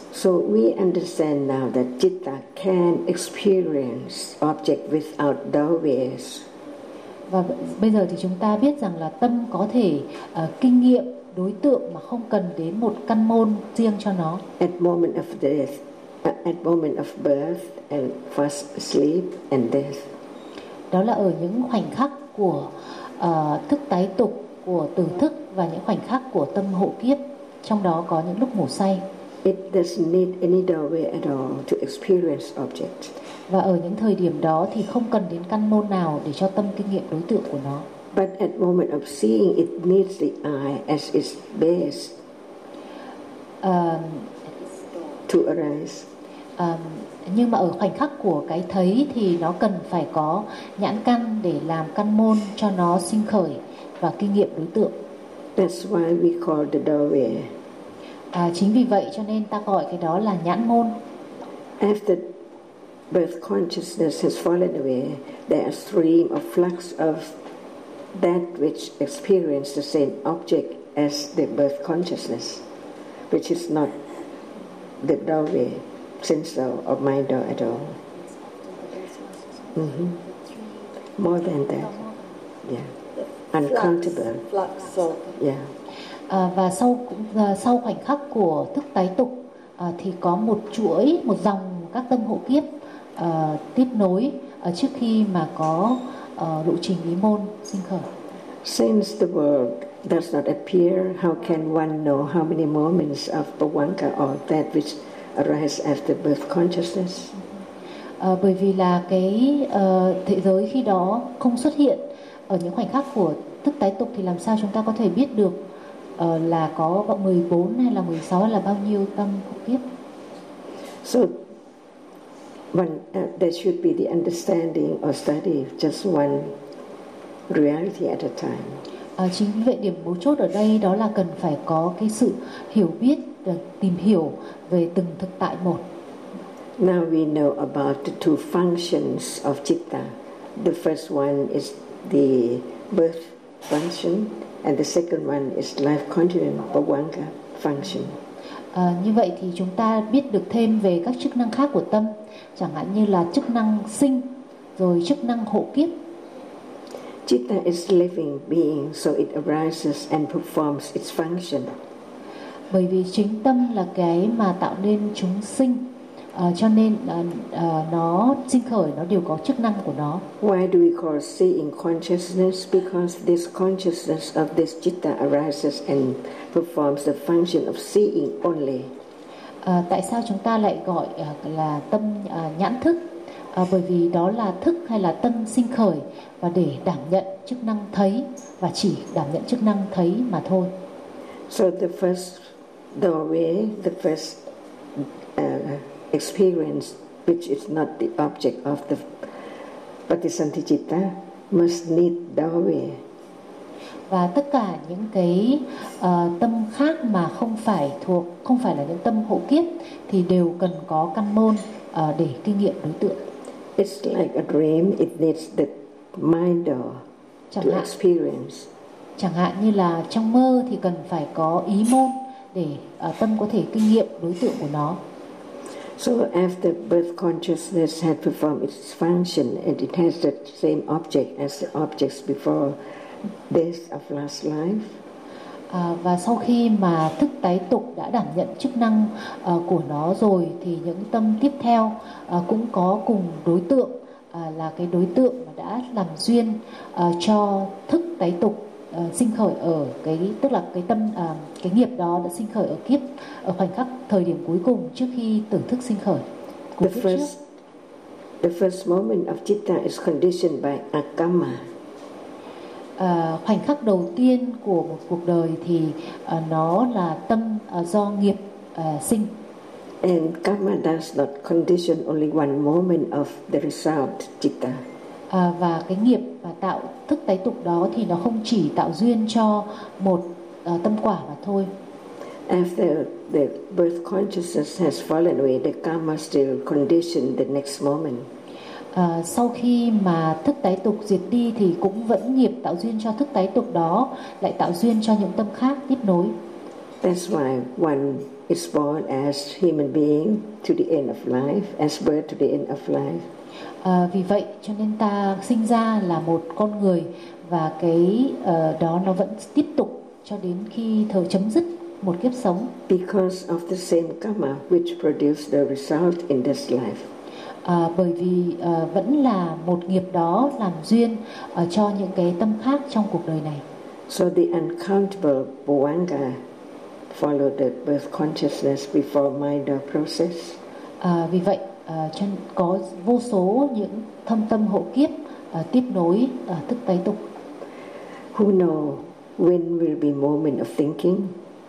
So we understand now that citta can experience object without doorways. Và bây giờ thì chúng ta biết rằng là tâm có thể kinh nghiệm đối tượng mà không cần đến một căn môn riêng cho nó. At moment of death, at moment of birth and first sleep and death. Đó là ở những khoảnh khắc của thức tái tục, của tử thức và những khoảnh khắc của tâm hộ kiếp. Trong đó có những lúc ngủ say. It doesn't need any doorway at all to experience object. Và ở những thời điểm đó thì không cần đến căn môn nào để cho tâm kinh nghiệm đối tượng của nó. But at moment of seeing, it needs the eye as its base to arise. Nhưng mà ở khoảnh khắc của cái thấy thì nó cần phải có nhãn căn để làm căn môn cho nó sinh khởi và kinh nghiệm đối tượng. That's why we call the doorway. Chính vì vậy cho nên ta gọi cái đó là nhãn môn. After birth consciousness has fallen away, there are stream of flux of that which experience the same object as the birth consciousness, which is not the doorway, sense of mind at all. More than that, yeah, uncountable. Flux of Yeah. Và sau khoảnh khắc của thức tái tục thì có một chuỗi, một dòng các tâm hộ kiếp tiếp nối trước khi mà có lộ trình lý môn sinh khởi. Since the world does not appear, how can one know how many moments of bhavanga or that which arise after birth consciousness? Bởi vì là cái thế giới khi đó không xuất hiện ở những khoảnh khắc của thức tái tục thì làm sao chúng ta có thể biết được là có 14 hay là 16 hay là bao nhiêu tâm hộ kiếp? So there should be the understanding or study of just one reality at a time. Chính vì vậy điểm mấu chốt ở đây đó là cần phải có cái sự hiểu biết, tìm hiểu về từng thực tại một. Now we know about the two functions of citta. The first one is the birth function and the second one is life continuum bhavanga function. Như vậy thì chúng ta biết được thêm về các chức năng khác của tâm, chẳng hạn như là chức năng sinh, rồi chức năng hộ kiếp. Citta is living being, so it arises and performs its function. Bởi vì chính tâm là cái mà tạo nên chúng sinh, cho nên nó sinh khởi, nó đều có chức năng của nó. Why do we call seeing consciousness? Because this consciousness of this citta arises and performs the function of seeing only. Tại sao chúng ta lại gọi là tâm nhãn thức? Bởi vì đó là thức hay là tâm sinh khởi và để đảm nhận chức năng thấy và chỉ đảm nhận chức năng thấy mà thôi. So the first doorway, the first experience, which is not the object of the Patisanti citta, must need doorway. Và tất cả những cái tâm khác mà không phải là những tâm hộ kiếp thì đều cần có căn môn để kinh nghiệm đối tượng. It's like a dream, it needs the mind door to experience. Chẳng hạn như là trong mơ thì cần phải có ý môn để tâm có thể kinh nghiệm đối tượng của nó. So after birth consciousness had performed its function and it has the same object as the objects before death of last life. Và sau khi mà thức tái tục đã đảm nhận chức năng của nó rồi thì những tâm tiếp theo cũng có cùng đối tượng, là cái đối tượng mà đã làm duyên cho thức tái tục sinh khởi ở cái, tức là cái tâm cái nghiệp đó đã sinh khởi ở kiếp, ở khoảnh khắc thời điểm cuối cùng trước khi tử thức sinh khởi. The first moment of citta is conditioned by akama. Khoảnh khắc đầu tiên của một cuộc đời thì nó là tâm do nghiệp sinh. And karma does not condition only one moment of the result citta. Và cái nghiệp và tạo thức tái tục đó thì nó không chỉ tạo duyên cho một tâm quả mà thôi. After the birth consciousness has fallen away, the karma still condition the next moment. Sau khi mà thức tái tục diệt đi thì cũng vẫn nghiệp tạo duyên cho thức tái tục đó lại tạo duyên cho những tâm khác tiếp nối. That's why one is born as human being to the end of life, as birth to the end of life. Vì vậy cho nên ta sinh ra là một con người, và cái đó nó vẫn tiếp tục cho đến khi thời chấm dứt một kiếp sống. Because of the same karma which produced the result in this life. Bởi vì vẫn là một nghiệp đó làm duyên cho những cái tâm khác trong cuộc đời này. So the uncountable bhavanga follow the birth consciousness before mind or process. Vì vậy có vô số những thâm tâm hộ kiếp tiếp nối thức tái tục. Who know when will be moment of thinking?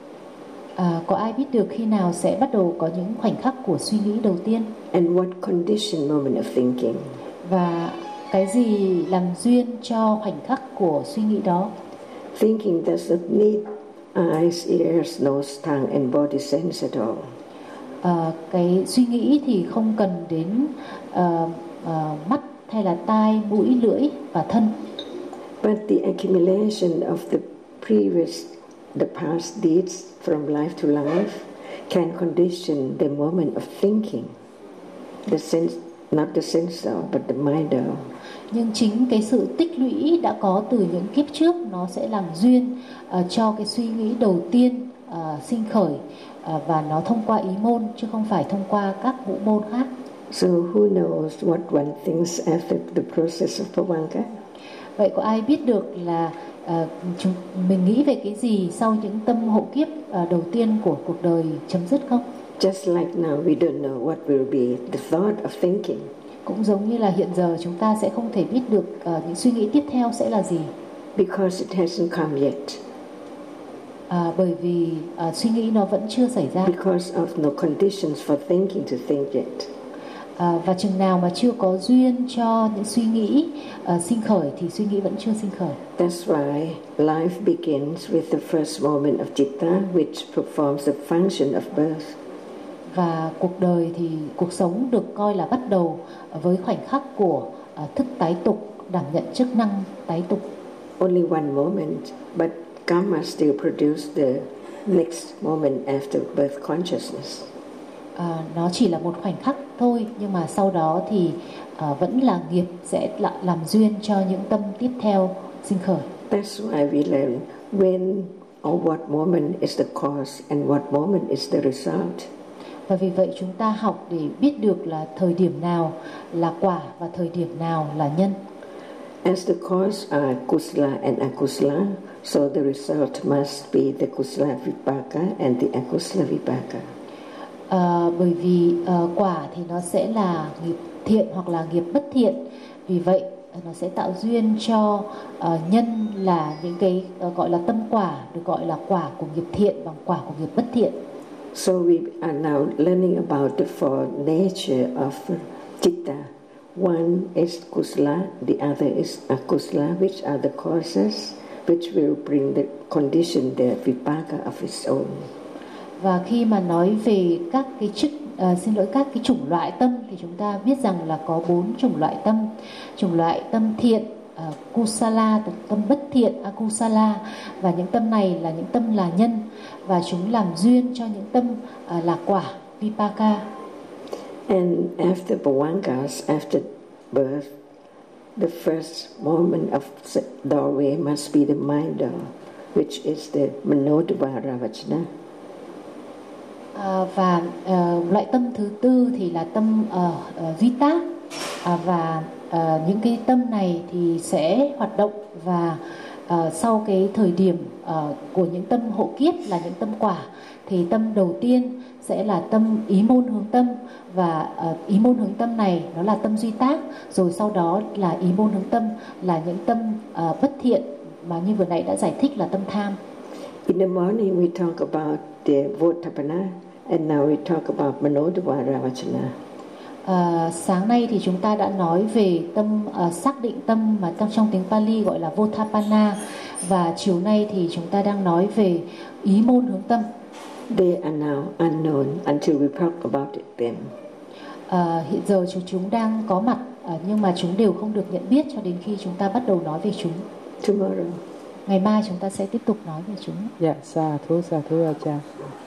Có ai biết được khi nào sẽ bắt đầu có những khoảnh khắc của suy nghĩ đầu tiên? And what condition moment of thinking? Và cái gì làm duyên cho khoảnh khắc của suy nghĩ đó? Thinking doesn't need eyes, ears, nose, tongue and body sense at all. Cái suy nghĩ thì không cần đến mắt hay là tai, mũi, lưỡi và thân. But the accumulation of the past deeds from life to life can condition the moment of thinking. The sense, not the sensor, but the mind. Nhưng chính cái sự tích lũy đã có từ những kiếp trước nó sẽ làm duyên cho cái suy nghĩ đầu tiên sinh khởi, và nó thông qua ý môn chứ không phải thông qua các vũ môn khác. So who knows what one thinks after the process of bhavanga? Vậy có ai biết được là mình nghĩ về cái gì sau những tâm hộ kiếp đầu tiên của cuộc đời chấm dứt không? Just like now we don't know what will be the thought of thinking. Cũng giống như là hiện giờ chúng ta sẽ không thể biết được những suy nghĩ tiếp theo sẽ là gì. Because it hasn't come yet. Bởi vì suy nghĩ nó vẫn chưa xảy ra. Because of no conditions for thinking to think yet. Và chừng nào mà chưa có duyên cho những suy nghĩ sinh khởi thì suy nghĩ vẫn chưa sinh khởi. That's why life begins with the first moment of citta, which performs the function of birth. Và cuộc đời thì cuộc sống được coi là bắt đầu với khoảnh khắc của thức tái tục, đảm nhận chức năng tái tục. Only one moment, but karma still produce the next moment after birth consciousness. Nó chỉ là một khoảnh khắc thôi, nhưng mà sau đó thì vẫn là nghiệp sẽ làm duyên cho những tâm tiếp theo sinh khởi. That's why we learn when or what moment is the cause and what moment is the result. Và vì vậy chúng ta học để biết được là thời điểm nào là quả và thời điểm nào là nhân. As the cause are kusala and akusala, so the result must be the kusala vipaka and the akusala vipaka. Bởi vì quả thì nó sẽ là nghiệp thiện hoặc là nghiệp bất thiện. Vì vậy nó sẽ tạo duyên cho nhân là những cái gọi là tâm quả, được gọi là quả của nghiệp thiện bằng quả của nghiệp bất thiện. So we are now learning about the four nature of citta. One is kusala, the other is akusala, which are the causes which will bring the condition, the vipaka of its own. Và khi mà nói về các cái các cái chủng loại tâm thì chúng ta biết rằng là có 4 chủng loại tâm. Chủng loại tâm thiện, kusala, tâm bất thiện, akusala, và những tâm này là những tâm là nhân và chúng làm duyên cho những tâm là quả, vipaka. And after bhavangas, after birth, the first moment of doorway must be the mind door, which is the manodvara vachana. Và loại tâm thứ tư thì là tâm duy tác, và những cái tâm này thì sẽ hoạt động và sau cái thời điểm của những tâm hộ kiếp là những tâm quả, thì tâm đầu tiên sẽ là tâm ý môn hướng tâm, và ý môn hướng tâm này nó là tâm duy tác, rồi sau đó là ý môn hướng tâm là những tâm bất thiện mà như vừa nãy đã giải thích là tâm tham. In the morning we talk about the Votapana, and now we talk about manodvara vachana. Sáng nay thì chúng ta đã nói về tâm xác định tâm mà trong tiếng Pali gọi là Votapana, và chiều nay thì chúng ta đang nói về ý môn hướng tâm. They are now unknown until we talk about them. Hiện giờ chúng đang có mặt nhưng mà chúng đều không được nhận biết cho đến khi chúng ta bắt đầu nói về chúng. Tomorrow. ngày mai chúng ta sẽ tiếp tục nói về chúng. Dạ, sa thú Ajahn.